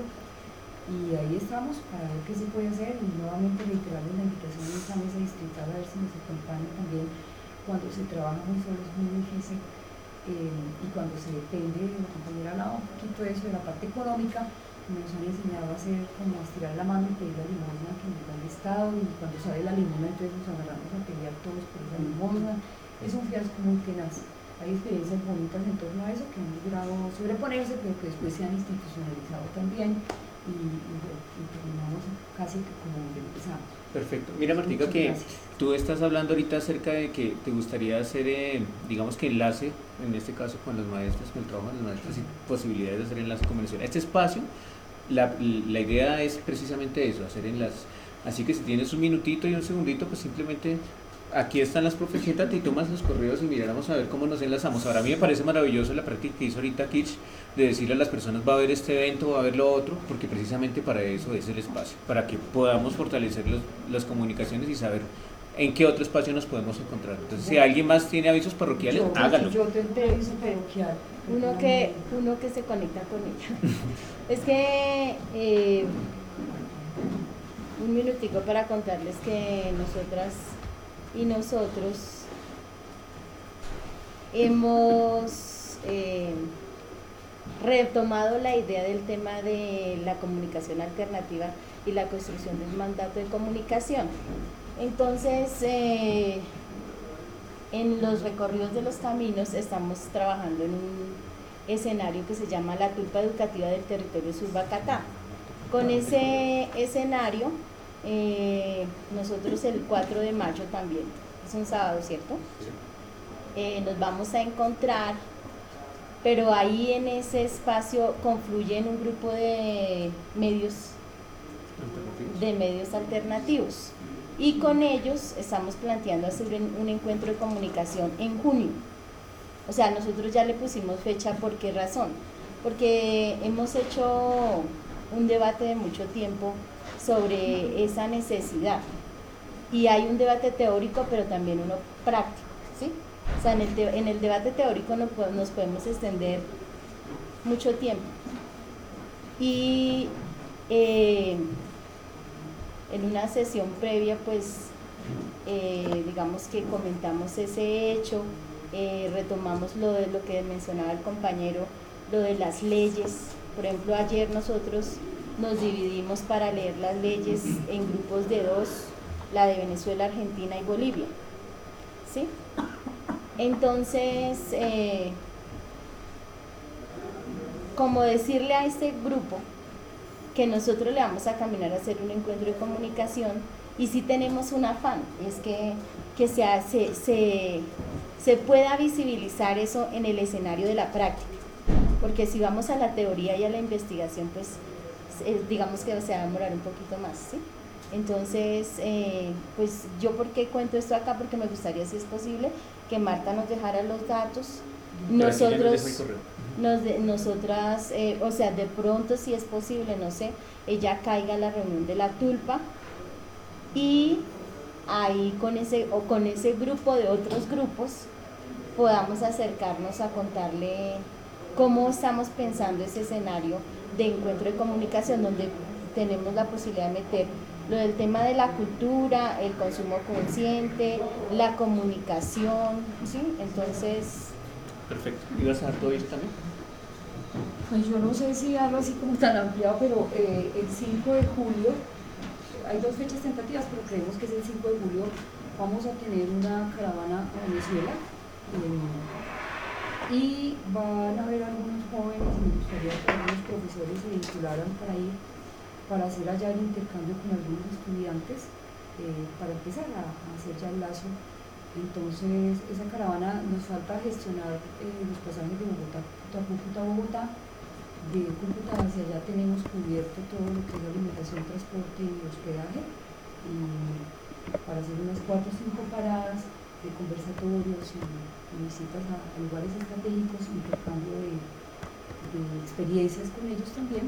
Y ahí estamos para ver qué se puede hacer y nuevamente reiterarles la invitación a esta mesa distrital a ver si nos acompañan también. Cuando se trabaja muy solo es muy difícil eh, y cuando se depende, la compañera hablaba un poquito de eso, de la parte económica, nos han enseñado a hacer como a estirar la mano y pedir la limosna que nos da el Estado, y cuando sale la limosna entonces nos agarramos a pelear todos por esa limosna. Es un fiasco muy tenaz. Hay experiencias bonitas en torno a eso que han logrado sobreponerse, pero que después se han institucionalizado también. Y, y, y terminamos casi que como empezamos. Perfecto. Mira, Martica, Muchas que gracias. tú estás hablando ahorita acerca de que te gustaría hacer, eh, digamos que enlace, en este caso con los maestros, con el trabajo de los maestros y posibilidades de hacer enlace con Venezuela. Este espacio, la, la idea es precisamente eso, hacer enlaces. Así que si tienes un minutito y un segundito, pues simplemente aquí están las profes, siéntate y tomas los correos y miráramos a ver cómo nos enlazamos. Ahora a mí me parece maravilloso la práctica que hizo ahorita Kitsch, de decirle a las personas va a haber este evento, va a haber lo otro, porque precisamente para eso es el espacio, para que podamos fortalecer los, las comunicaciones y saber en qué otro espacio nos podemos encontrar. Entonces, si alguien más tiene avisos parroquiales, Yo, hágalo. Yo tengo aviso parroquial. Uno que, uno que se conecta con ella. Es que eh, un minutico para contarles que nosotras y nosotros hemos eh, retomado la idea del tema de la comunicación alternativa y la construcción del mandato de comunicación. Entonces, eh, en los recorridos de los caminos estamos trabajando en un escenario que se llama la Tulpa Educativa del Territorio Surbacatá. Con ese escenario, eh, nosotros el cuatro de mayo también, es un sábado, ¿cierto? Eh, nos vamos a encontrar, pero ahí en ese espacio confluyen un grupo de medios, de medios alternativos. Y con ellos estamos planteando hacer un, un encuentro de comunicación en junio. O sea, nosotros ya le pusimos fecha. ¿Por qué razón? Porque hemos hecho un debate de mucho tiempo sobre esa necesidad. Y hay un debate teórico, pero también uno práctico, ¿sí? O sea, en el, te, en el debate teórico no, nos podemos extender mucho tiempo. Y eh, en una sesión previa, pues, eh, digamos que comentamos ese hecho, eh, retomamos lo de lo que mencionaba el compañero, lo de las leyes. Por ejemplo, ayer nosotros nos dividimos para leer las leyes en grupos de dos, la de Venezuela, Argentina y Bolivia, ¿sí? Entonces, eh, como decirle a este grupo que nosotros le vamos a caminar a hacer un encuentro de comunicación, y sí tenemos un afán, es que, que se, se, se, se pueda visibilizar eso en el escenario de la práctica, porque si vamos a la teoría y a la investigación, pues eh, digamos que se va a demorar un poquito más, ¿sí? Entonces, eh, pues yo ¿por qué cuento esto acá? Porque me gustaría, si es posible, que Marta nos dejara los datos. Nosotros, nos de, nosotras, eh, o sea, de pronto, si es posible, no sé, ella caiga a la reunión de la Tulpa y ahí con ese, o con ese grupo de otros grupos podamos acercarnos a contarle cómo estamos pensando ese escenario de encuentro de comunicación donde tenemos la posibilidad de meter lo del tema de la cultura, el consumo consciente, la comunicación, ¿sí? Entonces... Perfecto. ¿Ibas a dar todo eso también? Pues yo no sé si algo así como tan ampliado, pero eh, el cinco de julio, hay dos fechas tentativas, pero creemos que es el cinco de julio, vamos a tener una caravana a Venezuela eh, y van a haber algunos jóvenes, y me gustaría que algunos profesores se vincularan para ir, para hacer allá el intercambio con algunos estudiantes, eh, para empezar a, a hacer ya el lazo. Entonces, esa caravana nos falta gestionar eh, los pasajes de Bogotá a Cúcuta, Bogotá. De Cúcuta hacia allá tenemos cubierto todo lo que es alimentación, transporte y hospedaje. Y para hacer unas cuatro o cinco paradas de conversatorios y, y visitas a, a lugares estratégicos, intercambio de, de experiencias con ellos también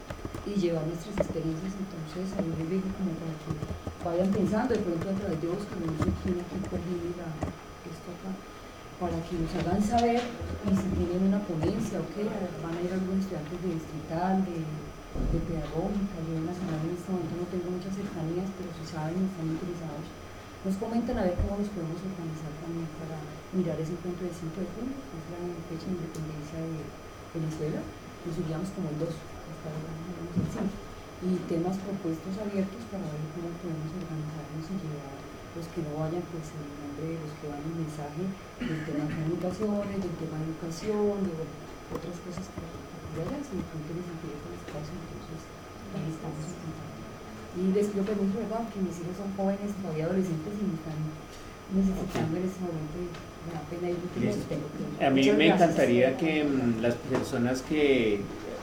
y llevar nuestras experiencias. Entonces, ahí les digo como para que vayan pensando, de pronto a través de Oscar, no sé quién aquí coordina esto acá, para que nos hagan saber y si tienen una ponencia o qué, van a ir algunos estudiantes de distrital, de, de pedagógica, yo nacional en este momento no tengo muchas cercanías, pero si saben y están interesados, nos comentan a ver cómo nos podemos organizar también para mirar ese encuentro del cinco de junio, que es la fecha de independencia de Venezuela, nos iríamos como el dos, hasta ahora no el cinco, y temas propuestos abiertos para ver cómo podemos organizarnos y llevar los que no vayan, pues en nombre de los que van el mensaje del tema de comunicaciones, del tema de educación, de otras cosas que vayan, si de pronto les interesa el espacio, entonces ahí estamos en contacto. Y les pido permiso, ¿verdad? Que mis hijos son jóvenes, todavía adolescentes y me están necesitando en este momento, me da pena ir porque los tengo que... A mí Muchas me gracias. encantaría que mm, las personas que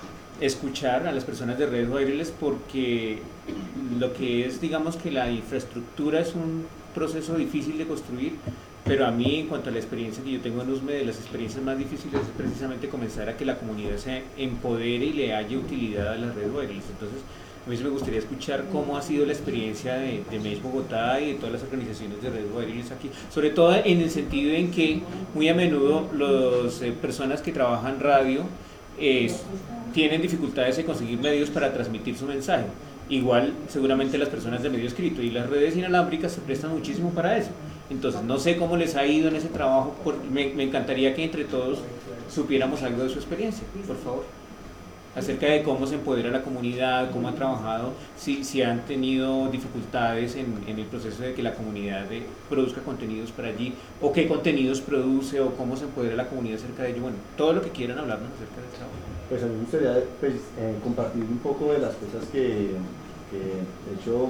escuchar a las personas de Redes Guairiles, porque lo que es, digamos que la infraestructura es un proceso difícil de construir, pero a mí, en cuanto a la experiencia que yo tengo en U S M E, de las experiencias más difíciles es precisamente comenzar a que la comunidad se empodere y le haya utilidad a las redes Guairiles. Entonces, a mí sí me gustaría escuchar cómo ha sido la experiencia de, de M E S Bogotá y de todas las organizaciones de redes Guairiles aquí, sobre todo en el sentido en que muy a menudo las eh, personas que trabajan radio eh, tienen dificultades en conseguir medios para transmitir su mensaje. Igual seguramente las personas de medio escrito y las redes inalámbricas se prestan muchísimo para eso. Entonces no sé cómo les ha ido en ese trabajo, por, me, me encantaría que entre todos supiéramos algo de su experiencia, por favor, acerca de cómo se empodera la comunidad, cómo han trabajado, si, si han tenido dificultades en, en el proceso de que la comunidad de, produzca contenidos para allí, o qué contenidos produce, o cómo se empodera la comunidad acerca de ello. Bueno, todo lo que quieran hablarnos acerca del trabajo. Pues a mí me gustaría pues, eh, compartir un poco de las cosas que, que he hecho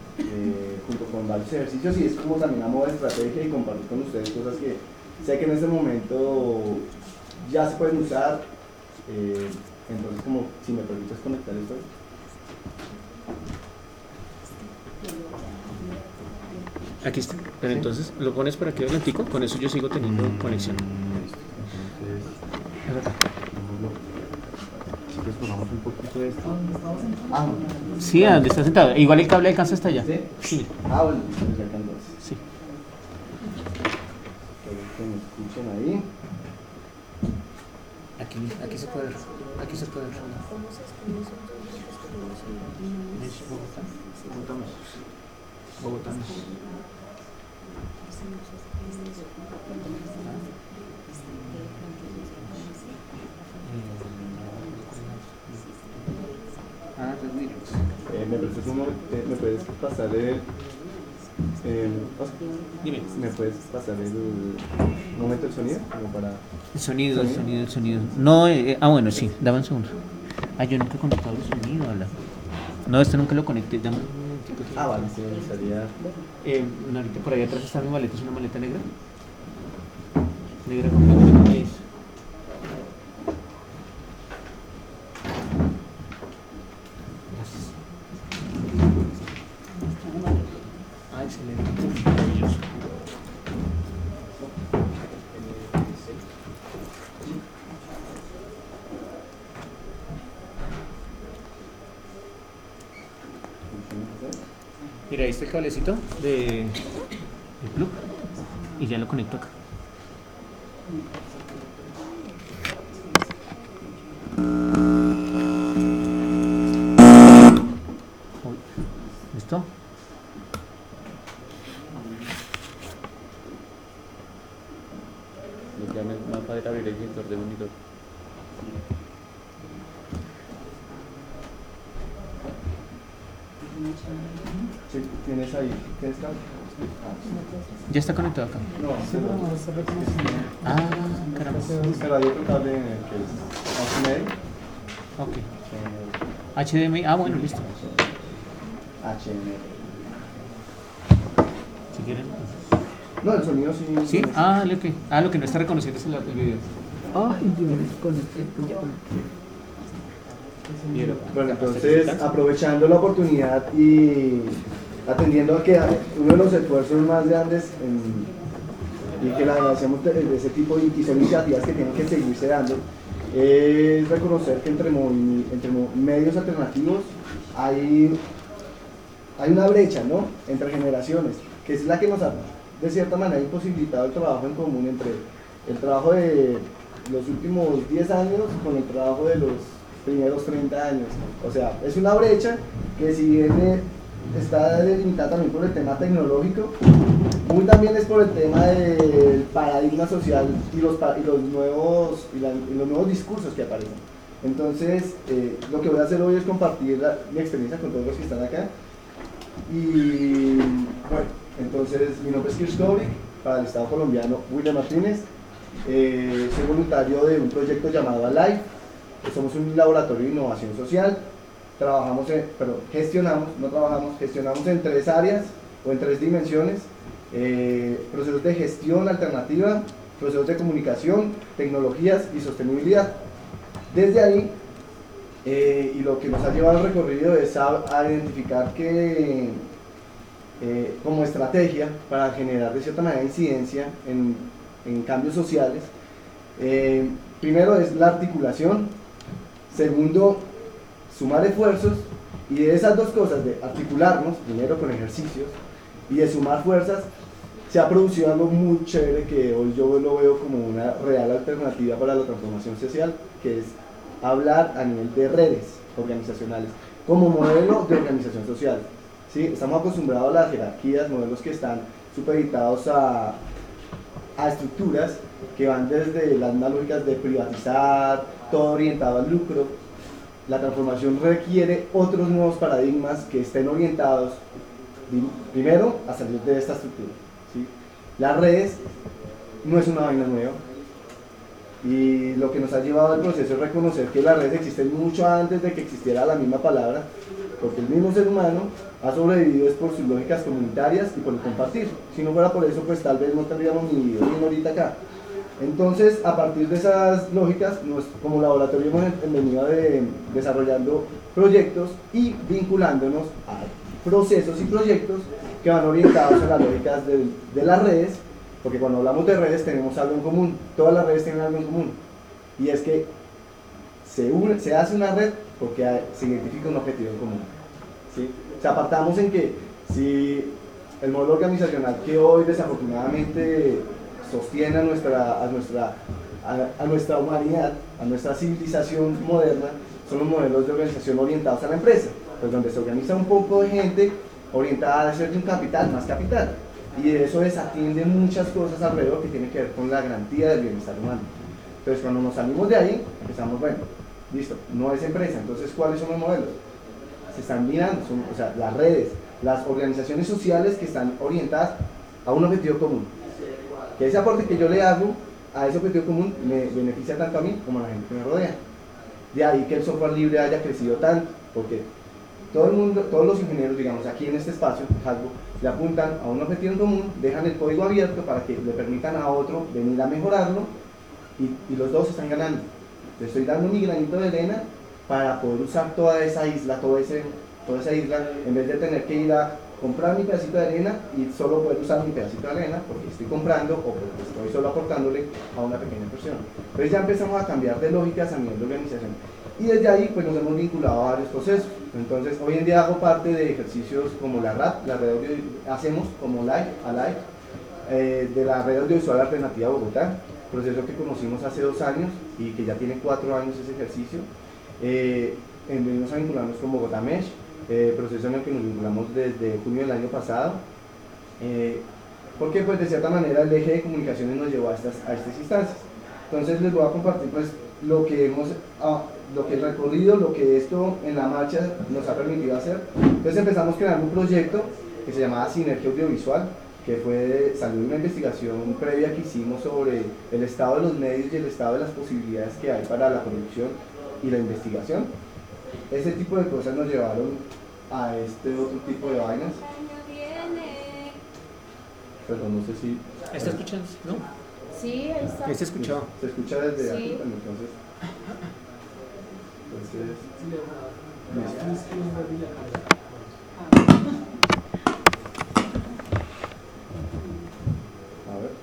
eh, junto con varios ejercicios, y es como también a modo de estrategia y compartir con ustedes cosas que sé que en este momento ya se pueden usar. Eh, entonces, como si me permites conectar esto. Aquí está, pero ¿sí? Entonces lo pones por aquí adelantico, con eso yo sigo teniendo conexión. Entonces ponemos un poquito de esto. Ah, sí, a donde está sentado. Igual el cable alcanza hasta allá. ¿Sí? Sí. Ah, bueno, pues acá entonces. Sí. Que me escuchen ahí. Aquí, aquí se puede ver. Aquí se puede ver. ¿Cómo se escribe eso? Bogotá. Bogotá. Bogotá. Ah, pues mira. Eh, ¿me, prestas un momento? Eh, ¿Me puedes pasar el... Eh, Oscar, dime. ¿Me puedes pasar el un momento el sonido? Como para... El sonido, el sonido, el sonido. No, eh, ah, bueno, sí, dame un segundo. Ah, yo nunca he conectado el sonido, ¿verdad? No, este nunca lo conecté, dame un momentico. Ah, vale, sí, me gustaría... Eh, no, ahorita por ahí atrás está mi maleta, es una maleta negra. Negra con blanco. ¿Qué es? Gracias. Ah, excelente. Maravilloso. Mira, ahí está el cablecito de, de plug y ya lo conecto acá. ¿Listo? Ya me va a poder abrir el gestor de monitor. Sí, tienes ahí, tienes cable. Ya está conectado acá. No, Sí, pero no está reconocido. Ah, caramba. Pero hay otro cable en el que es H D M I. Ok. H D M I, ah, bueno, listo. H D M I. Si quieren. No, el sonido sí. ¿Sí? Ah, lo que, ah, lo que no está reconociendo es el, el video. Ay, yo me desconecté. Bueno, entonces, aprovechando la oportunidad y atendiendo a que uno de los esfuerzos más grandes en, y que la hacemos de, de ese tipo de y son iniciativas que tienen que seguirse dando, es reconocer que entre, entre medios alternativos hay, hay una brecha, ¿no?, entre generaciones, que es la que nos ha de cierta manera imposibilitado el trabajo en común entre el trabajo de los últimos diez años con el trabajo de los primeros treinta años. O sea, es una brecha que, si bien eh, está delimitada también por el tema tecnológico, muy también es por el tema del paradigma social y los, y los, nuevos, y la, y los nuevos discursos que aparecen. Entonces, eh, lo que voy a hacer hoy es compartir la, mi experiencia con todos los que están acá. Y bueno, entonces mi nombre es Kirsch Kovic, para el Estado colombiano William Martínez. Eh, soy voluntario de un proyecto llamado Alive. Somos un laboratorio de innovación social. Trabajamos, en, perdón, gestionamos, no trabajamos, gestionamos en tres áreas o en tres dimensiones: eh, procesos de gestión alternativa, procesos de comunicación, tecnologías y sostenibilidad. Desde ahí, eh, y lo que nos ha llevado al recorrido es a, a identificar que eh, como estrategia para generar de cierta manera incidencia en, en cambios sociales, eh, primero es la articulación, segundo, sumar esfuerzos, y de esas dos cosas, de articularnos, primero con ejercicios, y de sumar fuerzas, se ha producido algo muy chévere que hoy yo lo veo como una real alternativa para la transformación social, que es hablar a nivel de redes organizacionales, como modelo de organización social. ¿Sí? Estamos acostumbrados a las jerarquías, modelos que están supeditados a, a estructuras que van desde las mismas lógicas de privatizar, todo orientado al lucro. La transformación requiere otros nuevos paradigmas que estén orientados, primero, a salir de esta estructura. ¿Sí? Las redes no es una vaina nueva, y lo que nos ha llevado al proceso es reconocer que las redes existen mucho antes de que existiera la misma palabra, porque el mismo ser humano ha sobrevivido es por sus lógicas comunitarias y por el compartir. Si no fuera por eso, pues tal vez no tendríamos ni video ni ahorita acá. Entonces, a partir de esas lógicas, nos, como laboratorio hemos venido de, desarrollando proyectos y vinculándonos a procesos y proyectos que van orientados a las lógicas de, de las redes, porque cuando hablamos de redes tenemos algo en común, todas las redes tienen algo en común, y es que se, une, se hace una red porque hay, se identifica un objetivo en común. ¿Sí? O sea, apartamos en que si el modelo organizacional que hoy desafortunadamente sostiene a nuestra, a, nuestra, a, a nuestra humanidad, a nuestra civilización moderna, son los modelos de organización orientados a la empresa, pues donde se organiza un poco de gente orientada a ser de un capital, más capital, y de eso desatiende muchas cosas alrededor que tienen que ver con la garantía del bienestar humano. Entonces, cuando nos salimos de ahí, empezamos, bueno, listo, no es empresa, entonces ¿cuáles son los modelos? Se están mirando, son, o sea, las redes, las organizaciones sociales que están orientadas a un objetivo común. Que ese aporte que yo le hago a ese objetivo común me beneficia tanto a mí como a la gente que me rodea. De ahí que el software libre haya crecido tanto, porque todo el mundo, todos los ingenieros, digamos, aquí en este espacio, Hasbo, le apuntan a un objetivo en común, dejan el código abierto para que le permitan a otro venir a mejorarlo, y, y los dos están ganando. Le estoy dando mi granito de arena para poder usar toda esa isla, todo ese, toda esa isla, en vez de tener que ir a comprar mi pedacito de arena y solo poder usar mi pedacito de arena porque estoy comprando o porque estoy solo aportándole a una pequeña porción. Entonces ya empezamos a cambiar de lógicas a nivel de organización, y desde ahí pues nos hemos vinculado a varios procesos. Entonces hoy en día hago parte de ejercicios como la R A P, la red audio, hacemos como Live, Alive, eh, de la red audiovisual alternativa Bogotá. proceso que conocimos hace dos años y que ya tiene cuatro años ese ejercicio. Eh, venimos a vincularnos con Bogotá Mesh, eh, proceso en el que nos vinculamos desde junio del año pasado, eh, porque pues de cierta manera el eje de comunicaciones nos llevó a estas, a estas instancias. Entonces les voy a compartir pues lo que hemos, ah, lo que el recorrido, lo que esto en la marcha nos ha permitido hacer. Entonces empezamos creando un proyecto que se llamaba Sinergia Audiovisual, que fue, salió de una investigación previa que hicimos sobre el estado de los medios y el estado de las posibilidades que hay para la producción y la investigación. Ese tipo de cosas nos llevaron a este otro tipo de vainas. Perdón, no sé si... ¿Está escuchando? ¿No? Sí, ahí está. Ahí se escuchaba. Se escucha desde Sí. aquí, bueno, entonces... Entonces... A ver.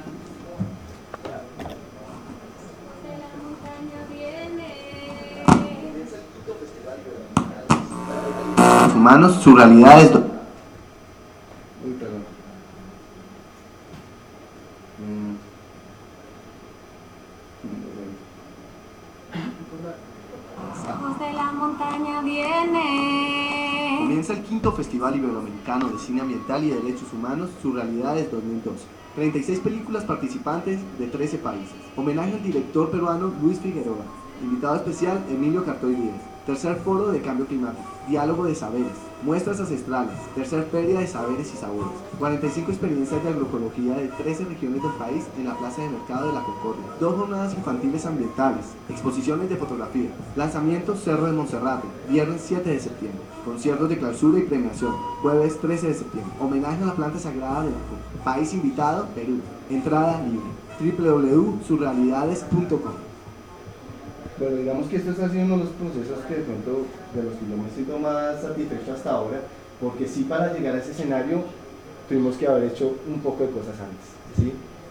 Humanos, su realidad es... Uy, perdón. Mm. Ojos de la montaña viene. Comienza el quinto Festival Iberoamericano de Cine Ambiental y Derechos Humanos, Sus Realidades dos mil doce. treinta y seis películas participantes de trece países. Homenaje al director peruano Luis Figueroa. Invitado especial Emilio Cartoy Díaz. Tercer Foro de Cambio Climático. Diálogo de Saberes. Muestras ancestrales. Tercer Feria de Saberes y Sabores. cuarenta y cinco experiencias de agroecología de trece regiones del país en la Plaza de Mercado de la Concordia. Dos jornadas infantiles ambientales. Exposiciones de fotografía. Lanzamiento Cerro de Monserrate. Viernes siete de septiembre. Conciertos de clausura y premiación. Jueves trece de septiembre. Homenaje a la planta sagrada de la coca. País invitado, Perú. Entrada libre. doble u doble u doble u punto surrealidades punto com. Bueno, digamos que esto está siendo uno de los procesos que de pronto de los que yo me siento más satisfecho hasta ahora, porque sí, para llegar a ese escenario tuvimos que haber hecho un poco de cosas antes, ¿sí?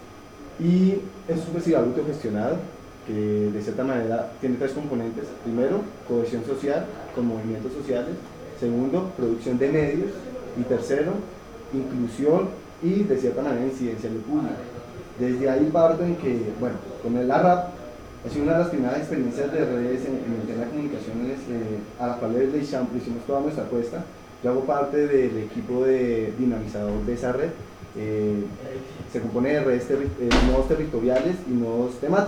Y es un festival autogestionado que de cierta manera tiene tres componentes. Primero, cohesión social con movimientos sociales. Segundo, producción de medios. Y tercero, inclusión y de cierta manera incidencia en el público. Desde ahí parto en que, bueno, con el A R A P ha sido una de las primeras experiencias de redes en, en el tema de comunicaciones, eh, a la cual le hicimos toda nuestra apuesta. Yo hago parte del equipo de dinamizador de esa red. Eh, se compone de redes terri eh, nodos territoriales y nodos temáticos.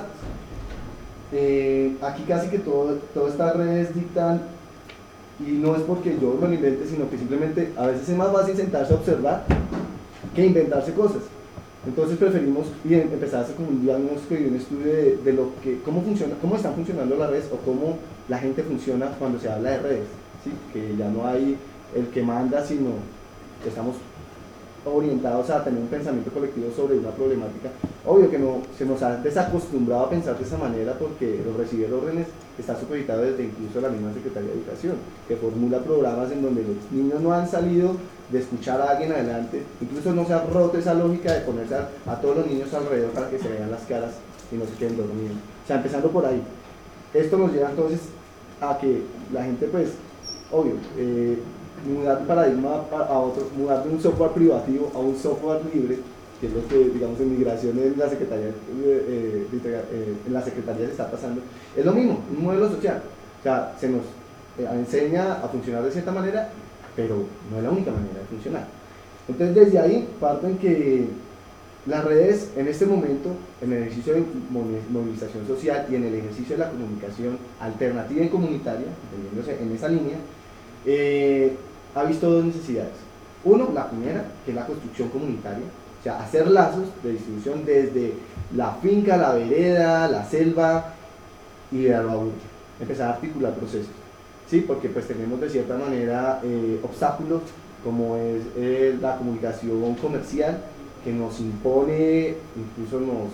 Eh, aquí casi que todo, todas estas redes dictan, y no es porque yo me lo invente, sino que simplemente a veces es más fácil sentarse a observar que inventarse cosas. Entonces preferimos y empezar a hacer como un diagnóstico y un estudio de, de lo que, cómo funciona, cómo están funcionando las redes o cómo la gente funciona cuando se habla de redes, ¿sí? Que ya no hay el que manda, sino que estamos orientados a tener un pensamiento colectivo sobre una problemática. Obvio que no, se nos ha desacostumbrado a pensar de esa manera, porque el recibir órdenes está supeditado desde incluso la misma Secretaría de Educación, que formula programas en donde los niños no han salido de escuchar a alguien adelante, incluso no se ha roto esa lógica de ponerse a, a todos los niños alrededor para que se vean las caras y no se queden dormidos. O sea, empezando por ahí. Esto nos lleva entonces a que la gente, pues, obvio, eh, mudar un paradigma a otro, mudar de un software privativo a un software libre, que es lo que, digamos, en migración en la Secretaría, eh, eh, en la Secretaría se está pasando, es lo mismo, un modelo social. O sea, se nos eh, enseña a funcionar de cierta manera, pero no es la única manera de funcionar. Entonces, desde ahí parto en que las redes, en este momento, en el ejercicio de movilización social y en el ejercicio de la comunicación alternativa y comunitaria, entendiéndose en esa línea, eh, ha visto dos necesidades. Uno, la primera, que es la construcción comunitaria, o sea, hacer lazos de distribución desde la finca, la vereda, la selva y la labor, empezar a articular procesos, ¿sí? Porque pues tenemos de cierta manera eh, obstáculos como es eh, la comunicación comercial, que nos impone, incluso nos,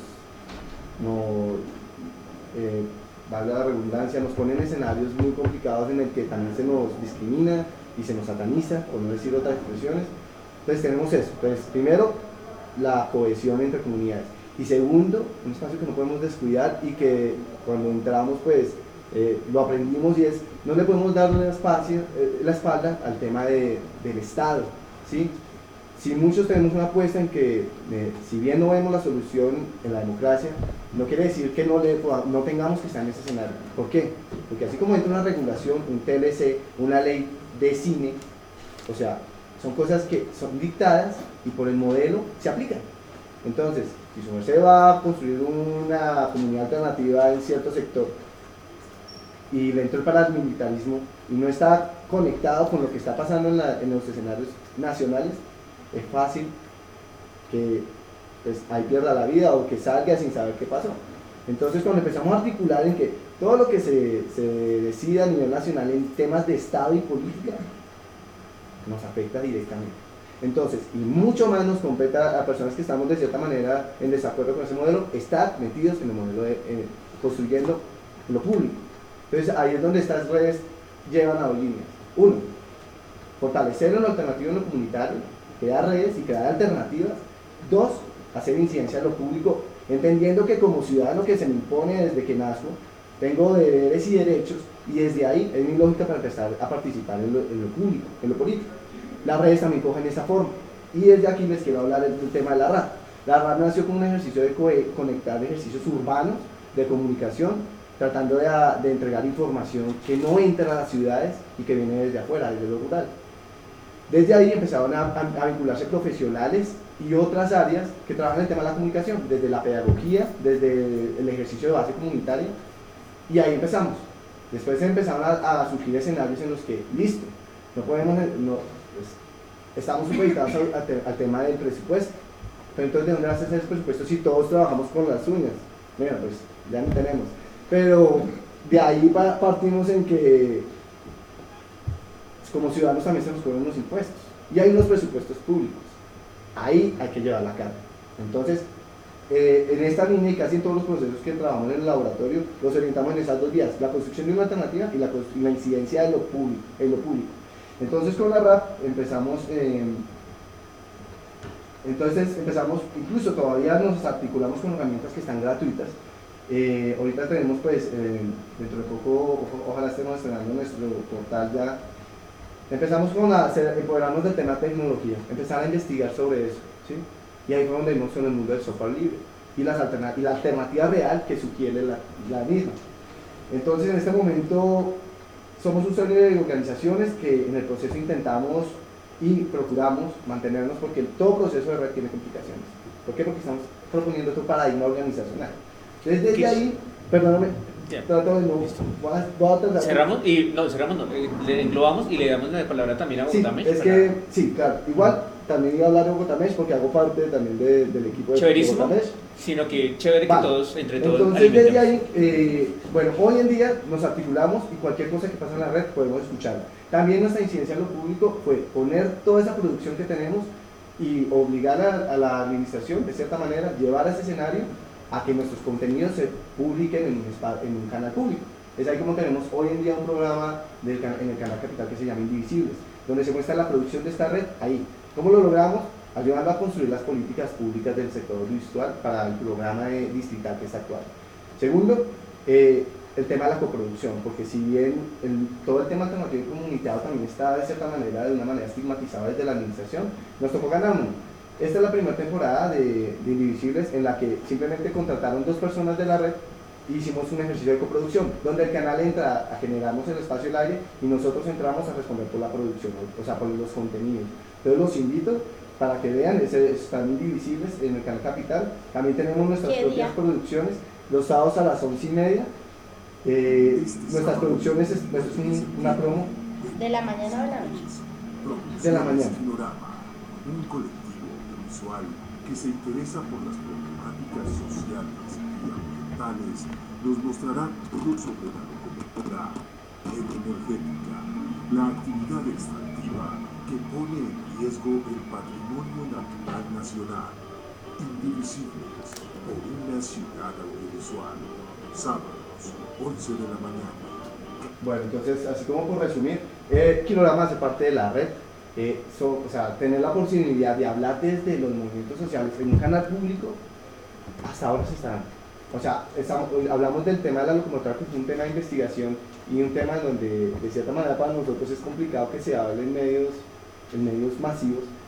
nos eh, valga la redundancia, nos pone en escenarios muy complicados en el que también se nos discrimina y se nos sataniza, por no decir otras expresiones. Entonces tenemos eso. Entonces, primero, la cohesión entre comunidades, y segundo, un espacio que no podemos descuidar y que cuando entramos pues eh, lo aprendimos, y es, no le podemos dar la, espacio, eh, la espalda al tema de, del Estado, ¿sí? si muchos tenemos una apuesta en que, eh, si bien no vemos la solución en la democracia, no quiere decir que no, le, no tengamos que estar en ese escenario. ¿Por qué? Porque así como entra una regulación, un T L C, una ley de cine, o sea, son cosas que son dictadas y por el modelo se aplican. Entonces, si su merced va a construir una comunidad alternativa en cierto sector y le entró el paramilitarismo y no está conectado con lo que está pasando en, la, en los escenarios nacionales, es fácil que pues, ahí pierda la vida o que salga sin saber qué pasó. Entonces, cuando empezamos a articular en que todo lo que se, se decida a nivel nacional en temas de Estado y política nos afecta directamente. Entonces, y mucho más nos compete a personas que estamos de cierta manera en desacuerdo con ese modelo, estar metidos en el modelo de eh, construyendo lo público. Entonces, ahí es donde estas redes llevan a dos líneas. Uno, fortalecer lo alternativo en lo comunitario, crear redes y crear alternativas. Dos, hacer incidencia en lo público, entendiendo que como ciudadano que se me impone desde que nazco, tengo deberes y derechos, y desde ahí es mi lógica para empezar a participar en lo, en lo público, en lo político. Las redes también cogen esa forma, y desde aquí les quiero hablar del tema de la R A D. La R A D nació como un ejercicio de co conectar ejercicios urbanos de comunicación, tratando de, de entregar información que no entra a las ciudades y que viene desde afuera, desde lo rural. Desde ahí empezaron a, a, a vincularse profesionales y otras áreas que trabajan en el tema de la comunicación, desde la pedagogía, desde el ejercicio de base comunitaria, y ahí empezamos. Después empezaron a, a surgir escenarios en los que, listo, no podemos, no, pues, estamos supeditados al, al, al tema del presupuesto, pero entonces ¿de dónde va a hacer el presupuesto si todos trabajamos con las uñas? Mira, pues ya no tenemos. Pero de ahí partimos en que como ciudadanos también se nos cobran los impuestos y hay unos presupuestos públicos, ahí hay que llevar la carga. Entonces, eh, en esta línea y casi en todos los procesos que trabajamos en el laboratorio, los orientamos en esas dos vías, la construcción de una alternativa y la, y la incidencia de lo público, en lo público. Entonces con la R A P empezamos, eh, entonces empezamos, incluso todavía nos articulamos con herramientas que están gratuitas. Eh, ahorita tenemos pues, eh, dentro de poco, o, ojalá estemos estrenando nuestro portal ya. Empezamos con a hacer, empoderarnos del tema de tecnología, empezar a investigar sobre eso, ¿sí? Y ahí fue donde vimos con el mundo del software libre y, las alternativas, y la alternativa real que sugiere la, la misma. Entonces en este momento somos una serie de organizaciones que en el proceso intentamos y procuramos mantenernos, porque todo proceso de red tiene complicaciones. ¿Por qué? Porque estamos proponiendo otro paradigma organizacional. Desde ahí, perdóname, yeah. trato de no, voy a, voy a tratar de... Cerramos y, no, cerramos no, le englobamos y le damos la palabra también a Bogotamesh. Sí, es que, sí, claro, igual también iba a hablar de Bogotamesh porque hago parte también de, del equipo de Chéverísimo, Bogotamesh. Sino que chévere vale. que todos, entre todos, entonces desde ahí, eh, bueno, hoy en día nos articulamos y cualquier cosa que pasa en la red podemos escucharla. También nuestra incidencia en lo público fue poner toda esa producción que tenemos y obligar a, a la administración, de cierta manera, llevar a ese escenario a que nuestros contenidos se publiquen en un, en un canal público. Es ahí como tenemos hoy en día un programa del, en el canal Capital que se llama Indivisibles, donde se muestra la producción de esta red ahí. ¿Cómo lo logramos? Ayudando a construir las políticas públicas del sector audiovisual para el programa de distrital que está actual. Segundo, eh, el tema de la coproducción, porque si bien el, todo el tema alternativo y comunitario también está de cierta manera, de una manera estigmatizado desde la administración, nos tocó ganar uno. Esta es la primera temporada de, de Indivisibles en la que simplemente contrataron dos personas de la red y hicimos un ejercicio de coproducción, donde el canal entra a generarnos el espacio del aire y nosotros entramos a responder por la producción, o sea, por los contenidos. Entonces los invito para que vean, ese, están Indivisibles en el canal Capital. También tenemos nuestras propias producciones, los sábados a las once y media. Eh, nuestras producciones es, es un, una promo. ¿De la mañana o de la noche? De la mañana. Un colectivo visual que se interesa por las problemáticas sociales y ambientales nos mostrará todo sobre la locomotora energética, la actividad extractiva que pone en riesgo el patrimonio natural nacional. Indivisibles por una ciudad audiovisual. Sábados, once de la mañana. Bueno, entonces, así como por resumir, eh, Kilorama hace parte de la red. Eh, so, o sea, tener la posibilidad de hablar desde los movimientos sociales en un canal público, hasta ahora se está dando. O sea, estamos, hablamos del tema de la locomotora, que fue un tema de investigación y un tema en donde, de cierta manera, para nosotros es complicado que se hable en medios, en medios masivos,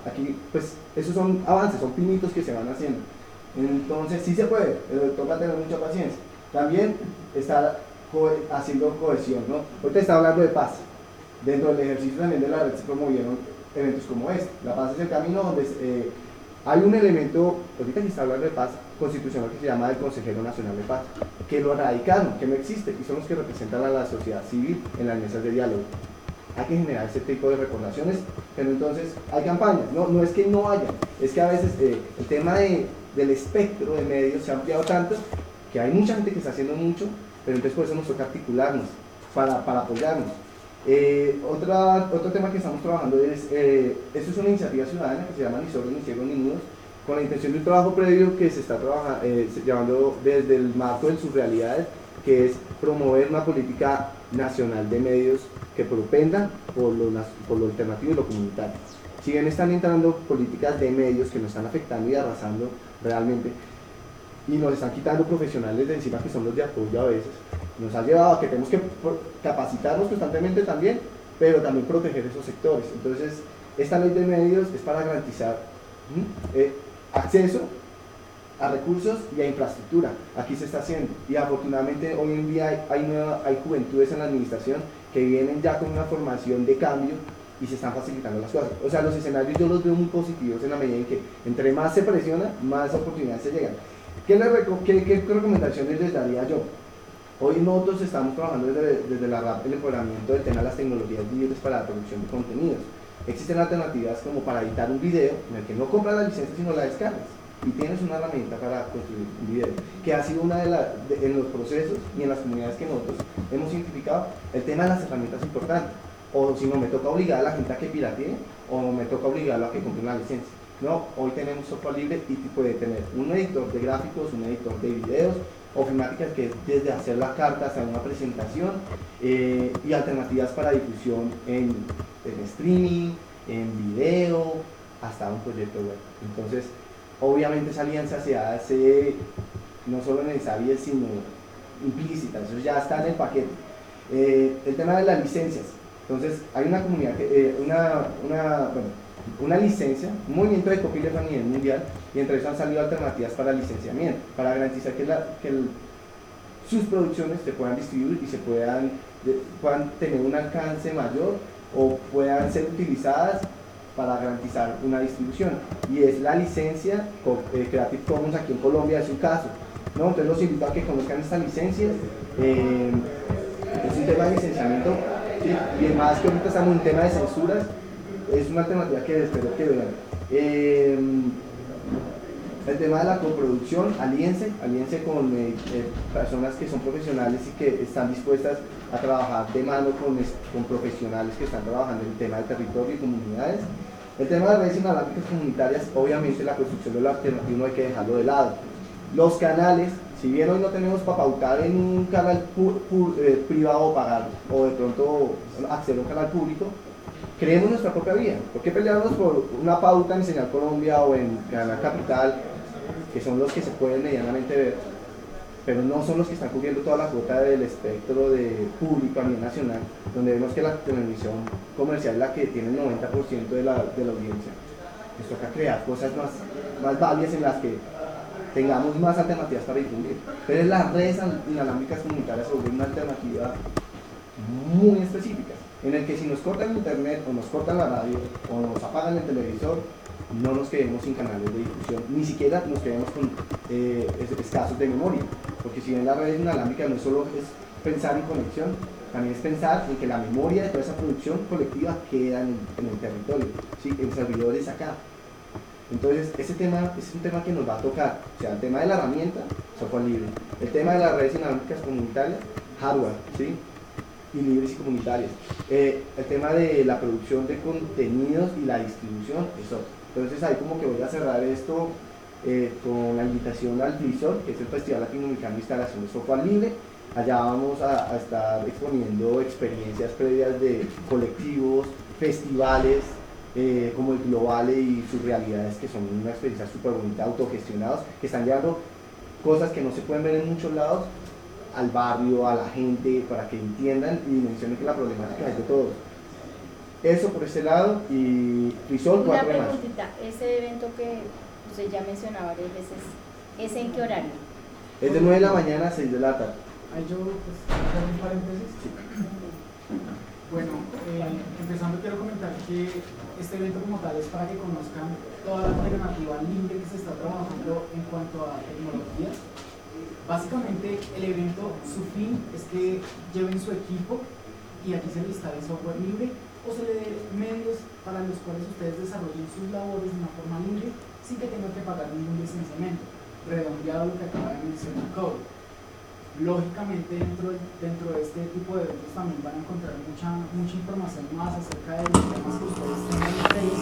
Aquí, pues, esos son avances, son pinitos que se van haciendo. Entonces, sí se puede, pero toca tener mucha paciencia. También está co haciendo cohesión, ¿no? Ahorita está hablando de paz. Dentro del ejercicio también de la red se promovieron eventos como este. La paz es el camino donde eh, hay un elemento, ahorita que está hablando de paz, constitucional que se llama el Consejero Nacional de Paz, que lo erradicaron, que no existe, y son los que representan a la sociedad civil en las mesas de diálogo. Hay que generar ese tipo de recordaciones, pero entonces hay campañas, no, no es que no haya, es que a veces eh, el tema de, del espectro de medios se ha ampliado tanto que hay mucha gente que está haciendo mucho, pero entonces por eso nos toca articularnos para, para apoyarnos. Eh, otra, otro tema que estamos trabajando es, eh, esto es una iniciativa ciudadana que se llama Ni Sordos, Ni Ciegos, Ni Mudos, con la intención de un trabajo previo que se está trabajando, eh, llevando desde el marco de sus realidades, que es promover una política nacional de medios que propendan por lo, por lo alternativo y lo comunitario. Si bien están entrando políticas de medios que nos están afectando y arrasando realmente, y nos están quitando profesionales de encima que son los de apoyo a veces, nos ha llevado a que tenemos que capacitarnos constantemente también, pero también proteger esos sectores. Entonces, esta ley de medios es para garantizar ¿sí? eh, acceso a recursos y a infraestructura. Aquí se está haciendo, y afortunadamente hoy en día hay, hay, nueva, hay juventudes en la administración que vienen ya con una formación de cambio y se están facilitando las cosas. O sea, los escenarios yo los veo muy positivos en la medida en que entre más se presiona, más oportunidades se llegan. ¿Qué, le reco qué, qué recomendaciones les daría yo? Hoy nosotros estamos trabajando desde, desde la R A P el empoderamiento del tema de las tecnologías libres para la producción de contenidos. Existen alternativas como para editar un video en el que no compras la licencia sino la descargas y tienes una herramienta para construir un video, que ha sido una de las, en los procesos y en las comunidades que nosotros hemos identificado, el tema de las herramientas es importante. O si no, me toca obligar a la gente a que piratee, o me toca obligarlo a que compre una licencia. No, hoy tenemos software libre y puede tener un editor de gráficos, un editor de videos, ofimáticas que es desde hacer la carta hasta una presentación, eh, y alternativas para difusión en, en streaming, en video, hasta un proyecto web. Entonces, obviamente esa alianza se hace no solo necesaria, sino implícita, eso ya está en el paquete. Eh, el tema de las licencias, entonces hay una comunidad, que, eh, una, una, bueno, una licencia, un movimiento de copyleft a nivel mundial, y entre eso han salido alternativas para licenciamiento, para garantizar que, la, que el, sus producciones se puedan distribuir y se puedan, de, puedan tener un alcance mayor o puedan ser utilizadas para garantizar una distribución, y es la licencia eh, Creative Commons aquí en Colombia, es un caso, ¿no? Entonces los invito a que conozcan estas licencias. Eh, es un tema de licenciamiento, ¿sí? Y además que ahorita estamos en un tema de censuras, es una alternativa que espero que vean. Eh, el tema de la coproducción, alíense, alíense con eh, eh, personas que son profesionales y que están dispuestas a trabajar de mano con, con profesionales que están trabajando en el tema del territorio y comunidades. El tema de redes inalámbricas comunitarias, obviamente la construcción de lo alternativo no hay que dejarlo de lado. Los canales, si bien hoy no tenemos para pautar en un canal pu pu eh, privado o pagar, o de pronto acceder a un canal público, creemos nuestra propia vía. ¿Por qué pelearnos por una pauta en Señal Colombia o en Canal Capital, que son los que se pueden medianamente ver, pero no son los que están cubriendo toda la cuota del espectro de público a nivel nacional, donde vemos que la televisión comercial es la que tiene el noventa por ciento de la, de la audiencia? Nos toca crear cosas más, más válidas en las que tengamos más alternativas para difundir. Pero las redes inalámbricas comunitarias se vuelven una alternativa muy específica, en el que si nos cortan el internet o nos cortan la radio o nos apagan el televisor, no nos quedemos sin canales de difusión, ni siquiera nos quedemos con eh, escasos de memoria, porque si bien la red inalámbrica no solo es pensar en conexión, también es pensar en que la memoria de toda esa producción colectiva queda en, en el territorio, ¿sí? En servidores acá. Entonces, ese tema es un tema que nos va a tocar, o sea, el tema de la herramienta, software libre, el tema de las redes inalámbricas comunitarias, hardware, ¿sí? Y libres y comunitarias, eh, el tema de la producción de contenidos y la distribución, eso. Entonces ahí como que voy a cerrar esto eh, con la invitación al FLISOR, que es el Festival Latinoamericano de Instalación de Software Libre. Allá vamos a, a estar exponiendo experiencias previas de colectivos, festivales, eh, como el Globale y sus realidades, que son una experiencia súper bonita, autogestionados, que están llevando cosas que no se pueden ver en muchos lados al barrio, a la gente, para que entiendan y dimensionen que la problemática es de todos. Eso por ese lado, y Frisol Una cuatro de mayo. preguntita, ese evento que usted ya mencionaba varias veces, ¿es en qué horario? Es de nueve de la mañana a seis de la tarde. Ahí yo, pues, hacer un paréntesis. Bueno, eh, empezando quiero comentar que este evento como tal es para que conozcan toda la alternativa libre que se está trabajando en cuanto a tecnologías. Básicamente el evento, su fin es que lleven su equipo y aquí se les instale software libre o se le dé medios para los cuales ustedes desarrollen sus labores de una forma libre sin que tengan que pagar ningún licenciamiento, redondeado lo que acaba de mencionar Code. Lógicamente dentro, dentro de este tipo de eventos también van a encontrar mucha, mucha información más acerca de los temas que ustedes tengan interés.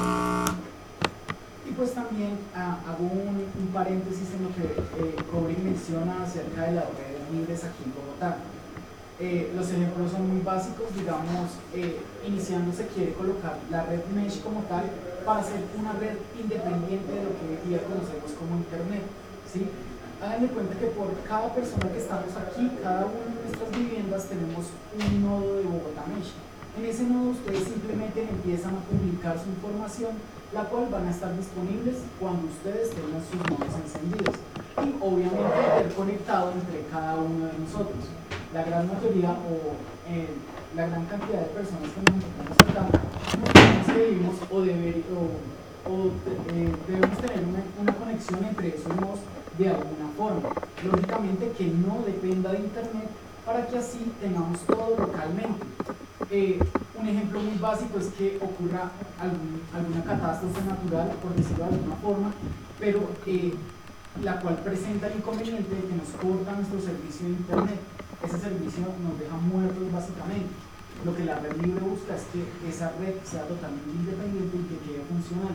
Y pues también ah, hago un, un paréntesis en lo que eh, Cobrin menciona acerca de las redes libres aquí en Bogotá. Eh, los ejemplos son muy básicos, digamos, eh, iniciando se quiere colocar la red Mesh como tal para ser una red independiente de lo que hoy día conocemos como Internet, ¿sí? Háganme cuenta que por cada persona que estamos aquí, cada una de nuestras viviendas tenemos un nodo de Bogotá Mesh. En ese nodo ustedes simplemente empiezan a publicar su información, la cual van a estar disponibles cuando ustedes tengan sus nodos encendidos y obviamente interconectado entre cada uno de nosotros. La gran mayoría o eh, la gran cantidad de personas que nos encontramos acá, nosotros que vivimos o, deber, o, o eh, debemos tener una, una conexión entre esos nodos de alguna forma, lógicamente que no dependa de internet para que así tengamos todo localmente. Eh, un ejemplo muy básico es que ocurra algún, alguna catástrofe natural, por decirlo de alguna forma, pero eh, la cual presenta el inconveniente de que nos corta nuestro servicio de internet. Ese servicio nos deja muertos básicamente. Lo que la red libre busca es que esa red sea totalmente independiente y que quede funcional.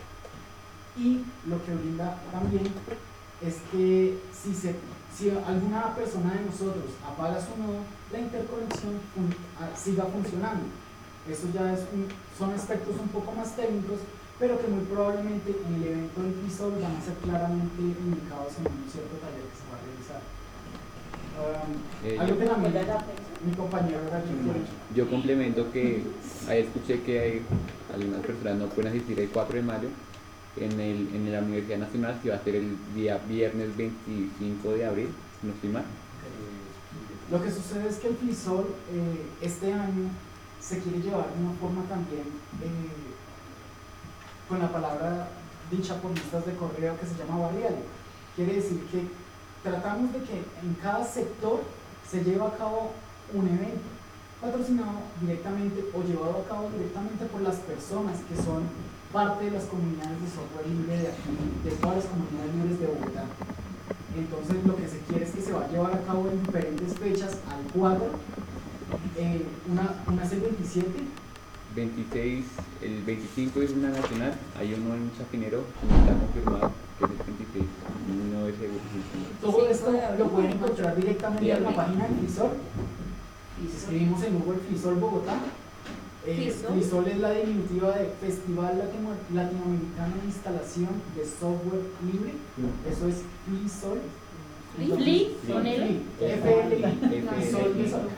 Y lo que brinda también es que si, se, si alguna persona de nosotros apaga su nodo, la interconexión fun, siga funcionando. Eso ya es un, son aspectos un poco más técnicos, pero que muy probablemente en el evento del Frisol van a ser claramente indicados en un cierto taller que se va a realizar. Um, eh, algo que también yo, mi compañero era yo complemento que ahí escuché que hay, algunas personas no pueden asistir el cuatro de mayo en, el, en la Universidad Nacional, que va a ser el día viernes veinticinco de abril, si no estoy mal. Lo que sucede es que el Frisol eh, este año se quiere llevar de una forma también eh, con la palabra dicha por listas de correo que se llama barrial. Quiere decir que tratamos de que en cada sector se lleve a cabo un evento patrocinado directamente o llevado a cabo directamente por las personas que son parte de las comunidades de software libre de aquí, de todas las comunidades libres de Bogotá. Entonces lo que se quiere es que se va a llevar a cabo en diferentes fechas al cuadro. Eh, una, una es el veintisiete. veintiséis, el veinticinco es una nacional, hay uno en Chapinero, no está confirmado, que es el veintiséis, no es seguro. Todo esto lo pueden encontrar directamente en la página de Frisol. Escribimos en Google Frisol Bogotá. Eh, Frisol es la diminutiva de Festival Latino, Latinoamericano de Instalación de Software Libre. Eso es Frisol. ¿Fli? ¿Con L? F L I. Frisol de Sol.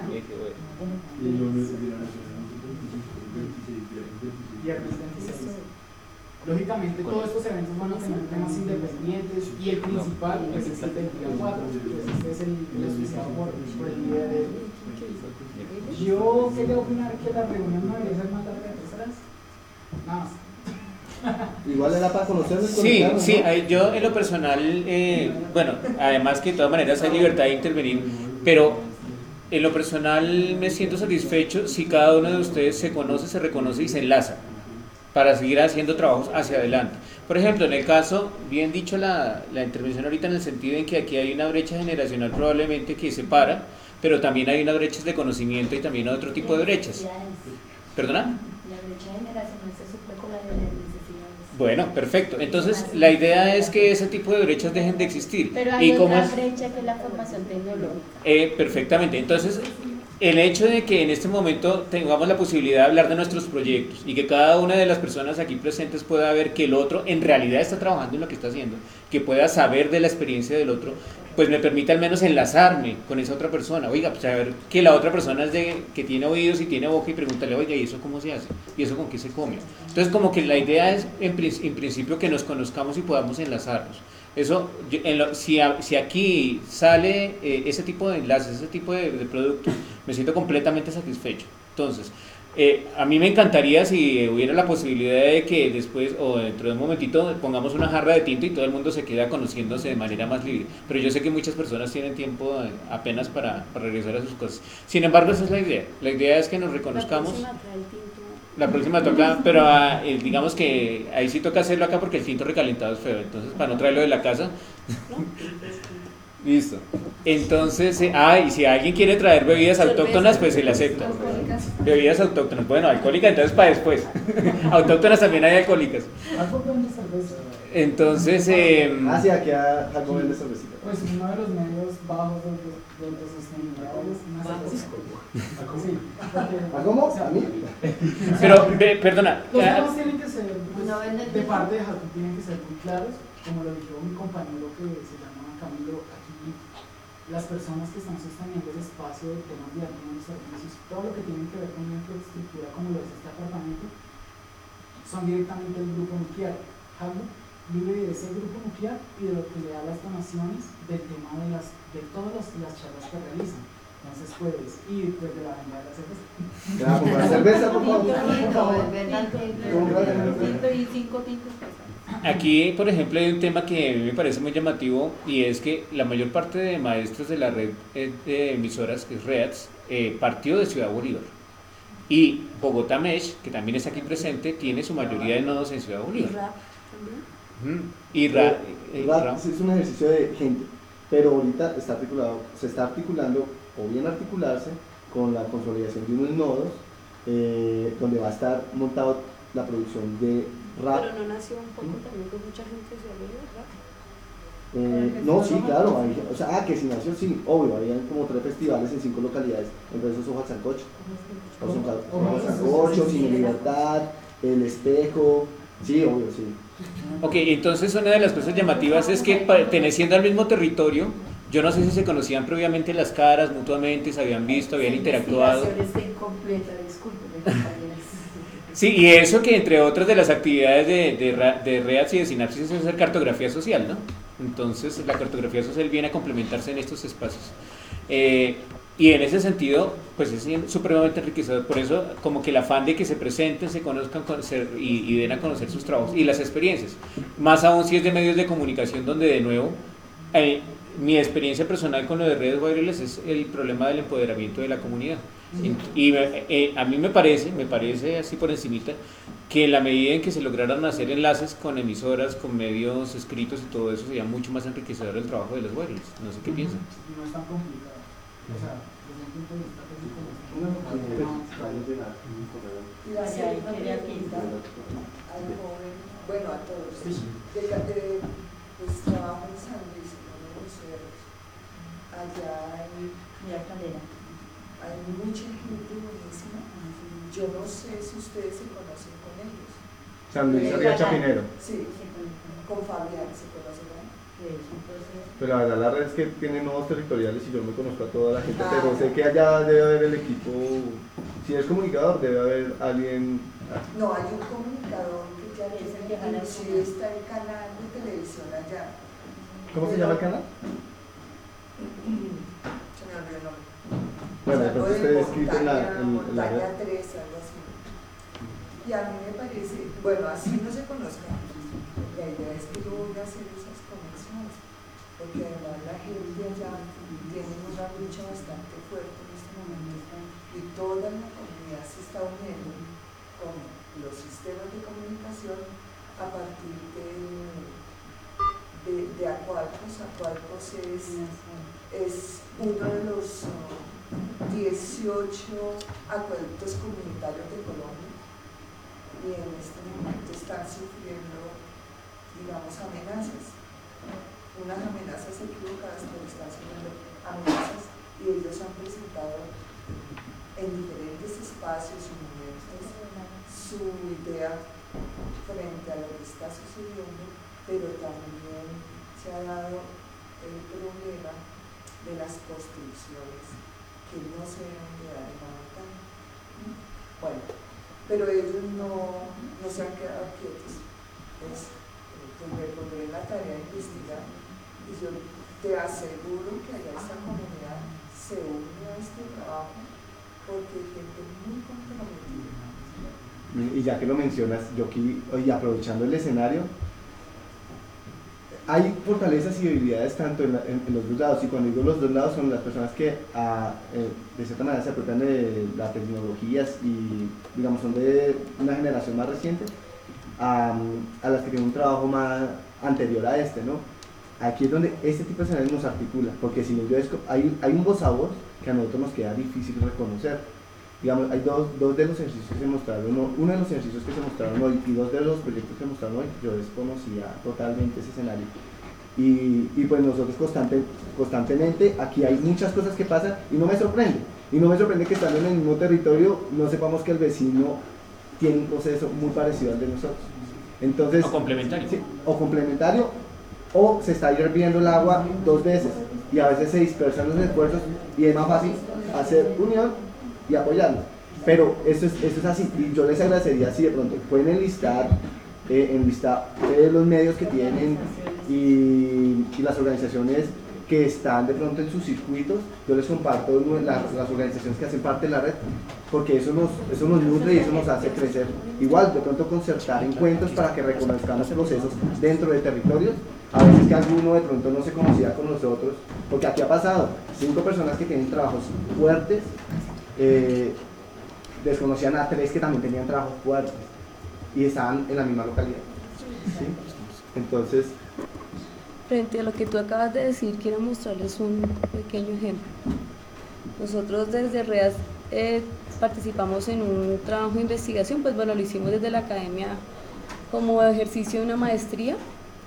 Viernes veintiséis. Lógicamente todos estos eventos van a tener temas independientes y el principal pues, es el del día cuatro, pues este es el, el especial por, por el día de hoy. Yo quería opinar que la reunión no debería ser más larga de tres horas. Nada más. Igual era para conocernos. Sí, sí, ¿no? Yo en lo personal, eh, bueno, además que de todas maneras hay libertad de intervenir, pero en lo personal me siento satisfecho si cada uno de ustedes se conoce, se reconoce y se enlaza para seguir haciendo trabajos hacia adelante. Por ejemplo, en el caso, bien dicho la, la intervención ahorita en el sentido en que aquí hay una brecha generacional probablemente que separa, pero también hay unas brechas de conocimiento y también otro tipo de brechas. ¿Perdona? La brecha generacional se suple con la de las necesidades. Bueno, perfecto. Entonces, la idea es que ese tipo de brechas dejen de existir. Pero hay ¿Y cómo otra es? brecha que es la formación tecnológica. Eh, perfectamente. Entonces, el hecho de que en este momento tengamos la posibilidad de hablar de nuestros proyectos y que cada una de las personas aquí presentes pueda ver que el otro en realidad está trabajando en lo que está haciendo, que pueda saber de la experiencia del otro, pues me permite al menos enlazarme con esa otra persona. Oiga, pues saber que la otra persona es de, que tiene oídos y tiene boca y pregúntale, oiga, ¿y eso cómo se hace? ¿Y eso con qué se come? Entonces como que la idea es en, en principio que nos conozcamos y podamos enlazarnos. Eso, yo, en lo, si, a, si aquí sale eh, ese tipo de enlaces, ese tipo de, de productos, me siento completamente satisfecho. Entonces, Eh, a mí me encantaría si hubiera la posibilidad de que después o dentro de un momentito pongamos una jarra de tinto y todo el mundo se queda conociéndose de manera más libre, pero yo sé que muchas personas tienen tiempo apenas para, para regresar a sus cosas. Sin embargo, esa es la idea, la idea es que nos reconozcamos. La próxima trae el tinto. La próxima toca, pero eh, digamos que ahí sí toca hacerlo acá porque el tinto recalentado es feo, entonces para no traerlo de la casa. Listo. Entonces, eh, ah, y si alguien quiere traer bebidas autóctonas, pues se le acepta. Bebidas autóctonas, bueno, alcohólicas, entonces para después. Autóctonas también hay alcohólicas. Entonces, eh, ah, sí, aquí algo vende cervecita. Pues uno de los medios bajos de autosostenibilidad es una cerveza. ¿A cómo? ¿A mí? Pero, be, perdona. Los temas tienen que ser, pues, de parte de Jacob, tienen que ser muy claros, como lo dijo mi compañero que se llama Camilo. Las personas que están sosteniendo el espacio de temas de algunos servicios, todo lo que tiene que ver con una infraestructura como lo es este apartamento, son directamente del grupo nuclear. Hagbo vive de ese grupo nuclear y de lo que le da las donaciones del tema de, las, de todas las, las charlas que realizan. Entonces puedes ir desde la venta de la cerveza. Ya, comprar cerveza, por favor. Y cinco tintos. Aquí, por ejemplo, hay un tema que a mí me parece muy llamativo y es que la mayor parte de maestros de la red de emisoras, que es READS, eh, partió de Ciudad Bolívar. Y Bogotá Mesh, que también está aquí presente, tiene su mayoría de nodos en Ciudad Bolívar. Y RAP. Y RAP es un ejercicio de gente, pero ahorita está articulado, se está articulando, o bien articularse, con la consolidación de unos nodos, eh, donde va a estar montado la producción de rap. Pero no nació un poco también con mucha gente de Ciudad Bolívar, rap. Eh, no, sí, claro, hay, o sea, ah, que si nació, sí, obvio, había como tres festivales en cinco localidades, entre esos Ojo al Sancocho, Ojo al Sancocho, Cine Libertad, El Espejo, sí, obvio, sí. Ok, entonces una de las cosas llamativas es que perteneciendo al mismo territorio, yo no sé si se conocían previamente las caras mutuamente, se habían visto, habían interactuado. La investigación está incompleta, discúlpeme, compañeras. Sí, y eso que entre otras de las actividades de, de, de READS y de Sinapsis es hacer cartografía social, ¿no? Entonces la cartografía social viene a complementarse en estos espacios. Eh, y en ese sentido, pues es supremamente enriquecedor. Por eso, como que el afán de que se presenten, se conozcan conocer, y, y den a conocer sus trabajos y las experiencias. Más aún si es de medios de comunicación, donde de nuevo, eh, mi experiencia personal con lo de redes wireless es el problema del empoderamiento de la comunidad. Y eh, a mí me parece, me parece así por encimita, que en la medida en que se lograran hacer enlaces con emisoras, con medios escritos y todo eso, sería mucho más enriquecedor el trabajo de los wireless. No sé qué piensan. No es tan complicado. O sea, desde un punto de vista técnico no es tan complicado. Bueno, a todos. De, de, pues trabajo en San Luis, en los cerros. Allá hay, hay mucha gente buenísima. Yo no sé si ustedes se conocen con ellos. San Luis Río Chapinero. Sí, con Fabián se conocen. Pero la verdad la red es que tiene nodos territoriales y yo me conozco a toda la gente, ah, pero sé que allá debe haber el equipo, si es comunicador debe haber alguien. No, hay un comunicador que ya tiene, inclusive está el canal de televisión allá. ¿Cómo se llama el canal? Se me olvidó el nombre. Bueno, de pronto esté escrito en la, en, en la red. tres, algo así. Y a mí me parece, bueno, así no se conozcan. La idea es que yo voy a hacer esas conexiones, porque además la gente allá tiene una lucha bastante fuerte en este momento y toda la comunidad se está uniendo con los sistemas de comunicación a partir de, de, de Acuarcos. Acuarcos es, es uno de los uh, dieciocho acueductos comunitarios de Colombia y en este momento están sufriendo, digamos, amenazas, unas amenazas equivocadas, pero están sufriendo amenazas y ellos han presentado en diferentes espacios y momentos su idea frente a lo que está sucediendo, pero también se ha dado el problema de las construcciones que no se deben quedar en la montaña. Bueno, pero ellos no, no se han quedado quietos. Pues, pues me pondré en la tarea de investigar y yo te aseguro que allá esta comunidad se une a este trabajo porque hay gente muy comprometida. Y ya que lo mencionas, yo aquí, y aprovechando el escenario, hay fortalezas y debilidades tanto en, la, en, en los dos lados, y cuando digo los dos lados son las personas que a, eh, de cierta manera se apropian de las tecnologías y digamos son de una generación más reciente, a, a las que tienen un trabajo más anterior a este, ¿no? Aquí es donde este tipo de escenarios nos articula, porque si yo hay, hay un voz a voz que a nosotros nos queda difícil reconocer. Digamos, hay dos, dos de los ejercicios que se mostraron, uno, uno de los ejercicios que se mostraron hoy y dos de los proyectos que se mostraron hoy, yo desconocía totalmente ese escenario. Y, y pues nosotros constante, constantemente, aquí hay muchas cosas que pasan y no me sorprende. Y no me sorprende que estando en el mismo territorio no sepamos que el vecino tiene un proceso muy parecido al de nosotros. Entonces, o complementario. Sí, o complementario, o se está hirviendo el agua dos veces y a veces se dispersan los esfuerzos y es más fácil hacer unión y apoyarnos, pero eso es, eso es así, y yo les agradecería si de pronto pueden enlistar, eh, enlistar eh, los medios que tienen y, y las organizaciones que están de pronto en sus circuitos. Yo les comparto las, las organizaciones que hacen parte de la red, porque eso nos, eso nos nutre y eso nos hace crecer. Igual, de pronto concertar encuentros para que reconozcamos procesos dentro de territorios, a veces que alguno de pronto no se conocía con nosotros, porque aquí ha pasado, cinco personas que tienen trabajos fuertes, Eh, desconocían a tres que también tenían trabajos fuertes y estaban en la misma localidad, ¿sí? Entonces, frente a lo que tú acabas de decir, quiero mostrarles un pequeño ejemplo. Nosotros desde REAS eh, participamos en un trabajo de investigación, pues bueno, lo hicimos desde la academia como ejercicio de una maestría,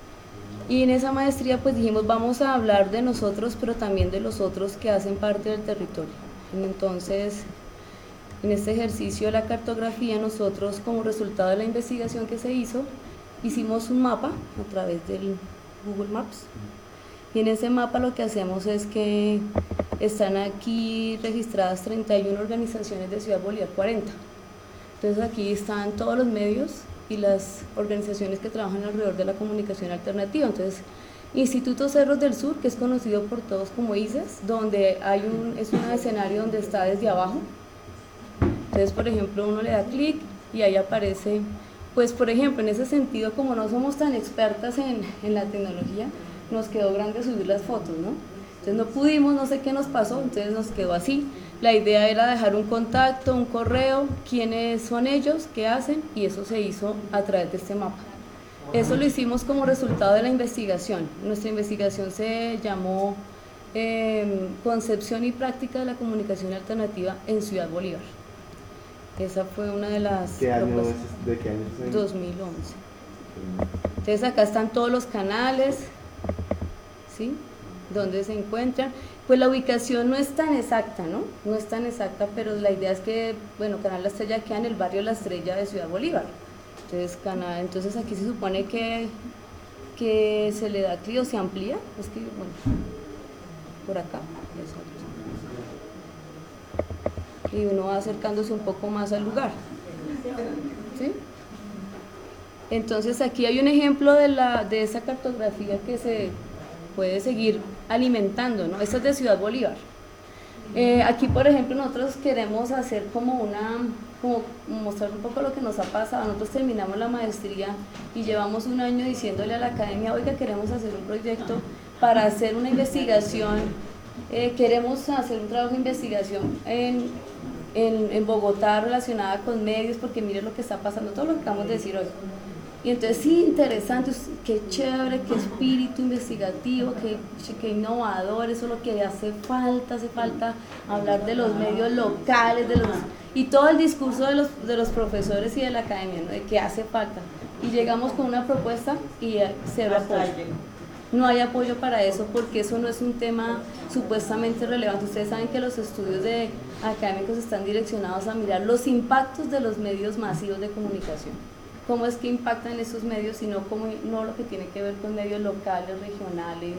y en esa maestría pues dijimos vamos a hablar de nosotros, pero también de los otros que hacen parte del territorio. Entonces, en este ejercicio de la cartografía, nosotros como resultado de la investigación que se hizo, hicimos un mapa a través del Google Maps, y en ese mapa lo que hacemos es que están aquí registradas treinta y una organizaciones de Ciudad Bolívar, cuarenta. Entonces aquí están todos los medios y las organizaciones que trabajan alrededor de la comunicación alternativa. Entonces, Instituto Cerros del Sur, que es conocido por todos como I C E S, donde hay un, es un escenario donde está desde abajo. Entonces, por ejemplo, uno le da clic y ahí aparece, pues por ejemplo, en ese sentido, como no somos tan expertas en, en la tecnología, nos quedó grande subir las fotos, ¿no? Entonces no pudimos, no sé qué nos pasó, entonces nos quedó así. La idea era dejar un contacto, un correo, quiénes son ellos, qué hacen, y eso se hizo a través de este mapa. Eso lo hicimos como resultado de la investigación. Nuestra investigación se llamó eh, Concepción y Práctica de la Comunicación Alternativa en Ciudad Bolívar. Esa fue una de las ¿Qué año propuestas. es, ¿De qué año es? dos mil once. Entonces acá están todos los canales, ¿sí? Donde se encuentran. Pues la ubicación no es tan exacta, ¿no? No es tan exacta, pero la idea es que, bueno, Canal La Estrella queda en el barrio La Estrella de Ciudad Bolívar. Entonces, canal, entonces aquí se supone que, que se le da clic o se amplía, es que, bueno, por acá, eso. Y uno va acercándose un poco más al lugar, ¿sí? Entonces aquí hay un ejemplo de, la, de esa cartografía que se puede seguir alimentando, ¿no? Esta es de Ciudad Bolívar. Eh, aquí, por ejemplo, nosotros queremos hacer como una, como mostrar un poco lo que nos ha pasado. Nosotros terminamos la maestría y llevamos un año diciéndole a la academia, oiga, queremos hacer un proyecto para hacer una investigación, eh, queremos hacer un trabajo de investigación en, en, en Bogotá relacionada con medios, porque mire lo que está pasando, todo lo que acabamos de decir hoy. Y entonces sí, interesante, qué chévere, qué espíritu investigativo, qué, qué innovador, eso es lo que hace falta, hace falta hablar de los medios locales, de los, y todo el discurso de los, de los profesores y de la academia, ¿no? De que hace falta. Y llegamos con una propuesta y cero apoyo. No hay apoyo para eso porque eso no es un tema supuestamente relevante. Ustedes saben que los estudios de académicos están direccionados a mirar los impactos de los medios masivos de comunicación. Cómo es que impactan esos medios, sino como, no lo que tiene que ver con medios locales, regionales,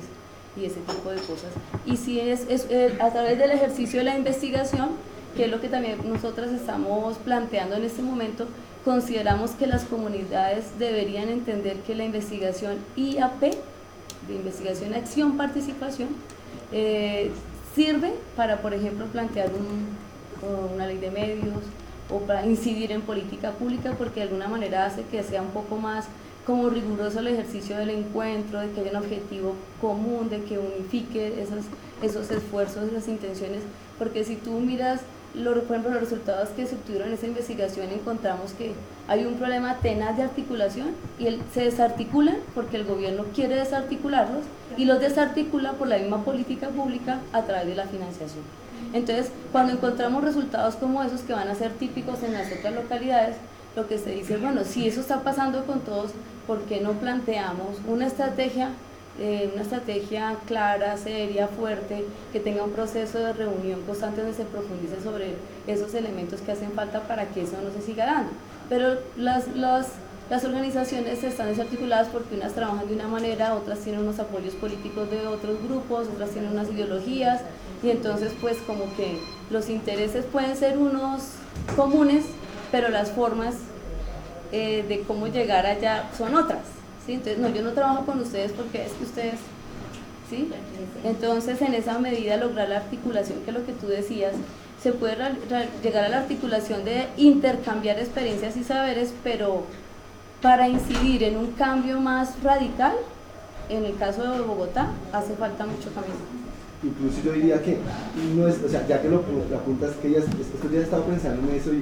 y ese tipo de cosas. Y si es, es eh, a través del ejercicio de la investigación, que es lo que también nosotras estamos planteando en este momento, consideramos que las comunidades deberían entender que la investigación I A P, de investigación, acción, participación, eh, sirve para, por ejemplo, plantear un, una ley de medios o para incidir en política pública, porque de alguna manera hace que sea un poco más como riguroso el ejercicio del encuentro, de que haya un objetivo común, de que unifique esos, esos esfuerzos, esas intenciones, porque si tú miras, lo, por ejemplo, los resultados que se obtuvieron en esa investigación, encontramos que hay un problema tenaz de articulación y el, se desarticulan porque el gobierno quiere desarticularlos y los desarticula por la misma política pública a través de la financiación. Entonces, cuando encontramos resultados como esos que van a ser típicos en las otras localidades, lo que se dice, bueno, si eso está pasando con todos, ¿por qué no planteamos una estrategia, eh, una estrategia clara, seria, fuerte, que tenga un proceso de reunión constante donde se profundice sobre esos elementos que hacen falta para que eso no se siga dando? Pero las, las, las organizaciones están desarticuladas porque unas trabajan de una manera, otras tienen unos apoyos políticos de otros grupos, otras tienen unas ideologías, y entonces pues como que los intereses pueden ser unos comunes, pero las formas eh, de cómo llegar allá son otras, ¿sí? Entonces, no, yo no trabajo con ustedes porque es que ustedes, ¿sí? Entonces, en esa medida, lograr la articulación, que es lo que tú decías, se puede llegar a la articulación de intercambiar experiencias y saberes, pero para incidir en un cambio más radical, en el caso de Bogotá, hace falta mucho camino. Incluso yo diría que, no es, o sea, ya que lo, lo apuntas, que ya, estos días he estado pensando en eso y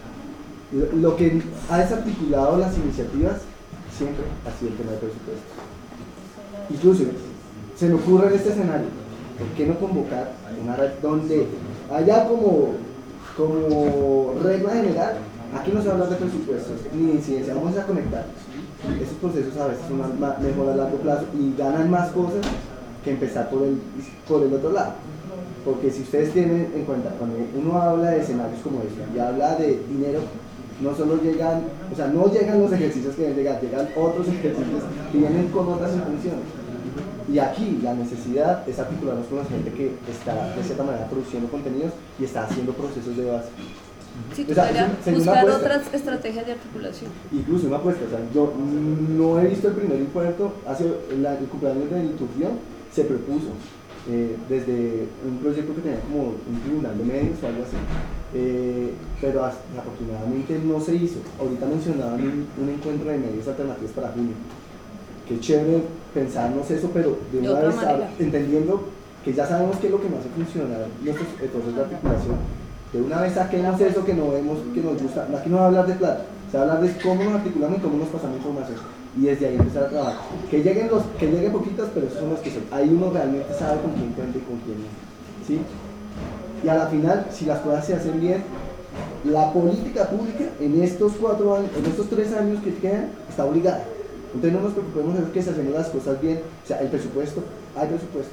lo que ha desarticulado las iniciativas siempre ha sido el tema de presupuesto. Incluso se me ocurre en este escenario, ¿por qué no convocar una red donde haya como, como regla general, aquí no se va a hablar de presupuestos ni de incidencia, vamos a conectarlos? Esos procesos a veces son más, mejor a largo plazo y ganan más cosas que empezar por el, por el otro lado. Porque si ustedes tienen en cuenta, cuando uno habla de escenarios como este y habla de dinero, no solo llegan, o sea, no llegan los ejercicios que deben llegar, llegan otros ejercicios que vienen con otras intenciones. Y aquí la necesidad es articularnos con la gente que está de cierta manera produciendo contenidos y está haciendo procesos de base. Sí, o sea, buscar apuesta, otras estrategias de articulación. Incluso una apuesta, o sea, yo no he visto el primer impuesto, hace el, el cumpleaños de Liturgia se propuso eh, desde un proyecto que tenía como un tribunal de medios o algo así, eh, pero afortunadamente no se hizo. Ahorita mencionaban un, un encuentro de medios alternativos para junio. Qué chévere pensarnos eso, pero de una vez entendiendo que ya sabemos qué es lo que nos hace funcionar nuestros esfuerzos de articulación. De una vez saquemos eso que no vemos, que nos gusta. Aquí no va a hablar de plata, se va a hablar de cómo nos articulamos y cómo nos pasamos información. Y desde ahí empezar a trabajar. Que lleguen, los, que lleguen poquitas, pero esos son los que son. Ahí uno realmente sabe con quién cuenta y con quién no. ¿Sí? Y a la final, si las cosas se hacen bien, la política pública en estos cuatro años, en estos tres años que quedan, está obligada. Entonces no nos preocupemos de que si hacemos las cosas bien, o sea, el presupuesto, hay presupuesto.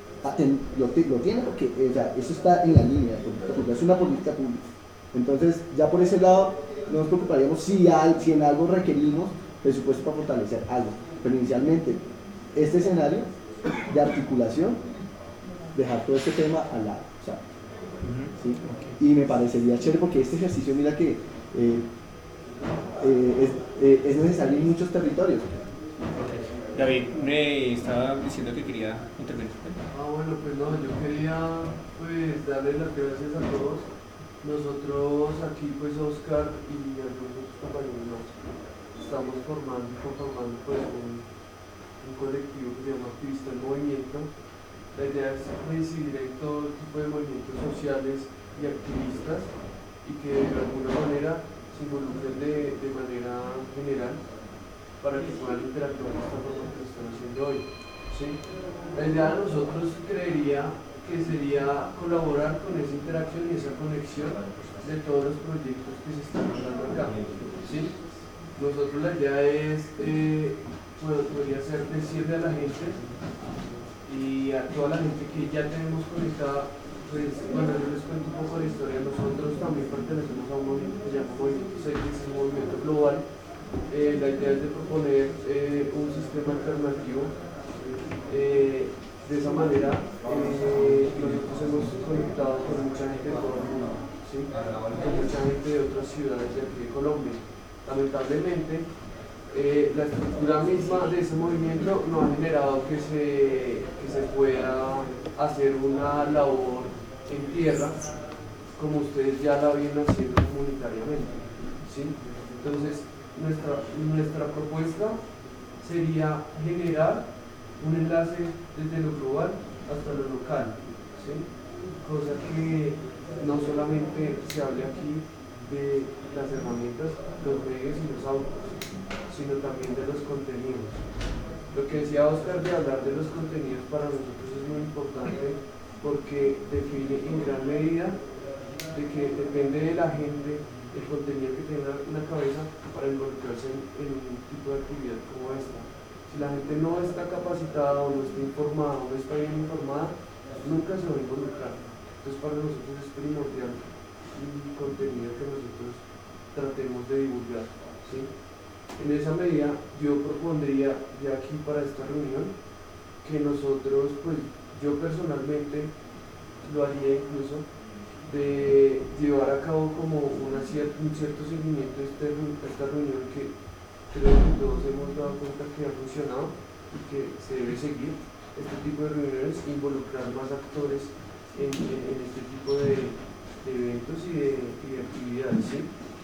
Lo, lo tiene porque o sea, eso está en la línea, es una política pública. Entonces, ya por ese lado, no nos preocuparíamos si, al, si en algo requerimos presupuesto para fortalecer algo. Pero inicialmente, este escenario de articulación, dejar todo este tema al lado. O sea, ¿sí? Y me parecería chévere porque este ejercicio, mira que eh, eh, es, eh, es necesario en muchos territorios. David me estaba diciendo que quería intervenir. Ah, bueno, pues no, yo quería pues darles las gracias a todos. Nosotros aquí, pues Oscar y algunos compañeros más, estamos formando y conformando pues un, un colectivo que se llama Activista en Movimiento. La idea es coincidir en todo tipo de movimientos sociales y activistas y que de alguna manera se involucren de, de manera general para que puedan interactuar de esta forma que lo están haciendo hoy. ¿Sí? La idea de nosotros creería que sería colaborar con esa interacción y esa conexión de todos los proyectos que se están hablando acá. ¿Sí? Nosotros la idea es, eh, bueno, podría ser decirle a la gente y a toda la gente que ya tenemos conectada, pues bueno, yo les cuento un poco la historia. Nosotros también pertenecemos a un movimiento que se llama Movimiento seis, que es un movimiento global. Eh, la idea es de proponer eh, un sistema alternativo eh, De esa manera, eh, nosotros hemos conectado con mucha gente de todo el mundo, ¿sí? Con mucha gente de otras ciudades de aquí de Colombia. Lamentablemente, eh, la estructura misma de ese movimiento no ha generado que se, que se pueda hacer una labor en tierra como ustedes ya la vienen haciendo comunitariamente, ¿sí? Entonces, nuestra, nuestra propuesta sería generar un enlace desde lo global hasta lo local, ¿sí? Cosa que no solamente se hable aquí de las herramientas, los medios y los autos, sino también de los contenidos. Lo que decía Oscar de hablar de los contenidos para nosotros es muy importante porque define en gran medida de que depende de la gente el contenido que tenga en la cabeza para involucrarse en, en un tipo de actividad como esta. Si la gente no está capacitada o no está informada o no está bien informada, nunca se va a involucrar. Entonces para nosotros es primordial el contenido que nosotros tratemos de divulgar, ¿sí? En esa medida yo propondría ya aquí para esta reunión que nosotros, pues yo personalmente lo haría incluso de llevar a cabo como una cier un cierto seguimiento de este, esta reunión que creo que todos hemos dado cuenta que ha funcionado y que se debe seguir este tipo de reuniones, involucrar más actores en, en, en este tipo de, de eventos y de, y de actividades, ¿sí?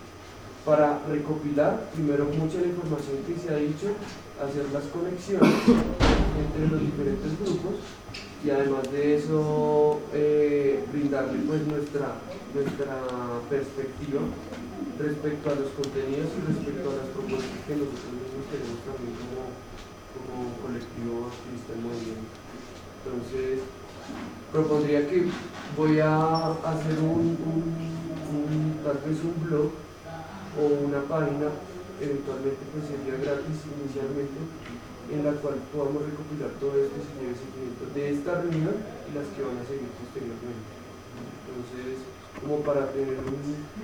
Para recopilar primero mucha de la información que se ha dicho, hacer las conexiones entre los diferentes grupos y además de eso eh, brindarle pues nuestra, nuestra perspectiva respecto a los contenidos y respecto a las propuestas que nosotros mismos tenemos también como, como colectivo activista del movimiento. Entonces, propondría que voy a hacer un, un, un tal vez un blog o una página, eventualmente pues sería gratis inicialmente, en la cual podamos recopilar todo esto y se lleve seguimiento de esta reunión y las que van a seguir posteriormente. Entonces, como para tener un,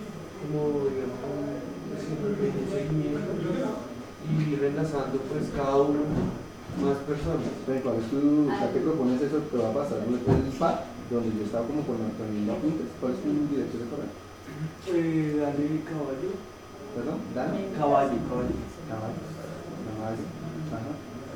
como digamos, un, un seguimiento y ir enlazando pues cada uno más personas. ¿Cuál es tu, o sea, qué propones eso? Te va a pasar el P A C, donde yo estaba como poniendo apuntes. ¿Cuál es tu dirección de correo? Eh, Dale Caballo. ¿Perdón? ¿Dale? Caballo, caballo. Caballo. Caballo. Ajá.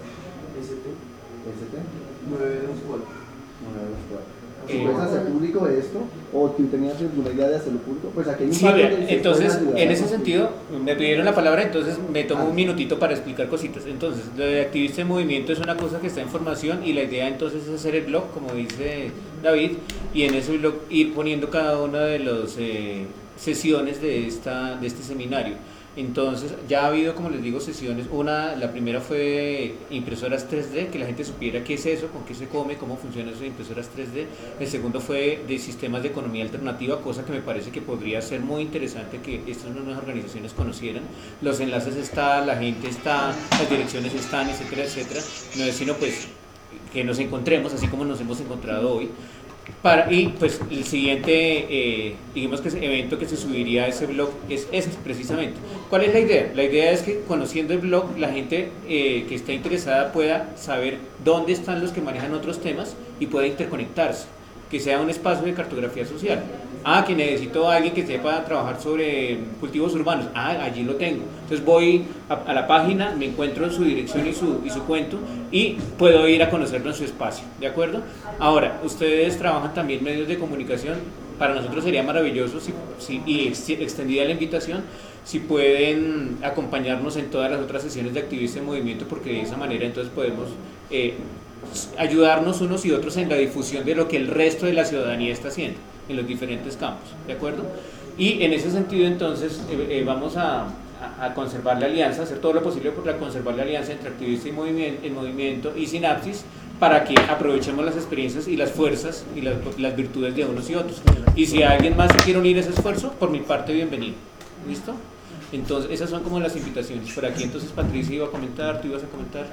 S T. S T. nueve dos cuatro. nueve dos cuatro. Eh, ¿Puedes hacer público esto? ¿O tú tenías alguna idea de hacerlo público? Pues aquí hay un Sí, par de vea, que se entonces pueden ayudar, en ¿no? ese sentido me pidieron la palabra, entonces me tomo Ah. un minutito para explicar cositas. Entonces, lo de activista en movimiento es una cosa que está en formación y la idea entonces es hacer el blog, como dice David, y en ese blog ir poniendo cada una de las eh, sesiones de, esta, de este seminario. Entonces ya ha habido, como les digo, sesiones. Una, la primera fue impresoras tres D, que la gente supiera qué es eso, con qué se come, cómo funcionan esas impresoras tres D. El segundo fue de sistemas de economía alternativa, cosa que me parece que podría ser muy interesante que estas nuevas organizaciones conocieran. Los enlaces están, la gente está, las direcciones están, etcétera, etcétera. No es sino pues que nos encontremos, así como nos hemos encontrado hoy. Para, y pues el siguiente, eh, digamos que ese evento que se subiría a ese blog es este precisamente. ¿Cuál es la idea? La idea es que conociendo el blog la gente eh, que está interesada pueda saber dónde están los que manejan otros temas y pueda interconectarse, que sea un espacio de cartografía social. Ah, que necesito a alguien que sepa trabajar sobre cultivos urbanos. Ah, allí lo tengo. Entonces voy a, a la página, me encuentro en su dirección y su, y su cuento y puedo ir a conocerlo en su espacio. ¿De acuerdo? Ahora, ustedes trabajan también medios de comunicación. Para nosotros sería maravilloso si, si, y ex, extendida la invitación si pueden acompañarnos en todas las otras sesiones de Activista en Movimiento, porque de esa manera entonces podemos eh, ayudarnos unos y otros en la difusión de lo que el resto de la ciudadanía está haciendo en los diferentes campos, ¿de acuerdo? Y en ese sentido entonces eh, eh, vamos a, a, a conservar la alianza, hacer todo lo posible por conservar la alianza entre Activista y movimiento, en Movimiento y Sinapsis, para que aprovechemos las experiencias y las fuerzas y las, las virtudes de unos y otros. Y si alguien más se quiere unir a ese esfuerzo, por mi parte bienvenido. ¿Listo? Entonces esas son como las invitaciones. Por aquí entonces Patricia iba a comentar, tú ibas a comentar.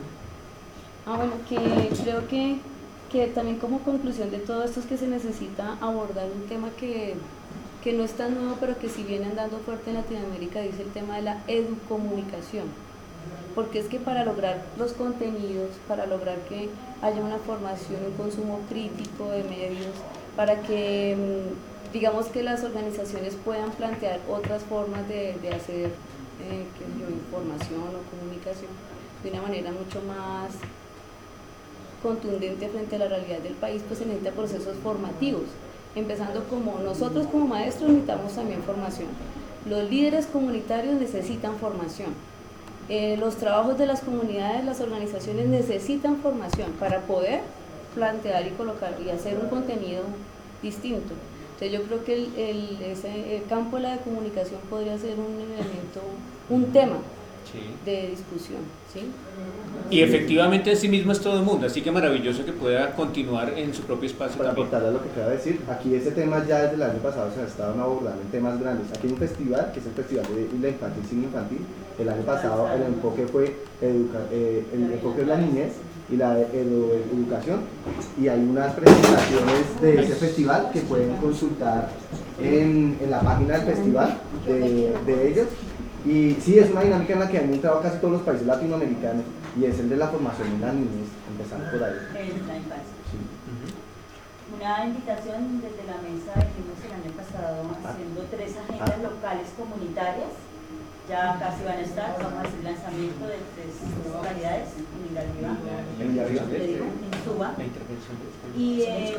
Ah, bueno, que creo que, que también como conclusión de todo esto es que se necesita abordar un tema que, que no es tan nuevo, pero que si viene andando fuerte en Latinoamérica, dice el tema de la educomunicación. porque es que para lograr los contenidos, para lograr que haya una formación, un consumo crítico de medios, para que digamos que las organizaciones puedan plantear otras formas de, de hacer eh, qué sé yo, información o comunicación de una manera mucho más contundente frente a la realidad del país, pues se necesitan procesos formativos, empezando como nosotros como maestros necesitamos también formación, los líderes comunitarios necesitan formación, eh, los trabajos de las comunidades, las organizaciones necesitan formación para poder plantear y colocar y hacer un contenido distinto. Entonces yo creo que el, el, ese, el campo de la comunicación podría ser un elemento, un tema sí. de discusión, ¿sí? Y efectivamente en sí mismo es todo el mundo, así que maravilloso que pueda continuar en su propio espacio. Para también. aportar a lo que acaba de decir, aquí ese tema ya desde el año pasado se ha estado abordando en temas grandes. Aquí hay un festival, que es el Festival de la Infantil, Cine Infantil. El año pasado el enfoque fue educa, eh, el enfoque es la niñez y la edu educación, y hay unas presentaciones de ese festival que pueden consultar en, en la página del festival de, de ellos. Y sí, es una dinámica en la que han entrado casi todos los países latinoamericanos, y es el de la formación en la niñez, empezando por ahí. En la infancia. Sí. Uh-huh. Una invitación desde la mesa que hicimos el año pasado haciendo tres agendas ah. locales comunitarias. Ya casi van a estar, vamos a hacer lanzamiento de tres localidades en Villarriba, en Villarriba, en Suba, y eh,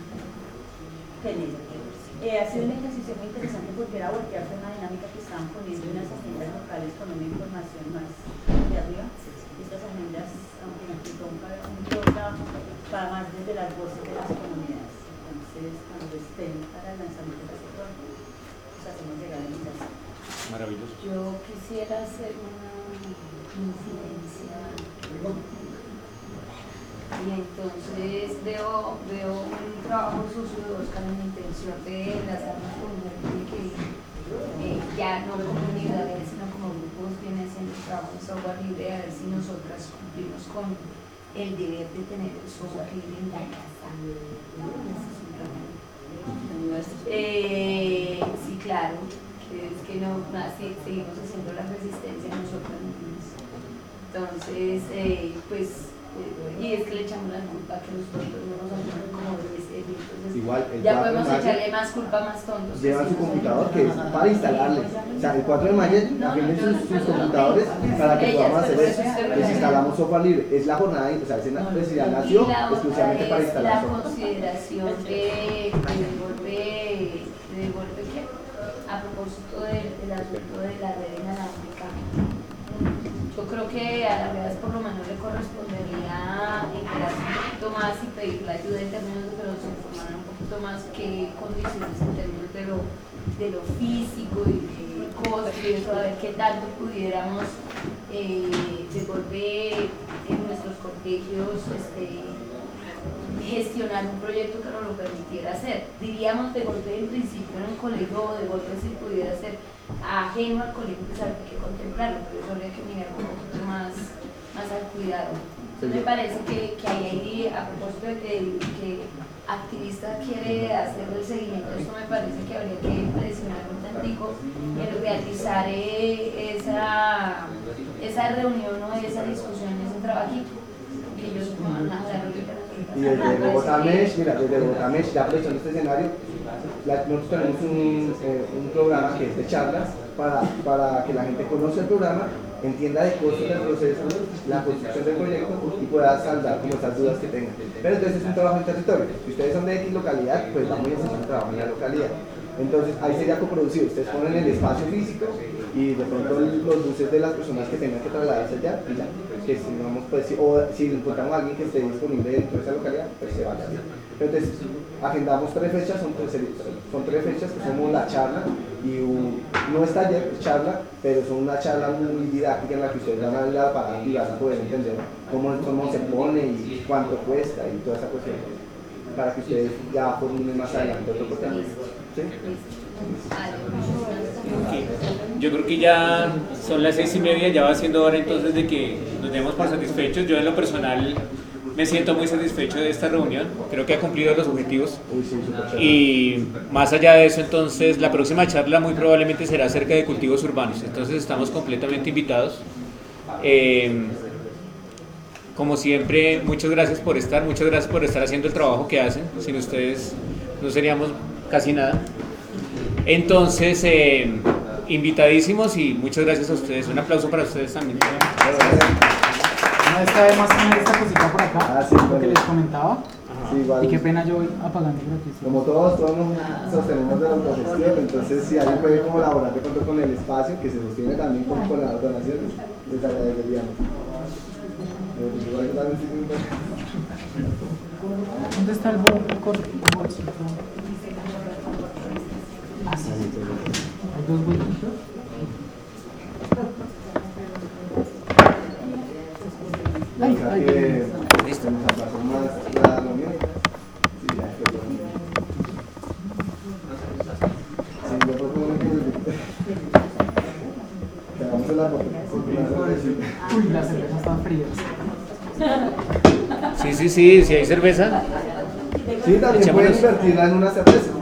eh, ha sido un ejercicio muy interesante porque era voltearse una dinámica que estaban poniendo unas agendas locales con una información más de arriba. Estas agendas, aunque nos toca un trabajo para más desde las voces de las comunidades. Entonces, cuando estén para el lanzamiento de este trabajo, pues hacemos llegar a invitación. Maravilloso. Yo quisiera hacer una incidencia y entonces veo, veo un trabajo sucio de Oscar en la intención de enlazarnos con gente que eh, ya no como unidades sino como grupos viene haciendo trabajo en software libre, a ver si nosotras cumplimos con el deber de tener el software libre en la casa. Eh, sí, claro. Es que no, así seguimos haciendo la resistencia nosotros mismos. Entonces, eh, pues, eh, y es que le echamos la culpa que los tontos no nos ayudan como debe ser. Entonces, igual, ya podemos echarle más culpa a más tontos. Llevan su computador que es para instalarle. O sea, el cuatro de mayo agenden sus, sus computadores para que podamos hacer eso. Les instalamos software libre. Es la jornada, o sea, la universidad nació exclusivamente para instalar la software. consideración de, de golpe, de golpe ¿qué? A propósito del, del asunto de la red inalámbrica, yo creo que a la verdad por lo menos le correspondería enterarse un poquito más y pedir la ayuda en términos de que nos informaran un poquito más qué condiciones en términos de lo, de lo físico y de cosas y eso, a ver qué tanto pudiéramos eh, devolver en nuestros colegios este, gestionar un proyecto que nos lo permitiera hacer. Diríamos de golpe en principio en un colegio o de golpe si pudiera ser ajeno al colegio, pues habría que contemplarlo, pero eso habría que mirar un poquito más, más al cuidado. Entonces me parece que, que ahí, a propósito de que, que activista quiere hacer el seguimiento, esto me parece que habría que presionar un tantico en realizar eh, esa, esa reunión o esa discusión, ese trabajito que ellos van a hablar. Y desde Bogotá Mesh, mira, desde Bogotá Mesh, ya aprovechando este escenario, la, nosotros tenemos un, eh, un programa que es de charlas para, para que la gente conozca el programa, entienda de costos del proceso, la construcción del proyecto y pueda saldar como esas dudas que tengan. Pero entonces es un trabajo en territorio. Si ustedes son de X localidad, pues vamos a hacer un trabajo en la localidad. Entonces ahí sería coproducido, ustedes ponen el espacio físico y de pronto los buses de las personas que tengan que trasladarse allá y ya, que si no vamos, pues, o si encontramos a alguien que esté disponible dentro de esa localidad, pues se vaya. Entonces agendamos tres fechas, son tres, son tres fechas que somos la charla y un, no es taller, es charla, pero son una charla muy didáctica en la que ustedes van a ir para y van a poder entender cómo, cómo se pone y cuánto cuesta y toda esa cuestión, para que ustedes ya formulen más adelante otro programa. ¿Sí? Okay. Yo creo que ya son las seis y media, ya va siendo hora entonces de que nos demos por satisfechos. Yo en lo personal me siento muy satisfecho de esta reunión, creo que ha cumplido los objetivos y más allá de eso entonces la próxima charla muy probablemente será acerca de cultivos urbanos, entonces estamos completamente invitados Eh, como siempre, muchas gracias por estar, muchas gracias por estar haciendo el trabajo que hacen. Sin ustedes no seríamos casi nada. Entonces, eh, invitadísimos y muchas gracias a ustedes. Un aplauso para ustedes también. Una vez cae más o menos esta cosita por acá, Ah, sí, lo bueno. que les comentaba. Sí, igual. Y qué pena yo voy apagando por aquí. Como todos, todos nos sostenemos de la autogestión, entonces si alguien puede colaborar de pronto con el espacio, que se sostiene también con, con las donaciones, les agradeceríamos. Eh, pues igual yo también estoy muy bueno. ¿Dónde está el bolsito? Ah, sí. Hay dos bolsitos. Ay, O sea ay, que ay. se nos aplazó más la reunión. Sí, ya fue la reunión. Sí, yo propongo que que hagamos la foto. Uy, las cervezas están frías. Sí, sí, sí, si hay cerveza. Sí, también pueden echémonos. invertirla en una cerveza.